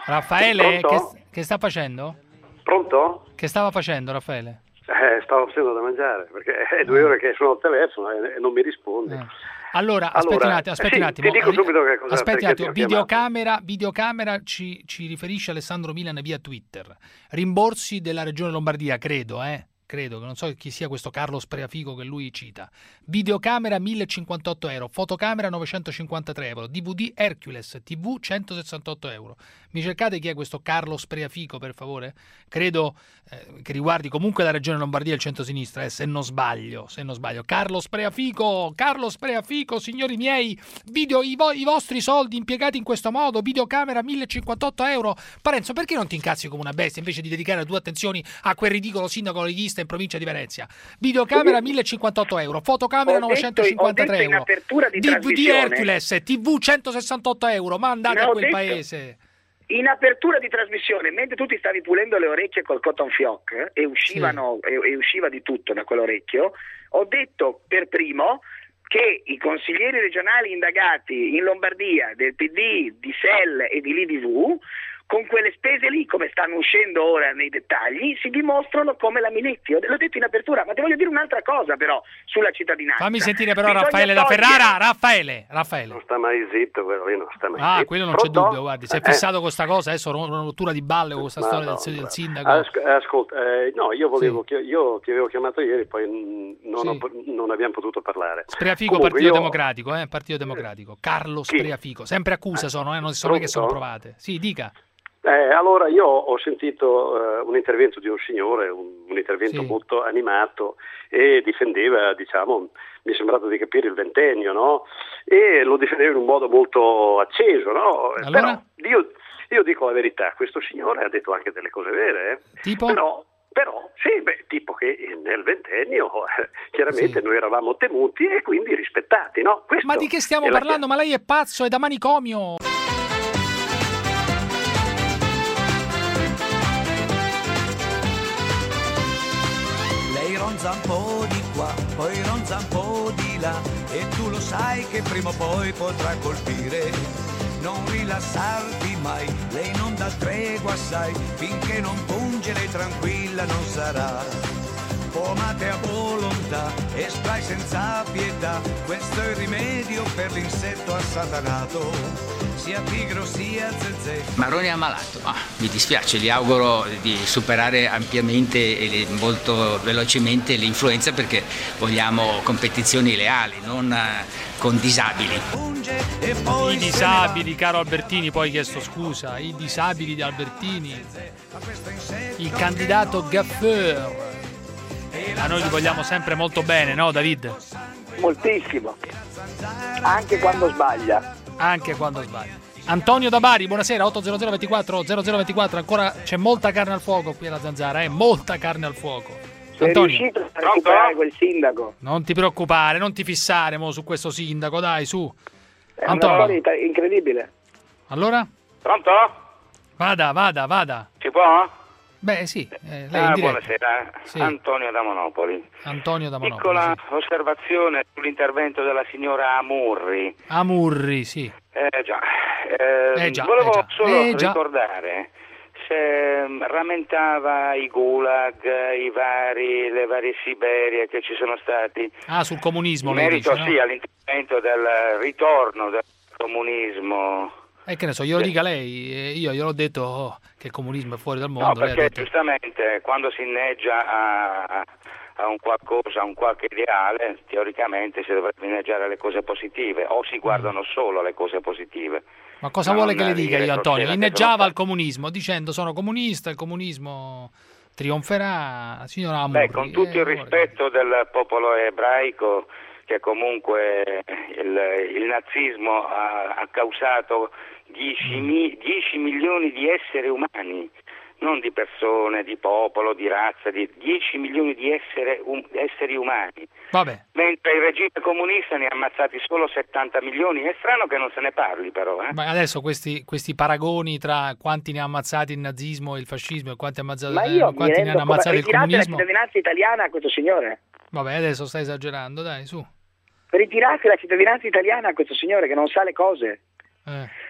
Raffaele, Pronto? che, che sta facendo? Pronto? Che stava facendo, Raffaele? Eh, stavo facendo da mangiare, perché è due ore che sono al telefono e, e non mi risponde. Eh. Allora, aspetti Allora, un attimo, aspetti sì, un attimo. ti dico subito che cosa- Aspetti un perché attimo, ti ho videocamera, videocamera ci, ci riferisce Alessandro Milan via Twitter. Rimborsi della Regione Lombardia, credo, eh? Credo, che non so chi sia questo Carlo Spreafico che lui cita. Videocamera mille cinquantotto euro, fotocamera novecentocinquantatré euro, D V D Hercules, T V centosessantotto euro. Mi cercate chi è questo Carlo Spreafico, per favore? Credo eh, che riguardi comunque la Regione Lombardia e il centrosinistra, eh, se non sbaglio, se non sbaglio. Carlo Spreafico, Carlo Spreafico, signori miei, video, i, vo- i vostri soldi impiegati in questo modo, videocamera mille cinquantotto euro. Parenzo, perché non ti incazzi come una bestia invece di dedicare le tue attenzioni a quel ridicolo sindaco leghista in provincia di Venezia? Videocamera mille cinquantotto euro, fotocamera novecentocinquantatré euro, in apertura di D V D trasmissione- Hercules, T V centosessantotto euro, ma andate No, a ho quel detto- paese. In apertura di trasmissione, mentre tu ti stavi pulendo le orecchie col cotton fioc eh, e, uscivano, e, e usciva di tutto da quell'orecchio, ho detto per primo che i consiglieri regionali indagati in Lombardia del P D, di S E L e di L I D V, con quelle spese lì, come stanno uscendo ora nei dettagli, si dimostrano come la Minetti. L'ho detto in apertura, ma ti voglio dire un'altra cosa però sulla cittadinanza. Fammi sentire però Bisogna Raffaele da togliere- Ferrara. Raffaele, Raffaele. Non sta mai zitto, quello lì non sta mai Ah, zitto. quello non c'è Pronto? dubbio, guardi, si è Eh, fissato con sta cosa, adesso una rottura di balle con questa Ma storia no, del, del no. sindaco. Asc- ascolta, eh, no, io volevo, chi- io ti avevo chiamato ieri, poi mm, non, Sì. ho po- non abbiamo potuto parlare. Spreafico, Comunque Partito io- Democratico, eh? Partito Democratico. Carlo Chi? Spreafico. Sempre accuse sono, eh? Non sono che sono Pronto? provate. Sì, dica. Eh, allora io ho sentito eh, un intervento di un signore, un, un intervento Sì. molto animato e difendeva, diciamo, mi è sembrato di capire il ventennio, no? E lo difendeva in un modo molto acceso, no? Allora? Però io, io dico la verità, questo signore ha detto anche delle cose vere, eh? Tipo? Però, però sì, beh, tipo che nel ventennio eh, chiaramente Sì. noi eravamo temuti e quindi rispettati, no? Questo Ma di che stiamo è la parlando? Ma lei è pazzo, è da manicomio. Lei ronza un po' di qua, poi ronza un po' di là, e tu lo sai che prima o poi potrà colpire. Non rilassarti mai, lei non dà tregua, sai, finché non punge lei tranquilla non sarà. Pomate a volontà e spray senza pietà, questo è il rimedio per l'insetto assatanato, sia tigro sia zezé. Maroni è ammalato, ah, mi dispiace, gli auguro di superare ampiamente e le- molto velocemente l'influenza perché vogliamo competizioni leali, non eh, con disabili. I disabili, caro Albertini, poi ha chiesto scusa. I disabili di Albertini. Il candidato Gaffeur. A noi li vogliamo sempre molto bene, no David? Moltissimo, anche quando sbaglia. Anche quando sbaglia. Antonio da Bari, buonasera, otto zero zero ventiquattro zero zero ventiquattro, ancora c'è molta carne al fuoco qui alla Zanzara, eh? Molta carne al fuoco. Sei Antonio, riuscito a recuperare quel sindaco? non ti preoccupare, non ti fissare mo su questo sindaco, dai, su. È una Antonio, storia ita- incredibile. allora? Pronto? Vada, vada, vada. Si può? Beh, sì, eh, lei in Ah, diretta. buonasera, Sì. Antonio da Monopoli. Antonio da Monopoli. Piccola Sì. osservazione sull'intervento della signora Amurri. Amurri, sì. Eh già, eh, Eh già, volevo eh già, solo eh già. ricordare se mm, rammentava i gulag, i vari, le varie Siberie che ci sono stati. Ah, sul comunismo, In lei merito dice, no? sì all'intervento del ritorno del comunismo. Eh, che ne so, glielo dica lei, eh, io gliel'ho detto oh, che il comunismo è fuori dal No, mondo. lei ha perché detto- giustamente quando si inneggia a, a un qualcosa, a un qualche ideale, teoricamente si dovrebbe inneggiare alle cose positive, o si guardano solo alle cose positive. Ma cosa Ma vuole non che le dica dire io, Antonio? crociera che Inneggiava sono al comunismo dicendo sono comunista, il comunismo trionferà, signora Amurri. Beh, con tutto eh, il rispetto del popolo ebraico, che comunque il, il nazismo ha, ha causato dieci milioni di esseri umani, non di persone, di popolo, di razza, di dieci milioni di essere, um, esseri umani. Vabbè. Mentre il regime comunista ne ha ammazzati solo settanta milioni. È strano che non se ne parli però. Eh? Ma adesso questi, questi paragoni tra quanti ne ha ammazzati il nazismo e il fascismo e quanti, ammazzato, Ma io eh, mi quanti ne rendo hanno ammazzato il ritirate la comunismo. cittadinanza italiana a questo signore. Vabbè, adesso stai esagerando, dai, su. Ritirate la cittadinanza italiana a questo signore che non sa le cose. Eh.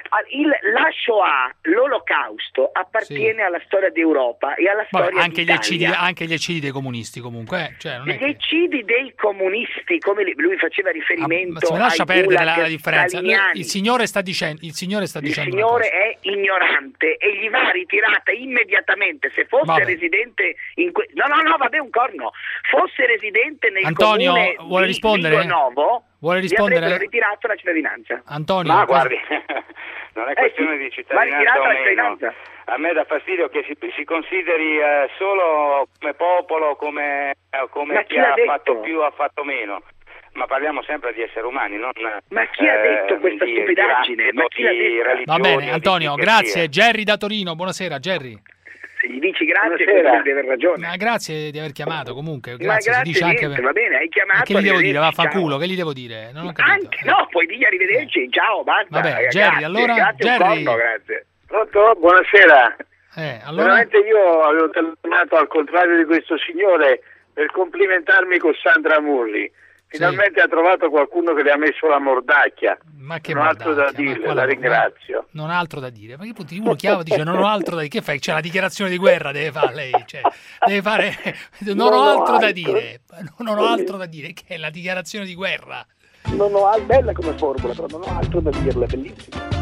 il, la Shoah, l'olocausto, appartiene sì. alla storia d'Europa e alla Vabbè, storia anche d'Italia. Gli eccidi, anche gli eccidi dei comunisti comunque. Eh? Cioè, non è gli che... eccidi dei comunisti, come lui faceva riferimento ah, ma lascia ai perdere gulag la, la differenza. staliniani. Il signore sta dicendo, il signore, sta il dicendo signore è ignorante e gli va ritirata immediatamente. Se fosse vabbè. residente in que... no no no vabbè un corno fosse residente nel Antonio, comune vuole di rispondere? Ligonovo, vuole rispondere? gli avrebbero ritirato la cittadinanza. Antonio, ma guardi, non è questione eh sì, di cittadinanza o meno. A me dà fastidio che si, si consideri eh, solo come popolo, come, eh, come chi, chi ha detto? fatto più, ha fatto meno. Ma parliamo sempre di esseri umani, non ma chi eh, ha detto questa di, stupidaggine? Di ma chi l'ha detto? Va bene, Antonio, grazie. Jerry da Torino, buonasera, Jerry. Se gli dici grazie, vuol di aver ragione. Ma grazie di aver chiamato comunque. Grazie, ma grazie, si dice niente, anche... va bene, hai chiamato. Ma che gli devo dire? Vaffanculo, che gli devo dire? Non ho capito. Anche, no, puoi dirgli arrivederci, ciao, basta. Vabbè, Jerry, grazie, allora, grazie Jerry. Corno, grazie. Pronto? Buonasera. Eh, allora... Veramente io avevo telefonato al contrario di questo signore per complimentarmi con Sandra Murri. Finalmente sì. ha trovato qualcuno che le ha messo la mordacchia. Ma che non mordacchia, altro da dire, la ringrazio. Non ha altro da dire. Ma che punti? Uno chiama e dice non ho altro da dire. Che fai? C'è la dichiarazione di guerra, deve fare lei. Cioè, deve fare. Non, non ho altro, altro da dire. Non ho altro da dire. Che è la dichiarazione di guerra. Non ho bella come formula, però non ho altro da dirle, bellissima.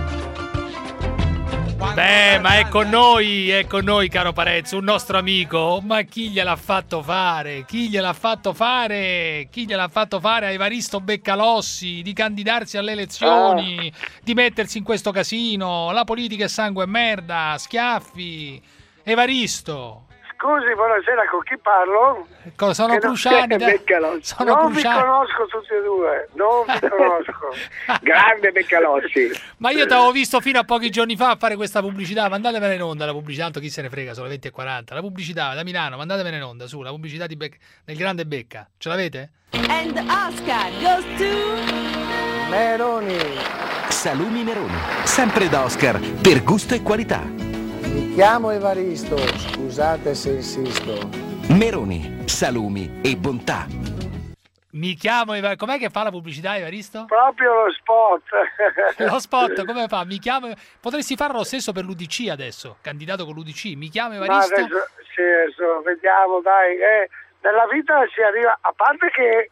Beh, ma è con noi, è con noi, caro Parezzo, un nostro amico. Ma chi gliel'ha fatto fare? Chi gliel'ha fatto fare? Chi gliel'ha fatto fare a Evaristo Beccalossi di candidarsi alle elezioni, ah. di mettersi in questo casino? La politica è sangue e merda, schiaffi. Evaristo. Scusi, buonasera, con chi parlo? Sono Cruciani. Da... Sono non Cruciani. vi conosco tutti e due, non vi conosco. Grande Beccalossi. Ma io ti avevo visto fino a pochi giorni fa a fare questa pubblicità. Mandatevela in onda la pubblicità, tanto chi se ne frega, sono le venti e quaranta. La pubblicità da Milano, mandatevela in onda su, la pubblicità di Be- del grande Becca. Ce l'avete? And Oscar goes to... Meroni. Salumi Meroni, sempre da Oscar, per gusto e qualità. Mi chiamo Evaristo, scusate se insisto. Meroni, salumi e bontà. Mi chiamo Evaristo. Com'è che fa la pubblicità, Evaristo? Proprio lo spot. Lo spot, come fa? Mi chiamo... Potresti farlo lo stesso per l'U D C adesso, candidato con l'U D C. Mi chiamo Evaristo. Ma adesso, sì, adesso vediamo, dai. Eh, nella vita si arriva... A parte che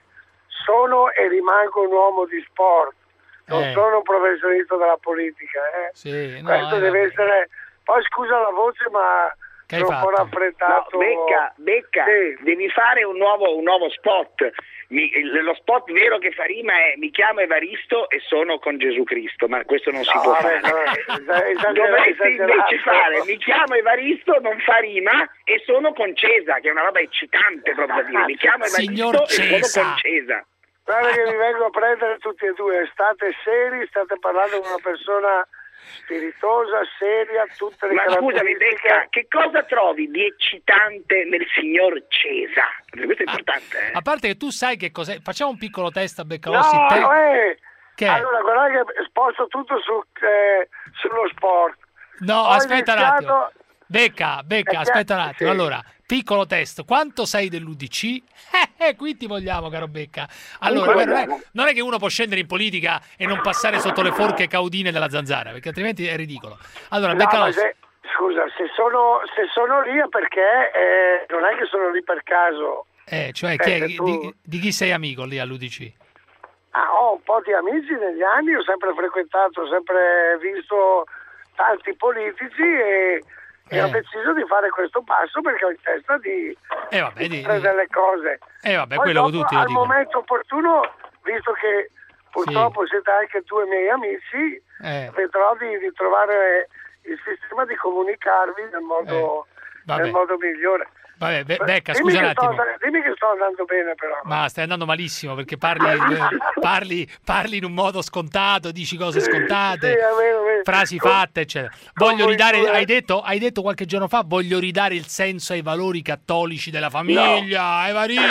sono e rimango un uomo di sport. Non eh. sono un professionista della politica. Eh. Sì, no, Questo eh, deve vabbè. essere... Poi scusa la voce, ma che sono un po' raffreddato. No, Becca, Becca sì. devi fare un nuovo, un nuovo spot. Mi, lo spot vero che fa rima è mi chiamo Evaristo e sono con Gesù Cristo, ma questo non si no, può vabbè, fare. No, dovresti invece fare mi chiamo Evaristo, non fa rima, e sono con Cesa, che è una roba eccitante proprio da dire. Mi chiamo Evaristo e sono con Cesa. Guarda che vi vengo a prendere tutti e due, state seri, state parlando con una persona spiritosa, seria, tutte le ma scusami Becca, che cosa trovi di eccitante nel signor Cesa? Questo è importante, eh? A parte che tu sai che cos'è, facciamo un piccolo test a Beccalossi. No, te... eh, che allora guarda che sposto tutto su, eh, sullo sport. No, Ho aspetta iniziato... un attimo. Becca, Becca, eh, aspetta un attimo. sì. Allora, piccolo test. Quanto sei dell'U D C? Eh, eh, qui ti vogliamo, caro Becca. Allora, non è, non è che uno può scendere in politica e non passare sotto le forche caudine della zanzara, perché altrimenti è ridicolo. Allora, no, Becca, se, scusa, se sono, se sono lì è perché eh, non è che sono lì per caso. Eh, cioè, chi è, tu... di, di chi sei amico lì all'U D C? Ah, ho un po' di amici negli anni, ho sempre frequentato, ho sempre visto tanti politici e... E eh. ho deciso di fare questo passo perché ho in testa di eh vabbè, di, fare delle cose. Eh vabbè, poi quello dopo, tutti lo al dicono. momento opportuno, visto che purtroppo sì. siete anche due miei amici, eh. vedrò di, di trovare il sistema di comunicarvi nel modo, eh. nel modo migliore. Vabbè, Be- Becca, dimmi scusa un attimo. Sto, dimmi che sto andando bene però. Ma stai andando malissimo perché parli, parli, parli in un modo scontato, dici cose scontate, sì, è vero, è vero. frasi Com- fatte, eccetera. Voglio ridare, hai detto, hai detto qualche giorno fa, voglio ridare il senso ai valori cattolici della famiglia, no.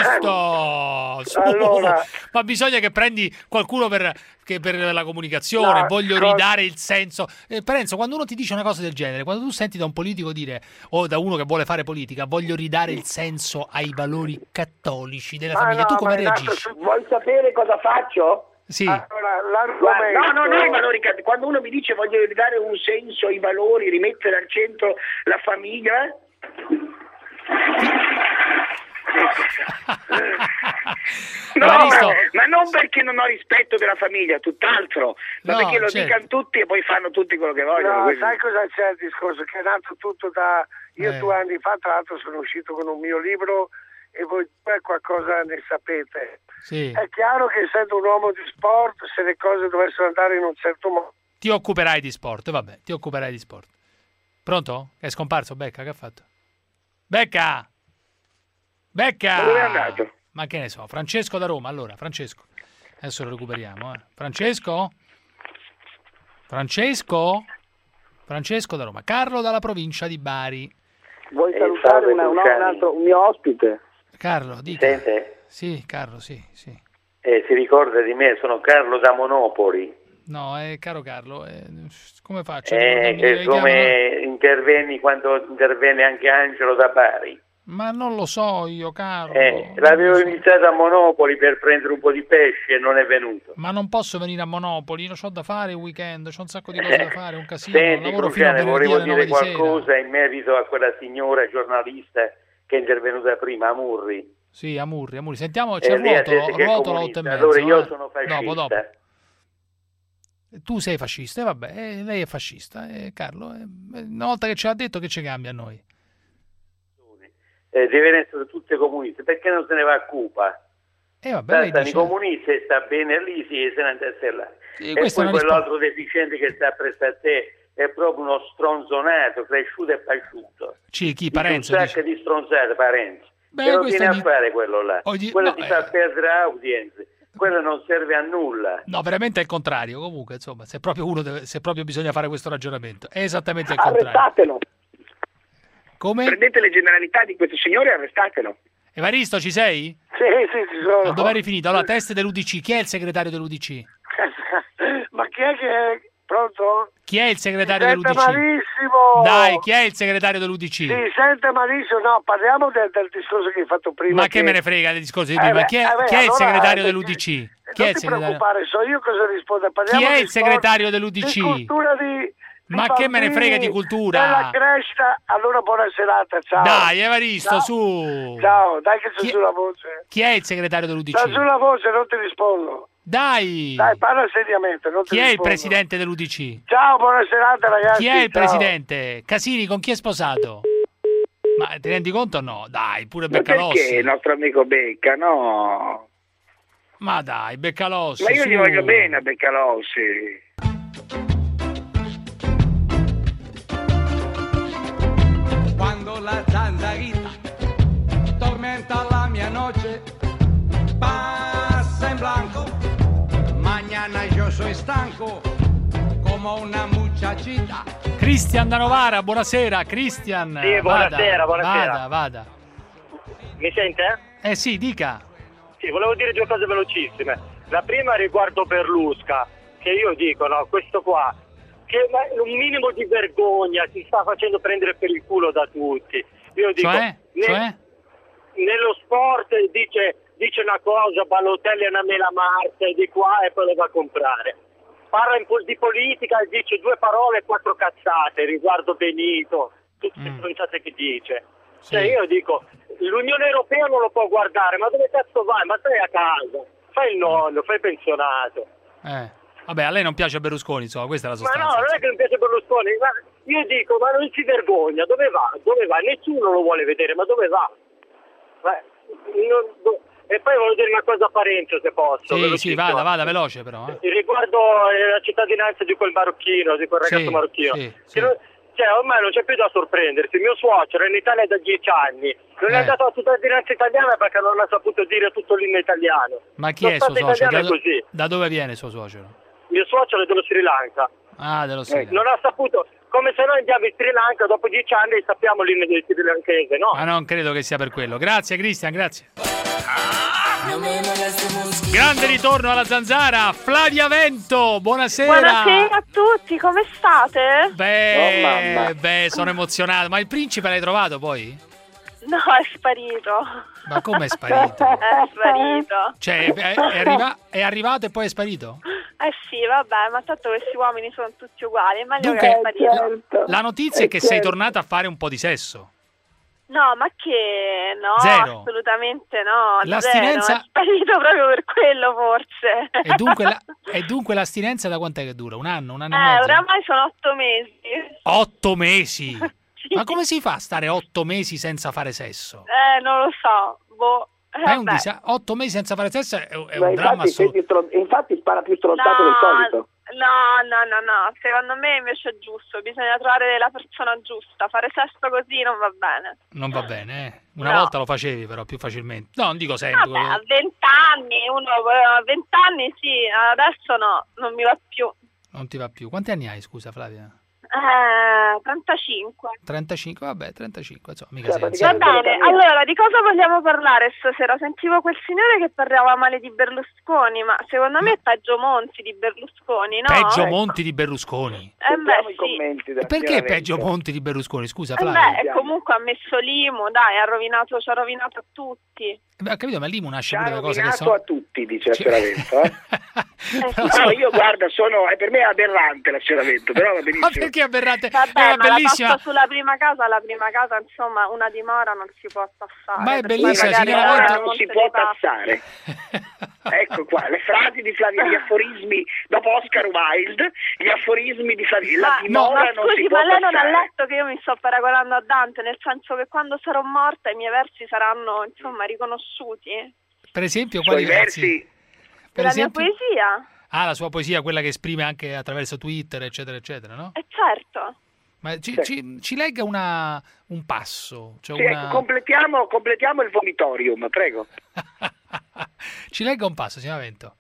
Evaristo! Su. Allora. Ma bisogna che prendi qualcuno per... che per la comunicazione, no, voglio cosa... ridare il senso. Eh, Parenzo, quando uno ti dice una cosa del genere, quando tu senti da un politico dire, o da uno che vuole fare politica, voglio ridare il senso ai valori cattolici della ma famiglia, no, tu come reagisci? Su... Vuoi sapere cosa faccio? Sì. Allora, l'argomento... No, no, no, i valori, quando uno mi dice voglio ridare un senso ai valori, rimettere al centro la famiglia... Eh? No, ma non perché non ho rispetto della famiglia, tutt'altro, ma No, perché lo certo. dicano tutti e poi fanno tutti quello che vogliono. No, quindi- sai cosa c'è il discorso? Che è nato tutto da... Io Eh. due anni fa, tra l'altro, sono uscito con un mio libro e voi due qualcosa ne sapete. Sì. È chiaro che essendo un uomo di sport, se le cose dovessero andare in un certo modo... Ti occuperai di sport, vabbè, ti occuperai di sport. Pronto? È scomparso Becca, che ha fatto? Becca! Becca! Ma dove è andato? Ma che ne so, Francesco da Roma, allora, Francesco. Adesso lo recuperiamo, eh. Francesco? Francesco? Francesco da Roma. Carlo dalla provincia di Bari. Vuoi Eh, salutare salve, una- un, Luciani. un altro, un mio ospite? Carlo, dica. Sente? Sì, Carlo, sì, sì. Eh, si ricorda di me, sono Carlo da Monopoli. No, eh, caro Carlo, eh, come faccio? Eh, Ricordarmi che che come chiamano- intervenni quando intervenne anche Angelo da Bari. Ma non lo so io, Carlo. Eh, l'avevo iniziato a Monopoli per prendere un po' di pesce e non è venuto. Ma non posso venire a Monopoli, non c'ho da fare il weekend, c'ho un sacco di cose da fare, un casino. Senti, Lavoro fino a Cruciane, venerdì volevo alle nove dire di sera. qualcosa in merito a quella signora giornalista che è intervenuta prima, Amurri. Sì, Amurri, Amurri. Sentiamo, c'è Eh, il lei ha ruotolo, detto che è ruotolo comunista. otto e mezzo. Allora io eh. sono fascista. Dopo, dopo. Tu sei fascista, e vabbè, eh, lei è fascista, eh, Carlo. eh, una volta che ce l'ha detto, che ci cambia a noi? Eh, devono essere tutte comuniste, perché non se ne va a Cuba? E vabbè, lei Stanno i dice... comunisti e sta bene lì, sì, se ne andasse là. Sì, E questa poi è una quell'altro deficiente che sta presso a te è proprio uno stronzonato, cresciuto e pasciuto. Sì, chi, Dice Parenzo? un dice. sacco di stronzate, Parenzo. Beh, Che lo questo viene ogni- a fare quello là? ogni- Quello no, ti eh. fa perdere audience, quello non serve a nulla. No, veramente è il contrario. Comunque, insomma, se proprio uno deve, se proprio bisogna fare questo ragionamento, è esattamente il contrario. Arrestatelo. Come? Prendete le generalità di questo signore e arrestatelo. Evaristo, ci sei? Sì, sì, ci sono. Dove eri finito? Allora, test dell'U D C. Chi è il segretario dell'U D C? Ma chi è che è? Pronto? Chi è il segretario Si dell'U sente D C? malissimo. Dai, chi è il segretario dell'U D C? Si sente malissimo. No, parliamo del, del discorso che hai fatto prima. Ma che me ne frega del discorso di Eh prima? beh, Chi è, eh beh, chi è il allora, segretario eh, dell'U D C? Chi è Non il ti segretario? preoccupare, so io cosa rispondo. Parliamo Chi è di il sport, segretario dell'U D C? Di cultura di, di Ma che me ne frega di bambini, cultura? Della crescita. Allora buona serata, ciao. Dai, Evaristo, Ciao. su. Ciao, dai che c'è Chi- giù la voce. Chi è il segretario dell'U D C'è C? giù la voce, non ti rispondo. Dai. Dai, parla seriamente, non ti Chi è il rispondo. presidente dell'U D C? Ciao, buona serata ragazzi. Chi è il ciao. presidente? Casini, con chi è sposato? Ma ti rendi conto o no? Dai, pure Ma Beccalossi. perché il nostro amico Becca, no? Ma dai, Beccalossi. Ma io su. gli voglio bene a Beccalossi. Quando la zanzarita tormenta la mia noche, pasa en blanco. Mañana yo soy stanco como una muchachita. Cristian da Novara, buonasera. Cristian. Sì, buonasera, vada, buonasera. Vada, vada. Mi sente? Eh sì, dica. Sì, volevo dire due cose velocissime. La prima riguardo Berlusca, che io dico, no, questo qua, che ma- un minimo di vergogna, si sta facendo prendere per il culo da tutti. Io dico, Cioè? ne- Cioè? nello sport dice, dice una cosa, Balotelli è una mela marcia di qua e poi le va a comprare. Parla in pol- di politica e dice due parole e quattro cazzate riguardo Benito, tutte le stronzate che dice. Cioè io dico, l'Unione Europea non lo può guardare, ma dove cazzo vai? Ma stai a casa, fai il nonno, fai il pensionato. Eh. Vabbè, a lei non piace Berlusconi, insomma, questa è la Ma sostanza. no, non è che non piace Berlusconi, ma io dico, ma non si vergogna, dove va? Dove va? Nessuno lo vuole vedere, ma dove va? Ma, non- do- e poi voglio dire una cosa a Parenzo, se posso. Sì, sì, velocissimo. vada, vada, veloce però. Eh. Riguardo eh, la cittadinanza di quel marocchino, di quel ragazzo Sì, marocchino. sì, Che non- cioè, ormai non c'è più da sorprendersi. Mio suocero è in Italia da dieci anni. Non Eh. è andato alla cittadinanza italiana perché non ha saputo dire tutto l'inno italiano. Ma chi Lo è il suo Stato suocero? italiano Da, è così. da dove viene il suo suocero? Mio suocero è dello Sri Lanka. Ah, dello Sri Lanka. Non ha saputo, come se noi andiamo in Sri Lanka dopo dieci anni e sappiamo l'inno del sri lankese, no? Ma non credo che sia per quello. Grazie Cristian, grazie. Grande ritorno alla Zanzara, Flavia Vento, buonasera. Buonasera a tutti, come state? Beh, Oh, mamma. beh, sono emozionato. Ma il principe l'hai trovato poi? No, è sparito. Ma come è sparito? È sparito. Cioè, è, è, arriva- è arrivato e poi è sparito? Eh sì, vabbè, ma tanto questi uomini sono tutti uguali. È meglio Dunque, che è sparito. La notizia è che sei tornata a fare un po' di sesso. No, ma che no, Zero. assolutamente no. L'astinenza- zero. È sparito proprio per quello, forse. E dunque, la, e dunque l'astinenza da quant'è che dura? Un anno, un anno e Eh, mezzo? oramai sono otto mesi. Otto mesi? Ma come si fa a stare otto mesi senza fare sesso? Eh, non lo so. Boh. Eh, Ma è un vabbè. disa- otto mesi senza fare sesso è, è Ma un dramma infatti, assoluto. senti stron- infatti spara più stronzato No, del solito. No, no, no, no, secondo me invece è giusto, bisogna trovare la persona giusta, fare sesso così non va bene. Non va bene, eh? Una No. volta lo facevi però più facilmente. No, non dico sempre. Vabbè, a vent'anni, uno a vent'anni sì, adesso no, non mi va più. Non ti va più. Quanti anni hai, scusa Flavia? Eh, trentacinque. trentacinque, vabbè, trentacinque, insomma, mica Cioè, senza. Va bene, allora di cosa vogliamo parlare stasera? Sentivo quel signore che parlava male di Berlusconi, ma secondo me è peggio Monti di Berlusconi, no? Peggio Ecco. Monti di Berlusconi. Eh beh, i sì. commenti della Perché signora peggio Vento. Monti di Berlusconi? Scusa Eh Flavia. beh, comunque ha messo l'I M U, dai, ha rovinato, ci ha rovinato a tutti. Beh, ho capito, ma l'I M U nasce Ci ha pure da cose che rovinato sono... a tutti, dice la signora Vento. Eh? Però No, so- io guarda, sono, è per me è aberrante la signora Vento, però va Ma benissimo. perché aberrante? Vabbè, È ma bellissima. la tassa sulla prima casa, la prima casa, insomma, una dimora non si può tassare. Ma è perché bellissima, magari signora ora Vento. non si Monte può dei Paschi. tassare. Ecco qua, le frasi di Flavia, gli aforismi dopo Oscar Wilde, gli aforismi di Flavia, la Ma, dimora ma non scusi, si può ma lei non ha tassare. letto che io mi sto paragonando a Dante, nel senso che quando sarò morta i miei versi saranno, insomma, riconosciuti? Per esempio, I quali suoi versi? versi. Per la esempio? mia poesia? Ah, la sua poesia, quella che esprime anche attraverso Twitter, eccetera, eccetera, no? Eh certo. Ma ci, Sì. ci, ci legga una, un passo, cioè Sì, una... ecco, completiamo, completiamo il vomitorium, prego. Ci legga un passo, signora Vento.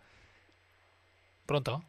Pronto?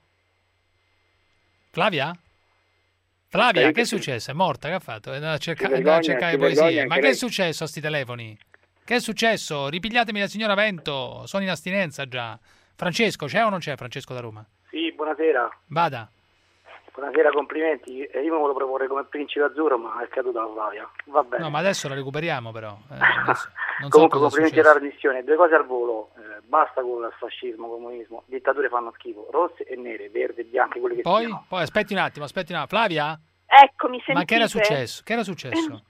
Flavia? Flavia, Sì, che è sì. successo? È morta? Che ha fatto? È andata a, cerca- Che è andata a vergogna, cercare che poesie. vergogna Ma anche che è lei. successo a sti telefoni? Che è successo? Ripigliatemi la signora Vento. Sono in astinenza già. Francesco, c'è o non c'è Francesco da Roma? Sì, buonasera. Vada. Buonasera, complimenti. E io me lo proporrei come principe azzurro, ma è caduta la Flavia. Va bene. No, ma adesso la recuperiamo però. Eh, adesso non so Comunque, cosa è complimenti successo. alla trasmissione. Due cose al volo. Eh, basta con il fascismo, comunismo. Dittature fanno schifo. Rosse e nere, verde e bianche, quelle che Poi, siano. poi aspetti un attimo, aspetti un attimo. Flavia? Ecco, mi sentite? Ma che era successo? Che era successo?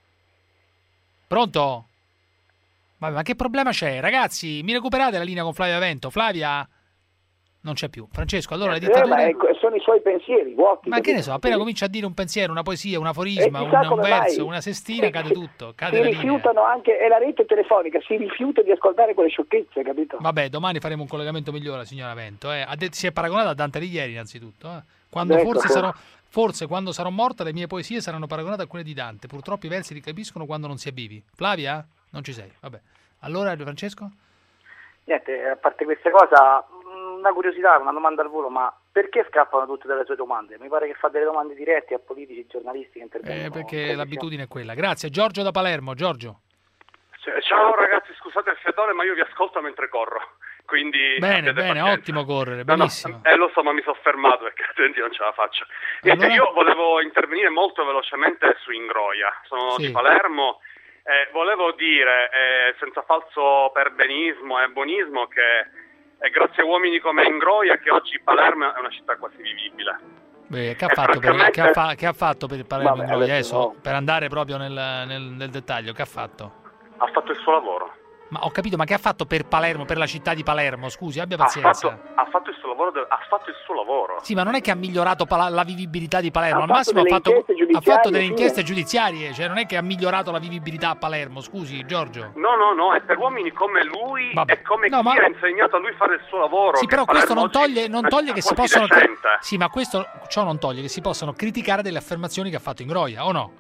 Pronto? Vabbè, ma che problema c'è? Ragazzi, mi recuperate la linea con Flavia Vento? Flavia? Non c'è più. Francesco, allora le Eh, ma dittature... ecco, sono i suoi pensieri, vuoti. Ma che ne capito? so, appena comincia a dire un pensiero, una poesia, un aforisma, Eh, un, chissà un come verso, mai. una sestina, cade tutto. Cade Si la linea. rifiutano anche, è la rete telefonica, si rifiuta di ascoltare quelle sciocchezze, capito? Vabbè, domani faremo un collegamento migliore, signora Vento. Eh. Ha detto, si è paragonata a Dante Alighieri, innanzitutto. Eh. Quando Ecco. forse sarò... Forse quando sarò morta le mie poesie saranno paragonate a quelle di Dante. Purtroppo i versi li capiscono quando non si è vivi. Flavia? Non ci sei. Vabbè. Allora, Francesco? Niente, a parte queste cose, una curiosità, una domanda al volo, ma perché scappano tutte dalle sue domande? Mi pare che fa delle domande dirette a politici, giornalisti che intervengono. Eh, perché l'abitudine è quella. Grazie. Giorgio da Palermo. Giorgio. Ciao ragazzi, scusate il fiatone, ma io vi ascolto mentre corro. Quindi Bene, abbiate bene, pazienza. ottimo correre, No, no, benissimo. eh, lo so, ma mi sono fermato perché altrimenti non ce la faccio. Niente, Allora- io volevo intervenire molto velocemente su Ingroia. Sono Sì. di Palermo. Eh, volevo dire, eh, senza falso perbenismo e buonismo, che è grazie a uomini come Ingroia che oggi Palermo è una città quasi vivibile. Beh, che ha Eh, fatto per, francamente- che ha fa- che ha fatto per il Palermo Vabbè, Ingroia? adesso Adesso, no. per andare proprio nel, nel- nel dettaglio, che ha fatto? Ha fatto il suo lavoro. Ma ho capito, ma che ha fatto per Palermo, per la città di Palermo? Scusi, abbia Ha pazienza. fatto, ha fatto il suo lavoro. de- ha fatto il suo lavoro. Sì, ma non è che ha migliorato pala- la vivibilità di Palermo, Ha al fatto massimo ha delle fatto, inchieste ha fatto giudiziarie, delle sì. inchieste giudiziarie, cioè non è che ha migliorato la vivibilità a Palermo, scusi Giorgio. No, no, no, è per uomini come lui Vabbè. e come No, chi ma- ha insegnato a lui fare il suo lavoro. Sì, che però questo Palermo non oggi toglie, non è una toglie che si città quasi possono... decente. Sì, ma questo ciò non toglie che si possono criticare delle affermazioni che ha fatto Ingroia, o no?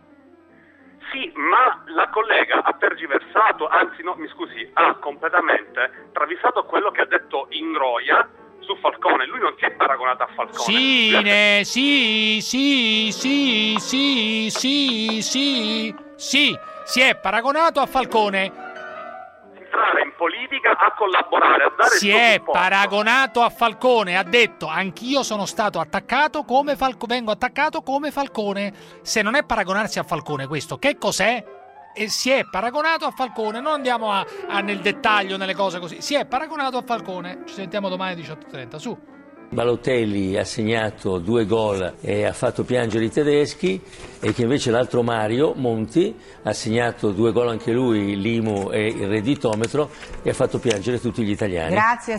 Sì, ma la collega ha tergiversato, anzi no, mi scusi, ha completamente travisato quello che ha detto Ingroia su Falcone. Lui non si è paragonato a Falcone. Sì, Lui ha ne, sì, sì, sì, sì, sì, sì, sì, si è paragonato a Falcone. entrare in politica a collaborare, a dare Si il suo è supporto. paragonato a Falcone, ha detto anch'io sono stato attaccato come Falcone, vengo attaccato come Falcone. Se non è paragonarsi a Falcone questo, che cos'è? e si è paragonato a Falcone. Non andiamo a, a nel dettaglio nelle cose così. Si è paragonato a Falcone. Ci sentiamo domani alle diciotto e trenta. Su. Balotelli ha segnato due gol e ha fatto piangere i tedeschi, e che invece l'altro Mario Monti ha segnato due gol anche lui, l'I M U e il redditometro, e ha fatto piangere tutti gli italiani. Grazie.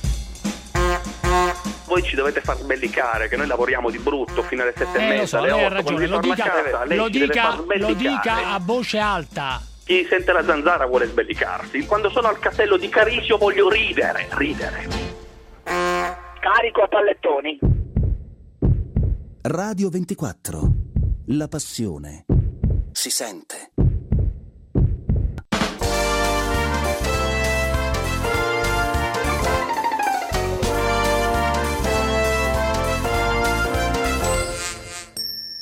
Voi ci dovete far sbellicare, che noi lavoriamo di brutto fino alle sette Eh, e lo mezza, so, alle lei ha otto, ragione, lo quando vi dica, torna a casa, lei lo, ci deve dica, far lo sbellicare. dica a voce alta. Chi sente la zanzara vuole sbellicarsi. Quando sono al castello di Carisio voglio ridere, ridere. Carico a pallettoni. Radio ventiquattro. La passione si sente.